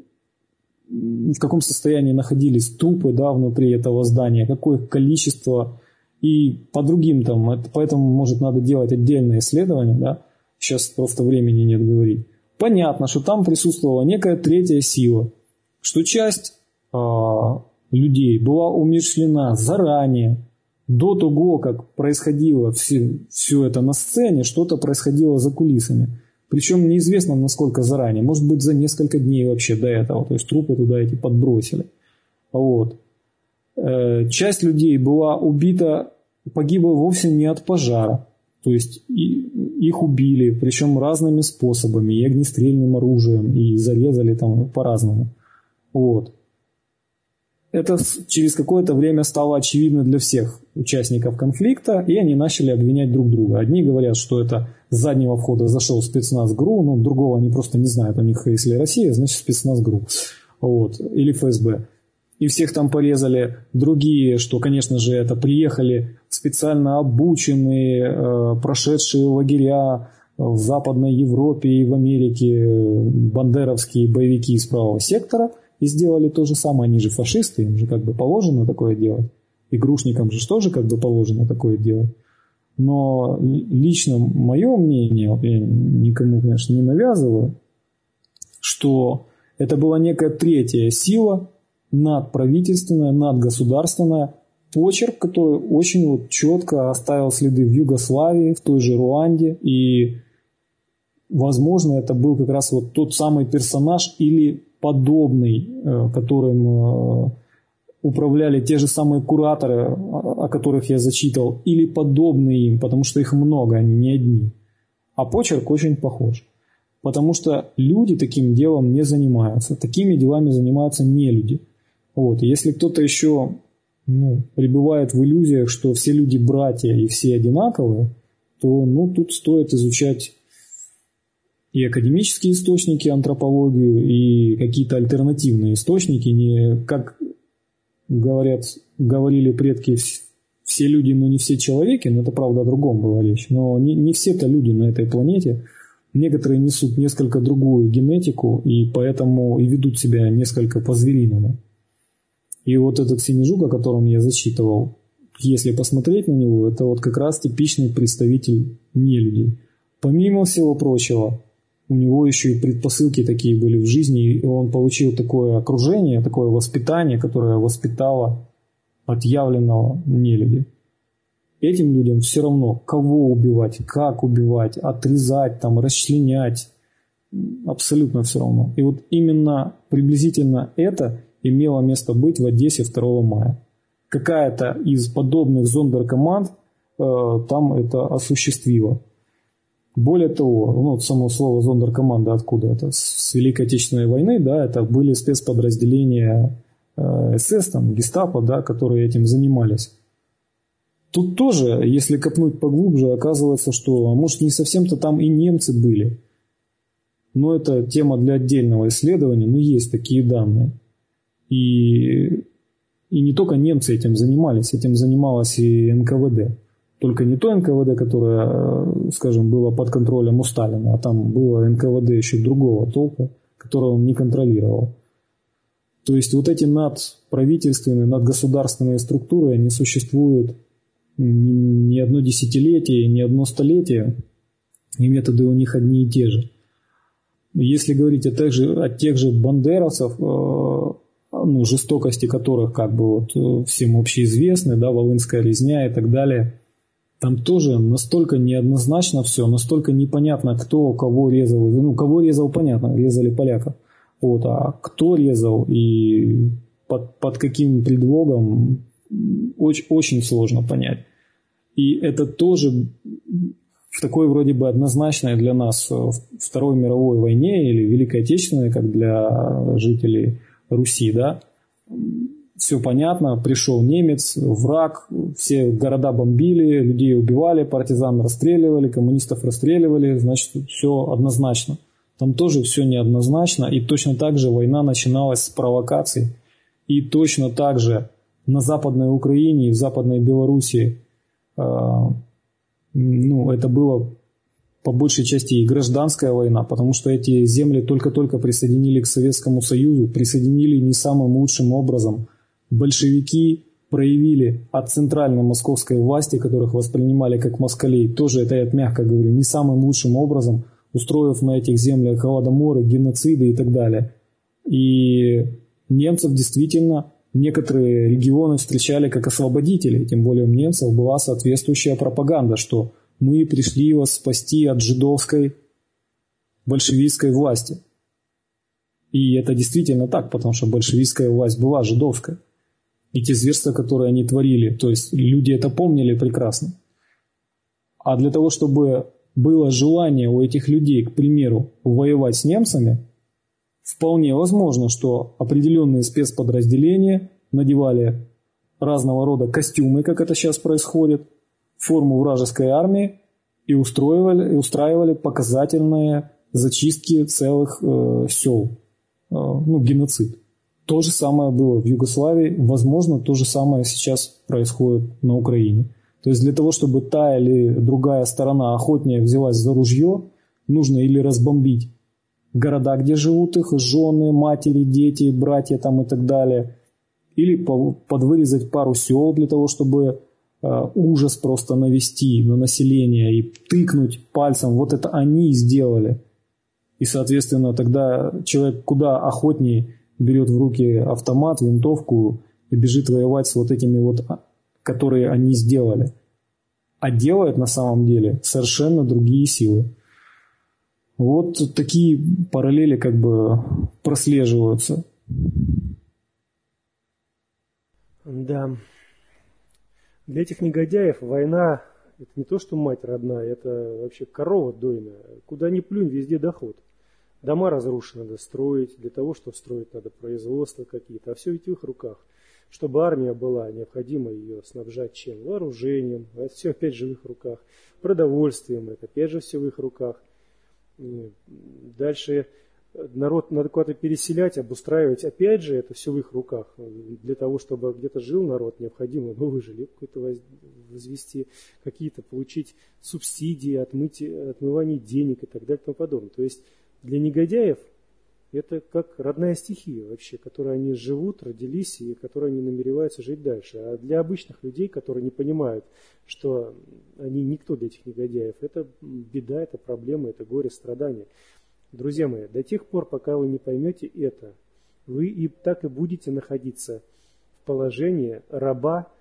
в каком состоянии находились трупы, да, внутри этого здания, какое количество, и по другим там, это, поэтому, может, надо делать отдельное исследование, да, сейчас просто времени нет говорить. Понятно, что там присутствовала некая третья сила, что часть э, людей была умерщвлена заранее, до того, как происходило все, все это на сцене, что-то происходило за кулисами. Причем неизвестно, насколько заранее. Может быть, за несколько дней вообще до этого. То есть трупы туда эти подбросили. Вот. Э, часть людей была убита, погибла вовсе не от пожара. То есть и, их убили, причем разными способами. И огнестрельным оружием, и зарезали там по-разному. Вот. Это через какое-то время стало очевидно для всех участников конфликта, и они начали обвинять друг друга. Одни говорят, что это с заднего входа зашел спецназ ГРУ, но другого они просто не знают. У них, если Россия, значит спецназ ГРУ. Вот. Или ФСБ. И всех там порезали. Другие, что, конечно же, это приехали специально обученные, э, прошедшие лагеря в Западной Европе и в Америке бандеровские боевики из правого сектора, и сделали то же самое. Они же фашисты, им же как бы положено такое делать. Игрушникам же тоже как бы положено такое делать. Но лично мое мнение, вот я никому, конечно, не навязываю, что это была некая третья сила, надправительственная, надгосударственная, почерк, который очень вот четко оставил следы в Югославии, в той же Руанде, и, возможно, это был как раз вот тот самый персонаж или подобный, которым управляли те же самые кураторы, о которых я зачитывал, или подобные им, потому что их много, они не одни. А почерк очень похож. Потому что люди таким делом не занимаются. Такими делами занимаются не люди. Вот. И если кто-то еще ну, пребывает в иллюзиях, что все люди братья и все одинаковые, то ну, тут стоит изучать и академические источники, антропологию, и какие-то альтернативные источники, не как говорят, говорили предки, все люди, но не все человеки, но это правда о другом была речь, но не, не все-то люди на этой планете, некоторые несут несколько другую генетику, и поэтому и ведут себя несколько по-звериному. И вот этот Синежук, о котором я зачитывал, если посмотреть на него, это вот как раз типичный представитель нелюдей. Помимо всего прочего, у него еще и предпосылки такие были в жизни, и он получил такое окружение, такое воспитание, которое воспитало отъявленного нелюдя. этим людям все равно, кого убивать, как убивать, отрезать, там, расчленять. Абсолютно все равно. И вот именно приблизительно это имело место быть в Одессе второго мая. Какая-то из подобных зондеркоманд э, там это осуществила. Более того, ну, само слово зондеркоманда откуда это? С Великой Отечественной войны, да, это были спецподразделения э, СС, там, гестапо, да, которые этим занимались. Тут тоже, если копнуть поглубже, оказывается, что, может, не совсем-то там и немцы были. Но это тема для отдельного исследования, но есть такие данные. И, и не только немцы этим занимались, этим занималось и эн ка вэ дэ. Только не то эн ка вэ дэ, которое, скажем, было под контролем у Сталина, а там было эн ка вэ дэ еще другого толка, которое он не контролировал. То есть вот эти надправительственные, надгосударственные структуры, они существуют не одно десятилетие, не одно столетие, и методы у них одни и те же. Если говорить о тех же, о тех же бандеровцев, ну, жестокости которых как бы вот всем общеизвестны, да, Волынская резня и так далее, там тоже настолько неоднозначно все, настолько непонятно, кто кого резал. Ну, кого резал, понятно, резали поляков. Вот, а кто резал и под, под каким предлогом, очень, очень сложно понять. И это тоже в такой вроде бы однозначной для нас Второй мировой войне или Великой Отечественной, как для жителей Руси, да, все понятно, пришел немец, враг, все города бомбили, людей убивали, партизан расстреливали, коммунистов расстреливали, значит, все однозначно. Там тоже все неоднозначно, и точно так же война начиналась с провокаций, и точно так же на Западной Украине и в Западной Белоруссии э, ну, это было по большей части и гражданская война, потому что эти земли только-только присоединили к Советскому Союзу, присоединили не самым лучшим образом. Большевики проявили от центральной московской власти, которых воспринимали как москалей, тоже это я мягко говорю, не самым лучшим образом, устроив на этих землях голодоморы, геноциды и так далее. И немцев действительно некоторые регионы встречали как освободителей, тем более у немцев была соответствующая пропаганда, что мы пришли вас спасти от жидовской большевистской власти. И это действительно так, потому что большевистская власть была жидовская. И те зверства, которые они творили, то есть люди это помнили прекрасно. А для того, чтобы было желание у этих людей, к примеру, воевать с немцами, вполне возможно, что определенные спецподразделения надевали разного рода костюмы, как это сейчас происходит, форму вражеской армии и устраивали, и устраивали показательные зачистки целых э, сел, э, ну, геноцид. То же самое было в Югославии, возможно, то же самое сейчас происходит на Украине. То есть для того, чтобы та или другая сторона охотнее взялась за ружье, нужно или разбомбить города, где живут их жены, матери, дети, братья там и так далее, или подвырезать пару сел для того, чтобы э, ужас просто навести на население и тыкнуть пальцем, вот это они сделали. И, соответственно, тогда человек куда охотнее берет в руки автомат, винтовку и бежит воевать с вот этими вот, которые они сделали. А делают на самом деле совершенно другие силы. Вот такие параллели как бы прослеживаются.
Да. Для этих негодяев война – это не то, что мать родная, это вообще корова дойная. Куда ни плюнь, везде доход. Дома разрушены, надо строить. Для того, чтобы строить, надо производства какие-то. А все ведь в их руках. Чтобы армия была, необходимо ее снабжать чем? Вооружением. Это все опять же в их руках. Продовольствием. Это опять же все в их руках. Дальше народ надо куда-то переселять, обустраивать. Опять же, это все в их руках. Для того, чтобы где-то жил народ, необходимо новый жилет какой-то возвести, какие-то получить субсидии, отмыть, отмывание денег и так далее и тому подобное. То есть для негодяев это как родная стихия вообще, которой они живут, родились и которой они намереваются жить дальше. А для обычных людей, которые не понимают, что они никто для этих негодяев, это беда, это проблема, это горе, страдания. Друзья мои, до тех пор, пока вы не поймете это, вы и так и будете находиться в положении раба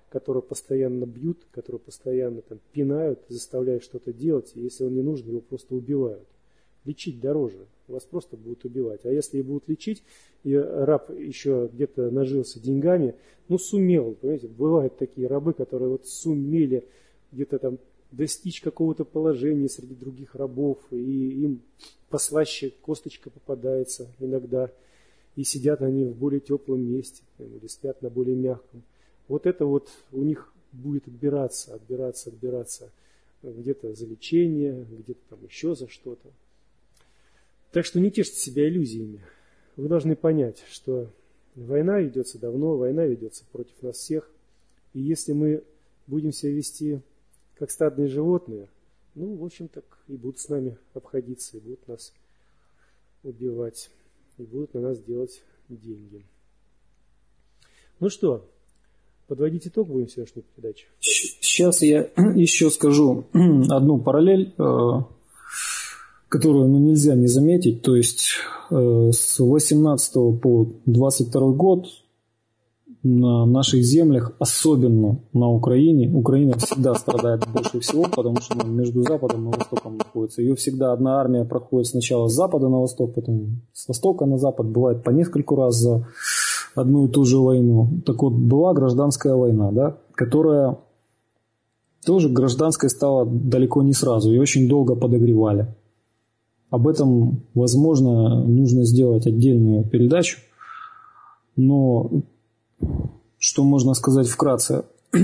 которого постоянно бьют, которого постоянно там пинают, заставляют что-то делать, и если он не нужен, его просто убивают. Лечить дороже, вас просто будут убивать. А если и будут лечить, и раб еще где-то нажился деньгами, ну сумел, понимаете, бывают такие рабы, которые вот сумели где-то там достичь какого-то положения среди других рабов, и им послаще косточка попадается иногда, и сидят они в более теплом месте, или спят на более мягком. Вот это вот у них будет отбираться, отбираться, отбираться где-то за лечение, где-то там еще за что-то. Так что не тешьте себя иллюзиями. Вы должны понять, что война ведется давно, война ведется против нас всех. И если мы будем себя вести как стадные животные, ну, в общем, так и будут с нами обходиться, и будут нас убивать, и будут на нас делать деньги. Ну что, подводить итог будем сегодняшней передачи?
Сейчас я еще скажу одну параллель, которую ну, нельзя не заметить. То есть с восемнадцатого по двадцать второй год на наших землях, особенно на Украине, Украина всегда страдает больше всего, потому что ну, между Западом и Востоком находится. Ее всегда одна армия проходит сначала с Запада на Восток, потом с Востока на Запад, бывает по нескольку раз за одну и ту же войну. Так вот, была гражданская война, да, которая тоже гражданской стала далеко не сразу и очень долго подогревали. Об этом, возможно, нужно сделать отдельную передачу, но что можно сказать вкратце?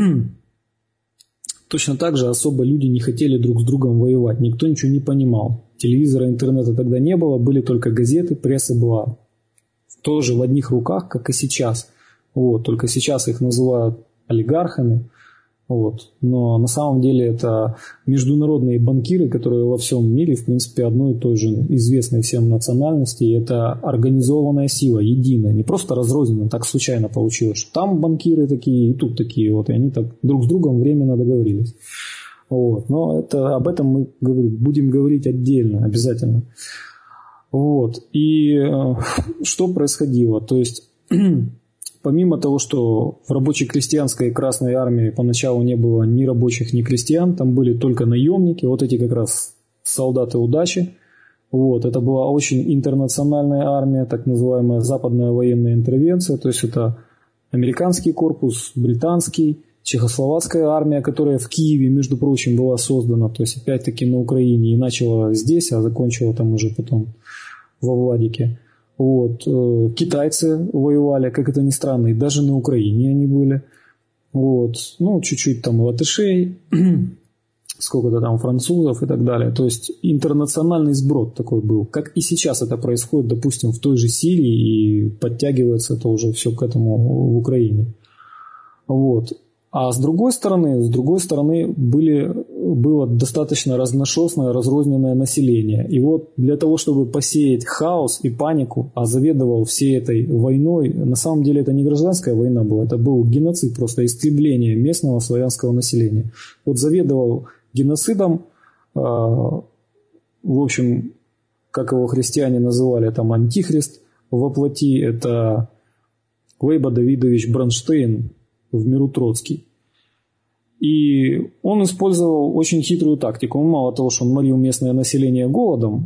Точно так же особо люди не хотели друг с другом воевать, никто ничего не понимал. Телевизора, интернета тогда не было, были только газеты, пресса была тоже в одних руках, как и сейчас. Вот, только сейчас их называют олигархами. Вот. Но на самом деле это международные банкиры, которые во всем мире, в принципе, одной и той же известной всем национальности. И это организованная сила, единая, не просто разрозненная, так случайно получилось, что там банкиры такие и тут такие, вот, и они так друг с другом временно договорились. Вот. Но это, об этом мы говорим, будем говорить отдельно, обязательно. Вот. И э, что происходило? То есть помимо того, что в рабочей крестьянской и Красной армии поначалу не было ни рабочих, ни крестьян, там были только наемники, вот эти как раз солдаты удачи. Вот, это была очень интернациональная армия, так называемая западная военная интервенция, то есть это американский корпус, британский, чехословацкая армия, которая в Киеве, между прочим, была создана, то есть опять-таки на Украине, и начала здесь, а закончила там уже потом во Владике. Вот. Китайцы воевали, как это ни странно, и даже на Украине они были. Вот. Ну, чуть-чуть там латышей, сколько-то там французов и так далее. То есть интернациональный сброд такой был. Как и сейчас это происходит, допустим, в той же Сирии, и подтягивается это уже все к этому в Украине. Вот. А с другой стороны, с другой стороны были, было достаточно разношерстное, разрозненное население. И вот для того, чтобы посеять хаос и панику, а заведовал всей этой войной, на самом деле это не гражданская война была, это был геноцид, просто истребление местного славянского населения. Вот заведовал геноцидом, э, в общем, как его христиане называли, там антихрист воплоти, это Лейба Давидович Бронштейн, в миру Троцкий. И он использовал очень хитрую тактику. Он мало того, что он морил местное население голодом,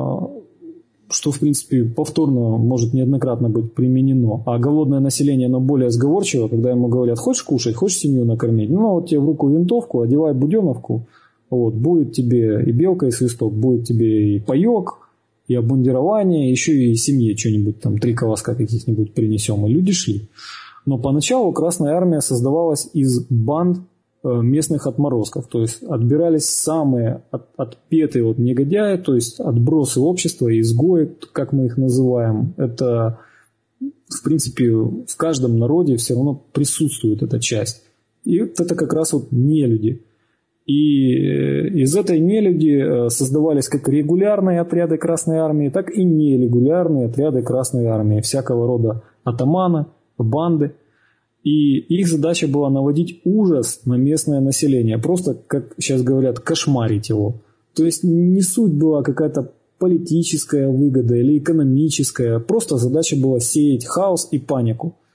что, в принципе, повторно может неоднократно быть применено, а голодное население, оно более сговорчиво, когда ему говорят, хочешь кушать, хочешь семью накормить, ну вот тебе в руку винтовку, одевай буденовку, вот, будет тебе и белка, и свисток, будет тебе и паек, и обмундирование, еще и семье что-нибудь, там, три колоска каких-нибудь принесем, и люди шли. Но поначалу Красная Армия создавалась из банд местных отморозков, то есть отбирались самые от, отпетые вот негодяи, то есть отбросы общества, изгои, как мы их называем. Это, в принципе, в каждом народе все равно присутствует эта часть. И это как раз вот нелюди. И из этой нелюди создавались как регулярные отряды Красной Армии, так и нерегулярные отряды Красной Армии, всякого рода атаманы, банды. И их задача была наводить ужас на местное население. Просто, как сейчас говорят, кошмарить его. То есть не суть была какая-то политическая выгода или экономическая. Просто задача была сеять хаос и панику.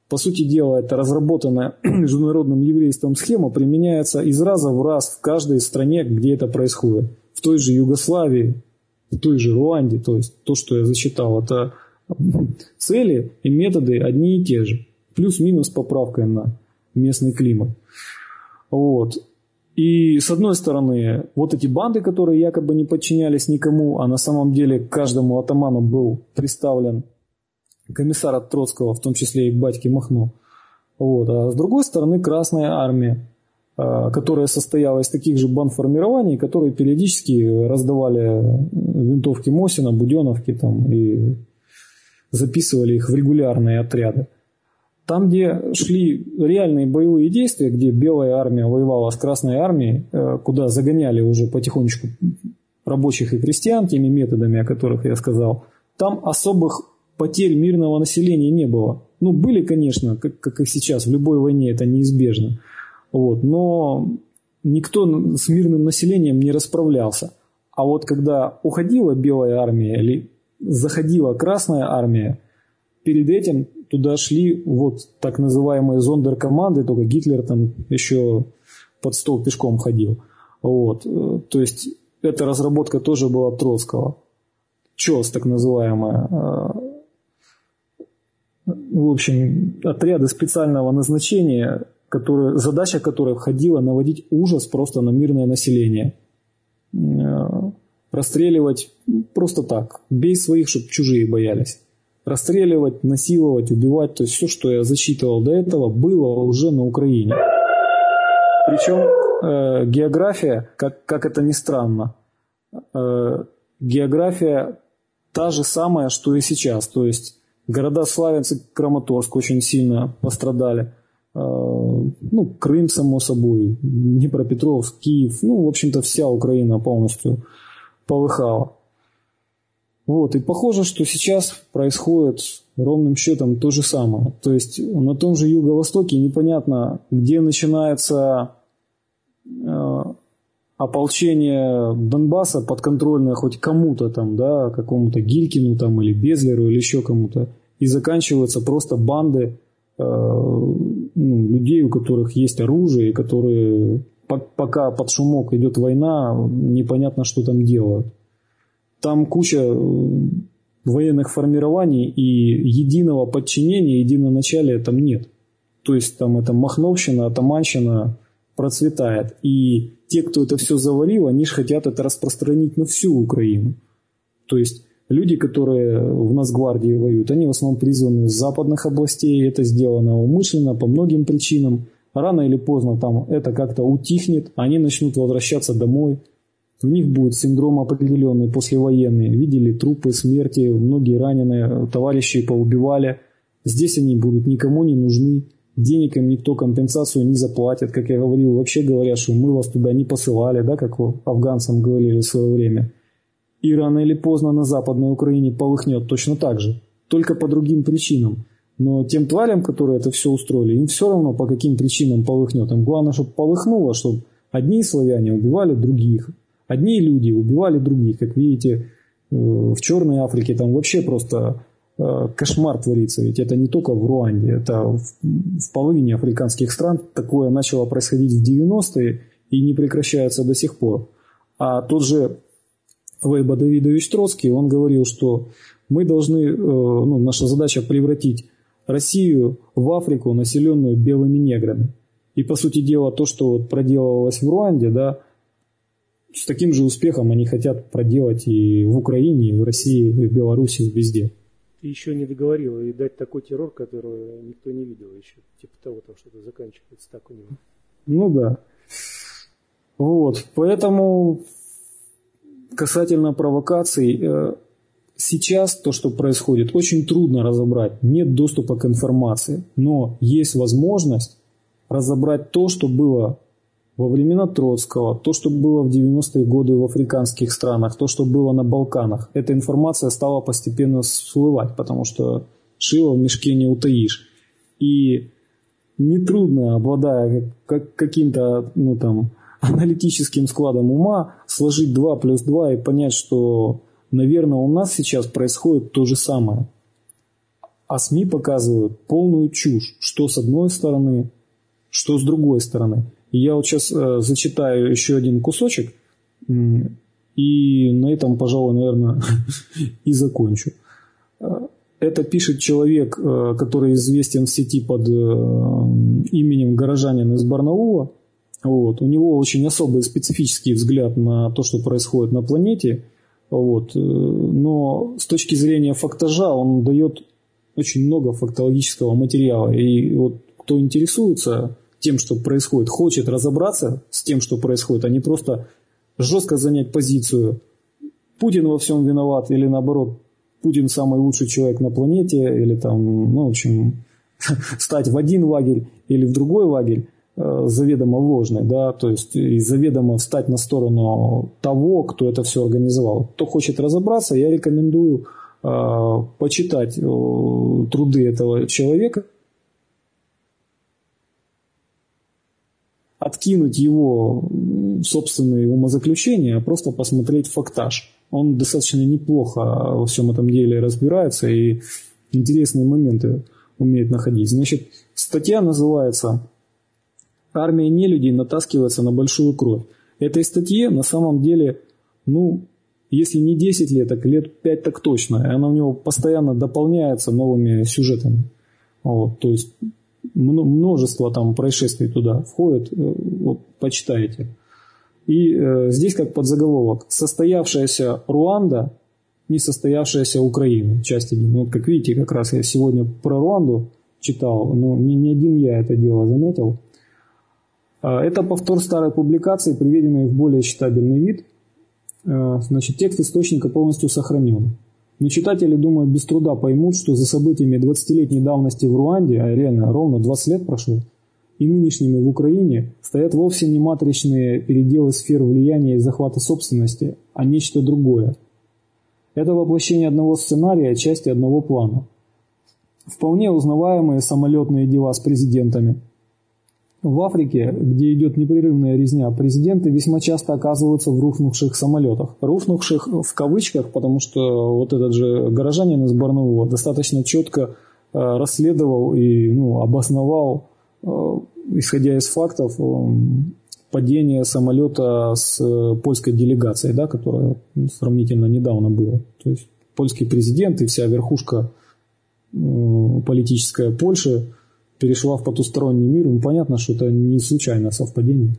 По сути дела, эта разработанная международным еврейством схема применяется из раза в раз в каждой стране, где это происходит. В той же Югославии, в той же Руанде, то есть то, что я зачитал, это цели и методы одни и те же. Плюс-минус поправкой на местный климат. Вот. И с одной стороны, вот эти банды, которые якобы не подчинялись никому, а на самом деле к каждому атаману был представлен комиссар от Троцкого, в том числе и к батьке Махно. Вот. А с другой стороны, Красная Армия, которая состояла из таких же бандформирований, которые периодически раздавали винтовки Мосина, Буденовки там, и записывали их в регулярные отряды. Там, где шли реальные боевые действия, где Белая армия воевала с Красной армией, куда загоняли уже потихонечку рабочих и крестьян теми методами, о которых я сказал, там особых потерь мирного населения не было. Ну, были, конечно, как, как и сейчас, в любой войне это неизбежно. Вот, но никто с мирным населением не расправлялся. А вот когда уходила Белая армия или заходила Красная армия, перед этим туда шли вот так называемые зондеркоманды, только Гитлер там еще под стол пешком ходил. Вот. То есть эта разработка тоже была Троцкого. ЧОС так называемая. В общем, отряды специального назначения, которые, задача которой входила наводить ужас просто на мирное население. Расстреливать просто так. Бей своих, чтобы чужие боялись. Расстреливать, насиловать, убивать. То есть все, что я зачитывал до этого, было уже на Украине. Причем э, география, как, как это ни странно, э, география та же самая, что и сейчас. То есть города Славянск и Краматорск очень сильно пострадали. Э, ну, Крым, само собой, Днепропетровск, Киев. Ну, в общем-то, вся Украина полностью полыхала. Вот, и похоже, что сейчас происходит ровным счетом то же самое. То есть на том же Юго-Востоке непонятно, где начинается э, ополчение Донбасса подконтрольное хоть кому-то там, да, какому-то Гилькину там или Безлеру или еще кому-то, и заканчиваются просто банды э, ну, людей, у которых есть оружие, и которые пока под шумок идет война, непонятно, что там делают. Там куча военных формирований и единого подчинения, единоначалия там нет. То есть там эта махновщина, атаманщина процветает. И те, кто это все заварил, они же хотят это распространить на всю Украину. То есть люди, которые в Нацгвардии воюют, они в основном призваны с западных областей. Это сделано умышленно по многим причинам. Рано или поздно там это как-то утихнет, они начнут возвращаться домой. У них будет синдром определенный послевоенный. Видели трупы, смерти, многие раненые, товарищи поубивали. Здесь они будут никому не нужны. Денег им никто компенсацию не заплатит. Как я говорил, вообще говорят, что мы вас туда не посылали, да, как афганцам говорили в свое время. И рано или поздно на Западной Украине полыхнет точно так же. Только по другим причинам. Но тем тварям, которые это все устроили, им все равно по каким причинам полыхнет. Им главное, чтобы полыхнуло, чтобы одни славяне убивали других. Одни люди убивали других. Как видите, в Черной Африке там вообще просто кошмар творится. Ведь это не только в Руанде, это в половине африканских стран. Такое начало происходить в девяностые и не прекращается до сих пор. А тот же Лейба Давидович Троцкий, он говорил, что мы должны, ну, наша задача превратить Россию в Африку, населенную белыми неграми. И по сути дела то, что вот проделывалось в Руанде, да, с таким же успехом они хотят проделать и в Украине, и в России, и в Беларуси, и везде.
Ты еще не договорил, и дать такой террор, который никто не видел еще. Типа того, там что-то заканчивается так у него.
Ну да. Вот. Поэтому касательно провокаций, сейчас то, что происходит, очень трудно разобрать. Нет доступа к информации. Но есть возможность разобрать то, что было во времена Троцкого, то, что было в девяностые годы в африканских странах, то, что было на Балканах. Эта информация стала постепенно всплывать, потому что шило в мешке не утаишь. И нетрудно, обладая как, каким-то, ну, там, аналитическим складом ума, сложить два плюс два и понять, что, наверное, у нас сейчас происходит то же самое. А СМИ показывают полную чушь, что с одной стороны, что с другой стороны. И я вот сейчас э, зачитаю еще один кусочек, и на этом, пожалуй, наверное, и закончу. Это пишет человек, который известен в сети под именем Горожанин из Барнаула. Вот. У него очень особый специфический взгляд на то, что происходит на планете. Вот. Но с точки зрения фактажа он дает очень много фактологического материала. И вот кто интересуется тем, что происходит, хочет разобраться с тем, что происходит, а не просто жестко занять позицию Путин во всем виноват, или наоборот, Путин самый лучший человек на планете, или там, ну, в общем, стать в один лагерь или в другой лагерь, э, заведомо ложный, да, то есть и заведомо встать на сторону того, кто это все организовал. Кто хочет разобраться, я рекомендую э, почитать э, труды этого человека, откинуть его собственные умозаключения, а просто посмотреть фактаж. Он достаточно неплохо во всем этом деле разбирается и интересные моменты умеет находить. Значит, статья называется «Армия нелюдей натаскивается на большую кровь». Этой статье на самом деле, ну, если не десять лет, так лет пять так точно. И она у него постоянно дополняется новыми сюжетами. Вот, то есть множество там происшествий туда входит, вот, почитайте. И э, здесь как подзаголовок: состоявшаяся Руанда, несостоявшаяся Украина, часть один. Вот как видите, как раз я сегодня про Руанду читал, но не, не один я это дело заметил. Это повтор старой публикации, приведенной в более читабельный вид. Значит, текст источника полностью сохранен. Но читатели, думаю, без труда поймут, что за событиями двадцатилетней давности в Руанде, а реально ровно двадцать лет прошло, и нынешними в Украине стоят вовсе не матричные переделы сфер влияния и захвата собственности, а нечто другое. Это воплощение одного сценария, части одного плана. Вполне узнаваемые самолетные дела с президентами. В Африке, где идет непрерывная резня, президенты весьма часто оказываются в рухнувших самолетах. Рухнувших в кавычках, потому что вот этот же горожанин из Барнаула достаточно четко э, расследовал и ну, обосновал, э, исходя из фактов, э, падение самолета с э, польской делегацией, да, которая ну, сравнительно недавно было. То есть польский президент и вся верхушка э, политическая Польши перешла в потусторонний мир. Ну, понятно, что это не случайное совпадение.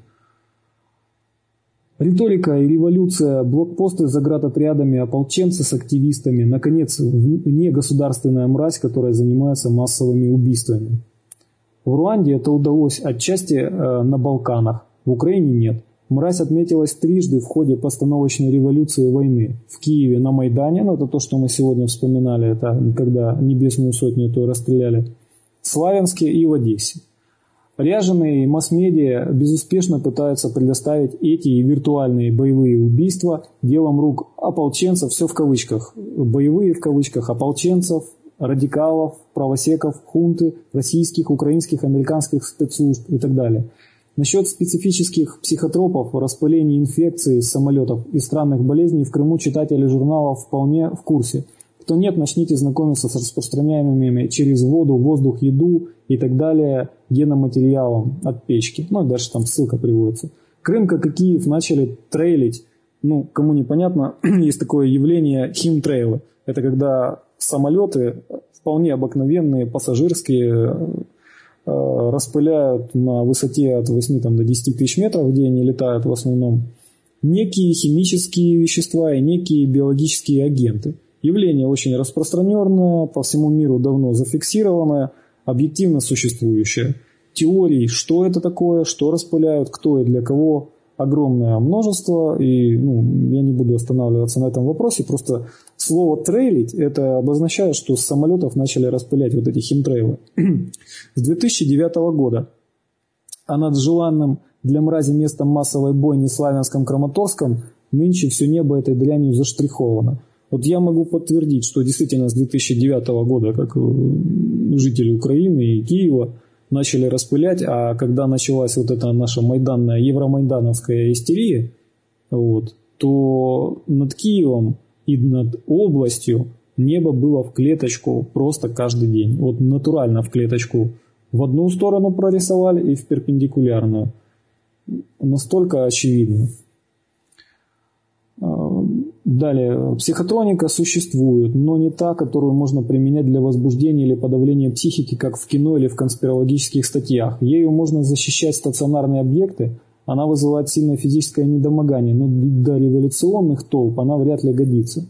Риторика и революция, блокпосты с заградотрядами, ополченцы с активистами, наконец, негосударственная мразь, которая занимается массовыми убийствами. В Руанде это удалось отчасти э, на Балканах, в Украине нет. Мразь отметилась трижды в ходе постановочной революции и войны. В Киеве на Майдане, ну, это то, что мы сегодня вспоминали, это когда Небесную Сотню то расстреляли, в Славянске и в Одессе. Ряженые масс-медиа безуспешно пытаются предоставить эти и виртуальные боевые убийства делом рук ополченцев, все в кавычках, боевые в кавычках, ополченцев, радикалов, правосеков, хунты, российских, украинских, американских спецслужб и так далее. Насчет специфических психотропов, распылений инфекций из самолетов и странных болезней в Крыму читатели журналов вполне в курсе. Кто нет, начните знакомиться с распространяемыми через воду, воздух, еду и так далее геноматериалом от печки. Ну, дальше там ссылка приводится. Крым, как и Киев, начали трейлить. Ну, кому непонятно, есть такое явление химтрейлы. Это когда самолеты, вполне обыкновенные, пассажирские, распыляют на высоте от восьми там, до десяти тысяч метров, где они летают в основном, некие химические вещества и некие биологические агенты. Явление очень распространенное, по всему миру давно зафиксированное, объективно существующее. Теорий, что это такое, что распыляют, кто и для кого, огромное множество. И ну, я не буду останавливаться на этом вопросе, просто слово «трейлить» это обозначает, что с самолетов начали распылять вот эти химтрейлы. С две тысячи девятого года, а над желанным для мрази местом массовой бойни Славянском Краматорском нынче все небо этой дрянью заштриховано. Вот я могу подтвердить, что действительно с две тысячи девятого года, как жители Украины и Киева, начали распылять, а когда началась вот эта наша майданная, евромайдановская истерия, вот, то над Киевом и над областью небо было в клеточку просто каждый день. Вот натурально в клеточку. В одну сторону прорисовали и в перпендикулярную. Настолько очевидно. Далее. Психотроника существует, но не та, которую можно применять для возбуждения или подавления психики, как в кино или в конспирологических статьях. Ею можно защищать стационарные объекты, она вызывает сильное физическое недомогание, но до революционных толп она вряд ли годится.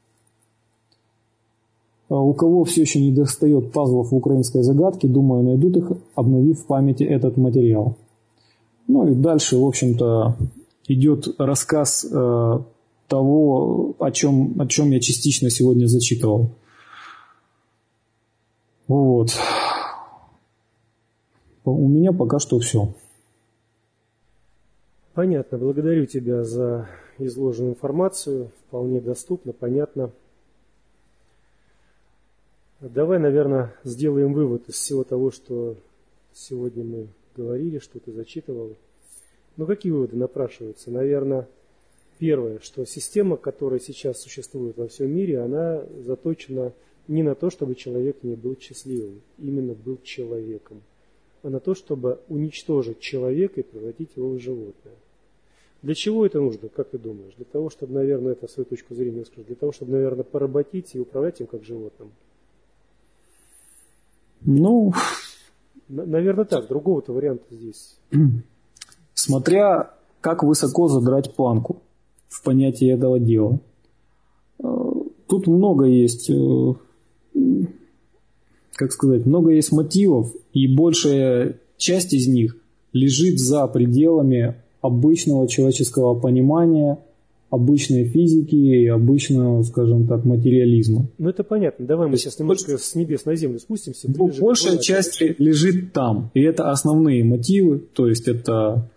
У кого все еще не достает пазлов в украинской загадке, думаю, найдут их, обновив в памяти этот материал. Ну и дальше, в общем-то, идет рассказ э, того, о чем, о чем я частично сегодня зачитывал. Вот. У меня пока что все.
Понятно. Благодарю тебя за изложенную информацию. Вполне доступно, понятно. Давай, наверное, сделаем вывод из всего того, что сегодня мы говорили, что ты зачитывал. Ну, какие выводы напрашиваются? Наверное, первое, что система, которая сейчас существует во всем мире, она заточена не на то, чтобы человек не был счастливым, именно был человеком, а на то, чтобы уничтожить человека и превратить его в животное. Для чего это нужно, как ты думаешь? Для того, чтобы, наверное, это свою точку зрения скажу, для того, чтобы, наверное, поработить и управлять им как животным.
Ну,
наверное, так. Другого-то варианта здесь.
Смотря как высоко задрать планку в понятии этого дела. Тут много есть, как сказать, много есть мотивов, и большая часть из них лежит за пределами обычного человеческого понимания, обычной физики и обычного, скажем так, материализма.
Ну, это понятно. Давай мы сейчас немножко с небес на землю спустимся.
Большая часть лежит там. И это основные мотивы. То есть это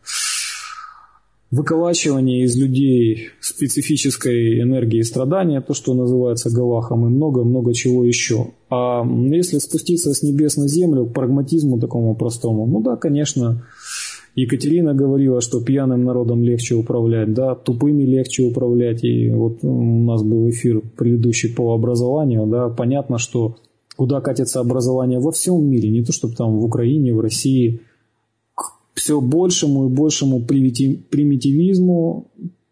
выколачивание из людей специфической энергии страдания, то, что называется галахом, и много-много чего еще. А если спуститься с небес на землю к прагматизму такому простому, ну да, конечно, Екатерина говорила, что пьяным народом легче управлять, да, тупыми легче управлять. И вот у нас был эфир предыдущий по образованию, да, понятно, что куда катится образование во всем мире, не то чтобы там в Украине, в России, к все большему и большему примитивизму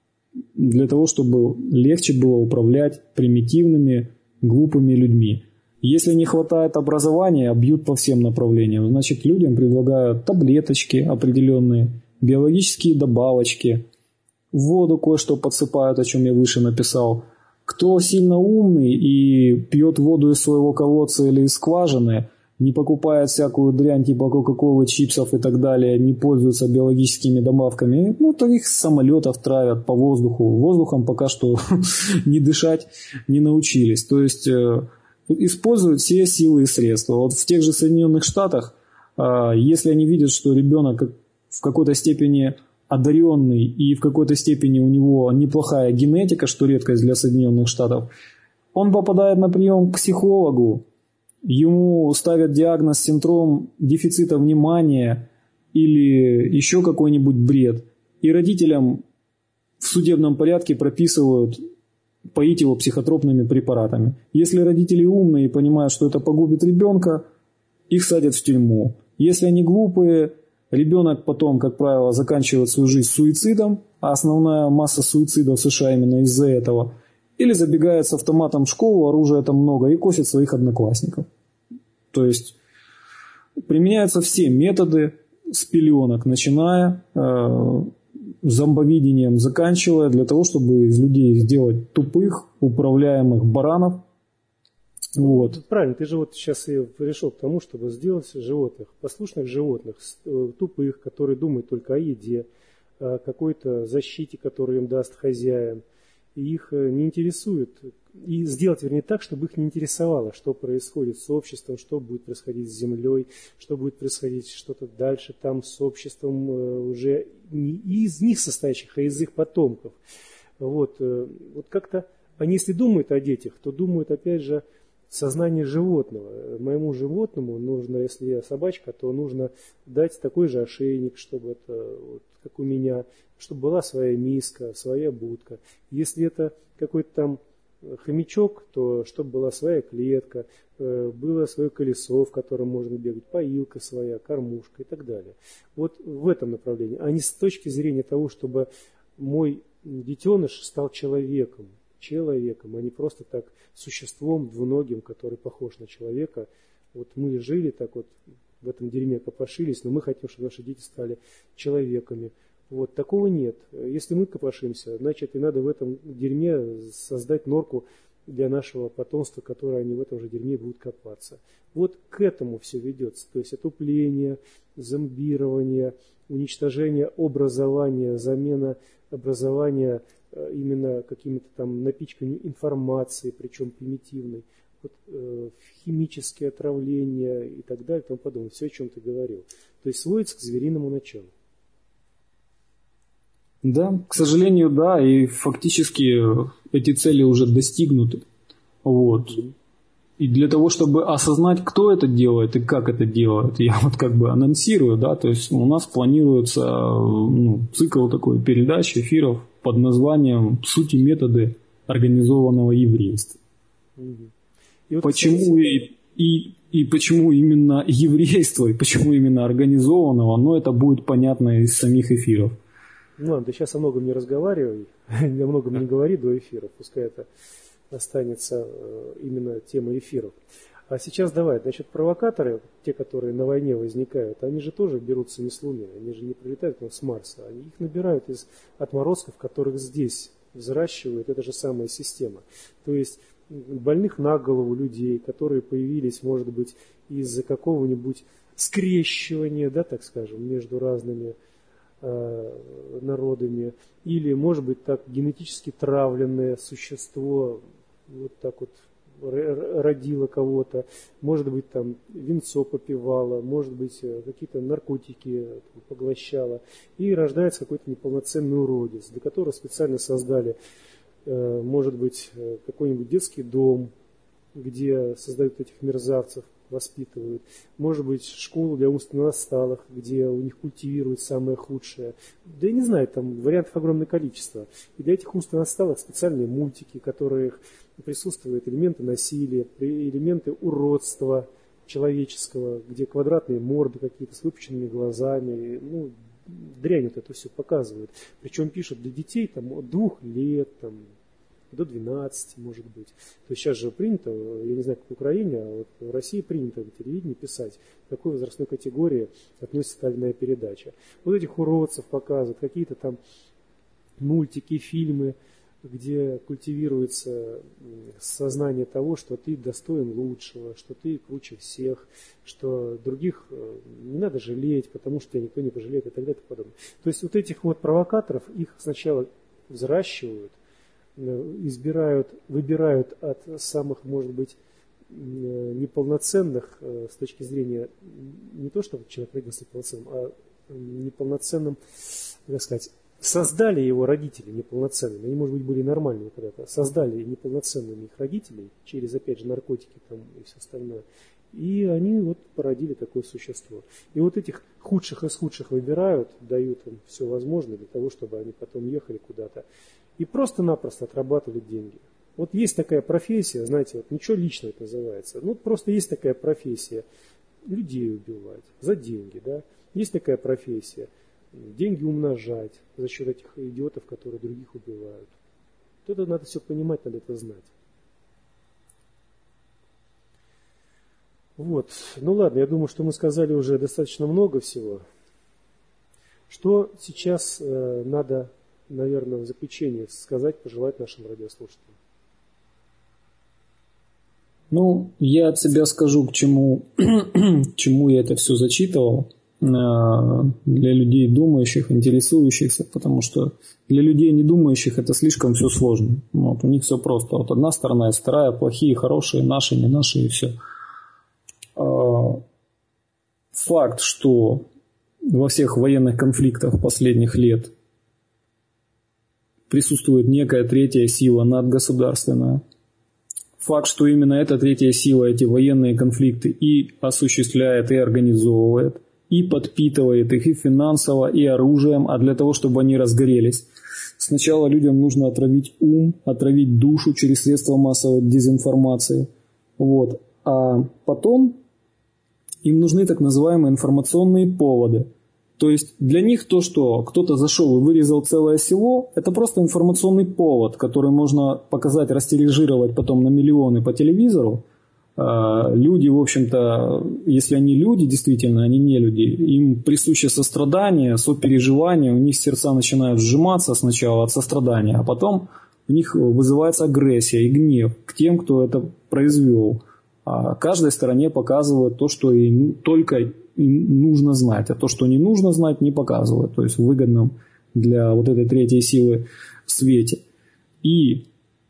для того, чтобы легче было управлять примитивными, глупыми людьми. Если не хватает образования, бьют по всем направлениям. Значит, людям предлагают таблеточки определенные, биологические добавочки, в воду кое-что подсыпают, о чем я выше написал. Кто сильно умный и пьет воду из своего колодца или из скважины, не покупает всякую дрянь типа кока-колы, чипсов и так далее, не пользуется биологическими добавками, ну, то их с самолетов травят по воздуху. Воздухом пока что не дышать не научились. То есть используют все силы и средства. Вот в тех же Соединенных Штатах, если они видят, что ребенок в какой-то степени одаренный и в какой-то степени у него неплохая генетика, что редкость для Соединенных Штатов, он попадает на прием к психологу, ему ставят диагноз синдром дефицита внимания или еще какой-нибудь бред, и родителям в судебном порядке прописывают поить его психотропными препаратами. Если родители умные и понимают, что это погубит ребенка, их садят в тюрьму. Если они глупые, ребенок потом, как правило, заканчивает свою жизнь суицидом, а основная масса суицидов в США именно из-за этого, или забегает с автоматом в школу, оружия там много, и косит своих одноклассников. То есть применяются все методы с пеленок, начиная э, зомбовидением, заканчивая, для того, чтобы из людей сделать тупых, управляемых баранов.
Ну,
вот.
Правильно, ты же вот сейчас и пришел к тому, чтобы сделать животных, послушных животных, тупых, которые думают только о еде, о какой-то защите, которую им даст хозяин. И их не интересует, и сделать, вернее, так, чтобы их не интересовало, что происходит с обществом, что будет происходить с землей, что будет происходить что-то дальше там с обществом уже не из них состоящих, а из их потомков. Вот, вот как-то они, если думают о детях, то думают, опять же, сознание животного. Моему животному нужно, если я собачка, то нужно дать такой же ошейник, чтобы это, вот, как у меня, чтобы была своя миска, своя будка. Если это какой-то там хомячок, то чтобы была своя клетка, было свое колесо, в котором можно бегать, поилка своя, кормушка и так далее. Вот в этом направлении, а не с точки зрения того, чтобы мой детеныш стал человеком, человеком, а не просто так существом двуногим, который похож на человека. Вот мы жили так вот, в этом дерьме копошились, но мы хотим, чтобы наши дети стали человеками. Вот, такого нет. Если мы копошимся, значит и надо в этом дерьме создать норку для нашего потомства, которое они в этом же дерьме будут копаться. Вот к этому все ведется. То есть отупление, зомбирование, уничтожение образования, замена образования именно какими-то там напичками информации, причем примитивной, вот, э, химические отравления и так далее, и тому подобное. Все, о чем ты говорил. То есть сводится к звериному началу.
Да, к сожалению, да, и фактически эти цели уже достигнуты. Вот. Mm-hmm. И для того, чтобы осознать, кто это делает и как это делает, я вот как бы анонсирую, да, то есть у нас планируется ну, цикл такой передач, эфиров под названием «Суть и методы организованного еврейства». Mm-hmm. И вот, почему кстати... и, и, и почему именно еврейство, и почему именно организованного, но это будет понятно из самих эфиров.
Ну ладно, ты сейчас о многом не разговаривай, о многом не говори до эфиров, пускай это останется именно тема эфиров. А сейчас давай, значит, провокаторы, те, которые на войне возникают, они же тоже берутся не с Луны, они же не прилетают с Марса, они их набирают из отморозков, которых здесь взращивают, это же самая система. То есть больных на голову людей, которые появились, может быть, из-за какого-нибудь скрещивания, да, так скажем, между разными народами, или, может быть, так генетически травленное существо вот так вот родило кого-то, может быть, там винцо попивало, может быть, какие-то наркотики поглощало, и рождается какой-то неполноценный уродец, для которого специально создали, может быть, какой-нибудь детский дом, где создают этих мерзавцев, воспитывают. Может быть, школу для умственно отсталых, где у них культивируют самое худшее. Да я не знаю, там вариантов огромное количество. И для этих умственно отсталых специальные мультики, в которых присутствуют элементы насилия, элементы уродства человеческого, где квадратные морды какие-то с выпученными глазами. Ну, дрянь вот это все показывают. Причем пишут для детей там, от двух лет, там, до двенадцати, может быть. То есть сейчас же принято, я не знаю, как в Украине, а вот в России принято в телевидении писать, к какой возрастной категории относится та или иная передача. Вот этих уродцев показывают, какие-то там мультики, фильмы, где культивируется сознание того, что ты достоин лучшего, что ты круче всех, что других не надо жалеть, потому что тебя никто не пожалеет и так далее и тому подобное. То есть вот этих вот провокаторов, их сначала взращивают, избирают, выбирают от самых, может быть, неполноценных с точки зрения не то, чтобы человек родился неполноценным, а неполноценным, как сказать, создали его родители неполноценными, они, может быть, были нормальными когда-то, создали неполноценными их родителей через, опять же, наркотики там и все остальное, и они вот породили такое существо. И вот этих худших из худших выбирают, дают им все возможное для того, чтобы они потом ехали куда-то и просто-напросто отрабатывали деньги. Вот есть такая профессия, знаете, вот ничего личного это называется, ну просто есть такая профессия людей убивать за деньги, да, есть такая профессия деньги умножать за счет этих идиотов, которые других убивают. Вот это надо все понимать, надо это знать. Вот, ну ладно, я думаю, что мы сказали уже достаточно много всего. Что сейчас э, надо, наверное, в заключение сказать, пожелать нашим радиослушателям?
Ну, я от себя скажу, к чему, к чему я это все зачитывал. Для людей думающих, интересующихся, потому что для людей не думающих это слишком все сложно. Вот, у них все просто. Вот одна сторона, есть вторая, плохие, хорошие, наши, не наши и все. Факт, что во всех военных конфликтах последних лет присутствует некая третья сила надгосударственная. Факт, что именно эта третья сила эти военные конфликты и осуществляет, и организовывает. и подпитывает их и финансово, и оружием, а для того, чтобы они разгорелись. Сначала людям нужно отравить ум, отравить душу через средства массовой дезинформации. Вот. А потом им нужны так называемые информационные поводы. То есть для них то, что кто-то зашел и вырезал целое село, это просто информационный повод, который можно показать, растиражировать потом на миллионы по телевизору. Люди, в общем-то, если они люди, действительно, они не люди, им присуще сострадание, сопереживание, у них сердца начинают сжиматься сначала от сострадания, а потом у них вызывается агрессия и гнев к тем, кто это произвел. А каждой стороне показывают то, что им только им нужно знать, а то, что не нужно знать, не показывают, то есть выгодным для вот этой третьей силы в свете. И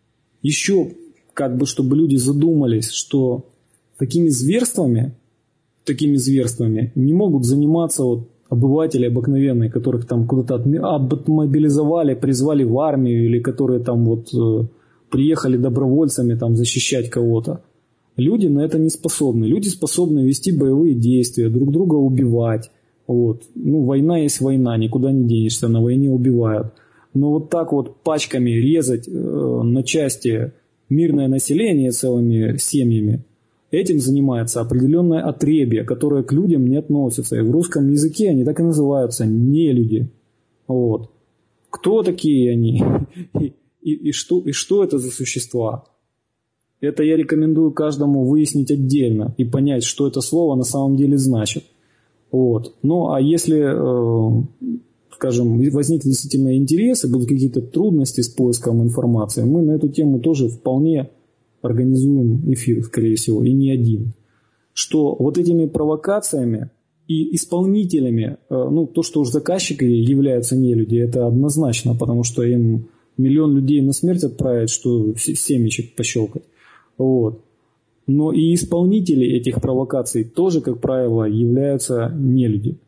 еще, как бы, чтобы люди задумались, что такими зверствами, такими зверствами не могут заниматься вот обыватели обыкновенные, которых там куда-то отмобилизовали, призвали в армию, или которые там вот приехали добровольцами там защищать кого-то. Люди на это не способны. Люди способны вести боевые действия, друг друга убивать. Вот. Ну, война есть война, никуда не денешься, на войне убивают. Но вот так вот пачками резать э, на части мирное население целыми семьями, этим занимается определенное отребье, которое к людям не относится. И в русском языке они так и называются – нелюди. Вот. Кто такие они? И, и, и, что, и что это за существа? Это я рекомендую каждому выяснить отдельно и понять, что это слово на самом деле значит. Вот. Ну, а если, э, скажем, возникнет действительно интерес и будут какие-то трудности с поиском информации, мы на эту тему тоже вполне организуем эфир, скорее всего, и не один. Что вот этими провокациями и исполнителями, э, ну, то, что уж заказчики являются нелюди, это однозначно, потому что им миллион людей на смерть отправить, что семечек пощелкать. Вот. Но и исполнители этих провокаций тоже, как правило, являются нелюди.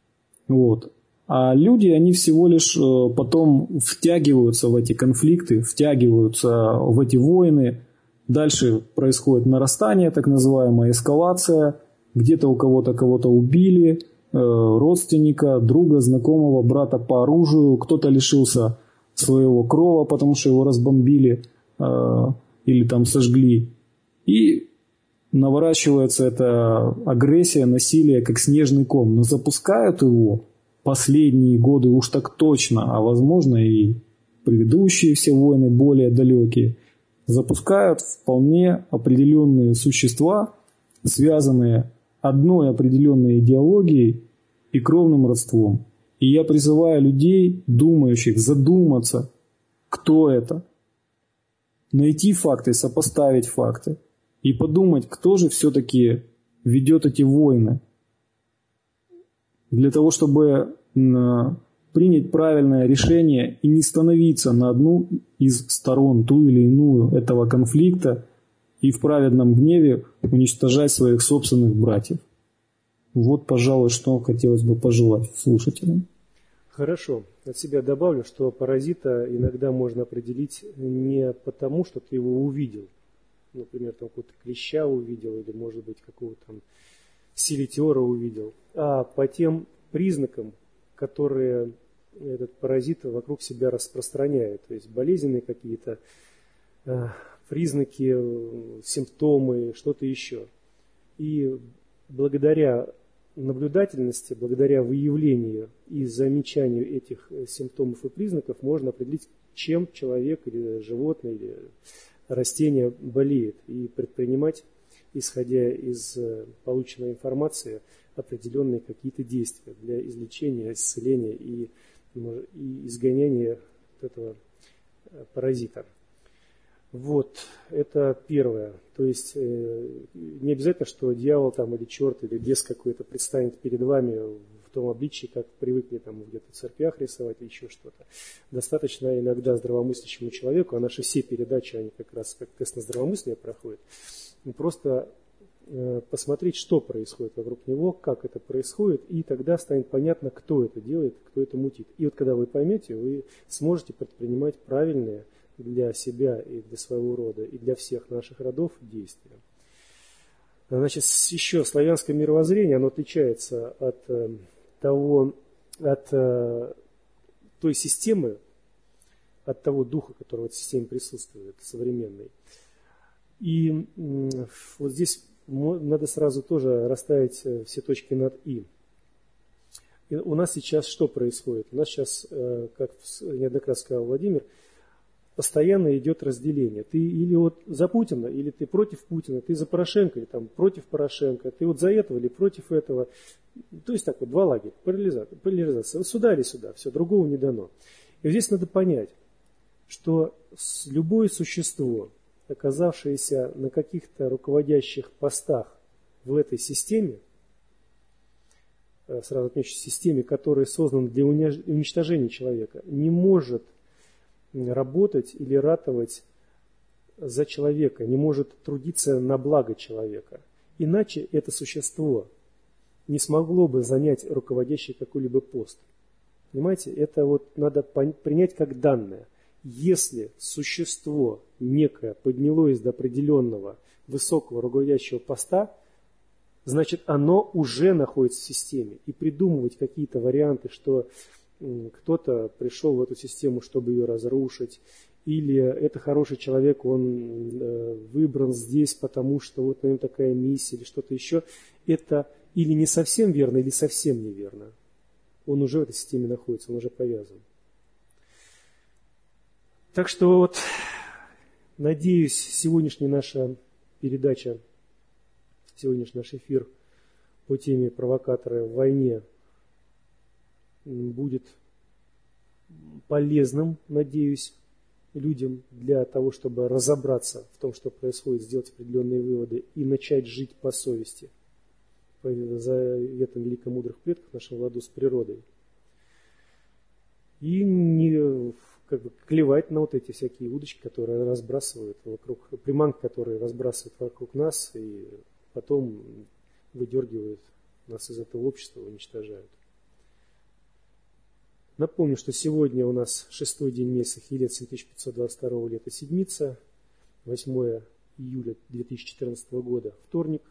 Вот. А люди, они всего лишь потом втягиваются в эти конфликты, втягиваются в эти войны. Дальше происходит нарастание, так называемая эскалация. Где-то у кого-то кого-то убили, родственника, друга, знакомого, брата по оружию. Кто-то лишился своего крова, потому что его разбомбили или там сожгли. И наворачивается эта агрессия, насилие, как снежный ком. Но запускают его последние годы уж так точно, а возможно и предыдущие все войны более далекие, запускают вполне определенные существа, связанные одной определенной идеологией и кровным родством. И я призываю людей, думающих, задуматься, кто это. Найти факты, сопоставить факты и подумать, кто же все-таки ведет эти войны. Для того, чтобы принять правильное решение и не становиться на одну из сторон, ту или иную этого конфликта, и в праведном гневе уничтожать своих собственных братьев. Вот, пожалуй, что хотелось бы пожелать слушателям.
Хорошо. От себя добавлю, что паразита иногда можно определить не потому, что ты его увидел. Например, там какого-то клеща увидел или, может быть, какого-то там селитера увидел. А по тем признакам, которые этот паразит вокруг себя распространяет. То есть болезненные какие-то э, признаки, симптомы, что-то еще. И благодаря наблюдательности, благодаря выявлению и замечанию этих симптомов и признаков можно определить, чем человек или животное, или растение болеет, и предпринимать, исходя из полученной информации, определенные какие-то действия для излечения, исцеления и, и изгоняния вот этого паразита. Вот, это первое. То есть э, не обязательно, что дьявол там или черт, или бес какой-то предстанет перед вами в том обличии, как привыкли там где-то в церквях рисовать или еще что-то. Достаточно иногда здравомыслящему человеку, а наши все передачи, они как раз как тест на здравомыслие проходят, просто э, посмотреть, что происходит вокруг него, как это происходит, и тогда станет понятно, кто это делает, кто это мутит. И вот когда вы поймете, вы сможете предпринимать правильные для себя и для своего рода, и для всех наших родов действия. Значит, еще славянское мировоззрение, оно отличается от того, от той системы, от того духа, который в этой системе присутствует, современной. И вот здесь надо сразу тоже расставить все точки над «и». И у нас сейчас что происходит? У нас сейчас, как неоднократно сказал Владимир, постоянно идет разделение. Ты или вот за Путина, или ты против Путина, ты за Порошенко, или там против Порошенко, ты вот за этого или против этого. То есть так вот, два лагеря, поляризация, поляризация. Сюда или сюда, все, другого не дано. И здесь надо понять, что любое существо, оказавшееся на каких-то руководящих постах в этой системе, сразу отмечу, системе, которая создана для уничтожения человека, не может работать или ратовать за человека, не может трудиться на благо человека. Иначе это существо не смогло бы занять руководящий какой-либо пост. Понимаете, это вот надо принять как данное. Если существо некое поднялось до определенного высокого руководящего поста, значит оно уже находится в системе. И придумывать какие-то варианты, что кто-то пришел в эту систему, чтобы ее разрушить, или это хороший человек, он выбран здесь, потому что вот на нем такая миссия, или что-то еще, это или не совсем верно, или совсем неверно. Он уже в этой системе находится, он уже повязан. Так что вот, надеюсь, сегодняшняя наша передача, сегодняшний наш эфир по теме «Провокаторы в войне» будет полезным, надеюсь, людям для того, чтобы разобраться в том, что происходит, сделать определенные выводы и начать жить по совести, по заветам великомудрых предков, нашего ладу с природой. И не как бы клевать на вот эти всякие удочки, которые разбрасывают вокруг, приманки, которые разбрасывают вокруг нас и потом выдергивают нас из этого общества, уничтожают. Напомню, что сегодня у нас шестой день месяца Хилет семь тысяч пятьсот двадцать второго лета Седмица, восьмое июля две тысячи четырнадцатого года, вторник.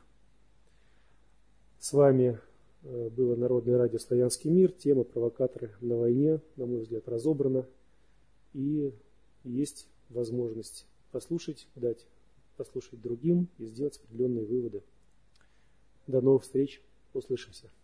С вами было Народное радио «Славянский мир». Тема «Провокаторы на войне», на мой взгляд, разобрана. И есть возможность послушать, дать послушать другим и сделать определенные выводы. До новых встреч. Услышимся.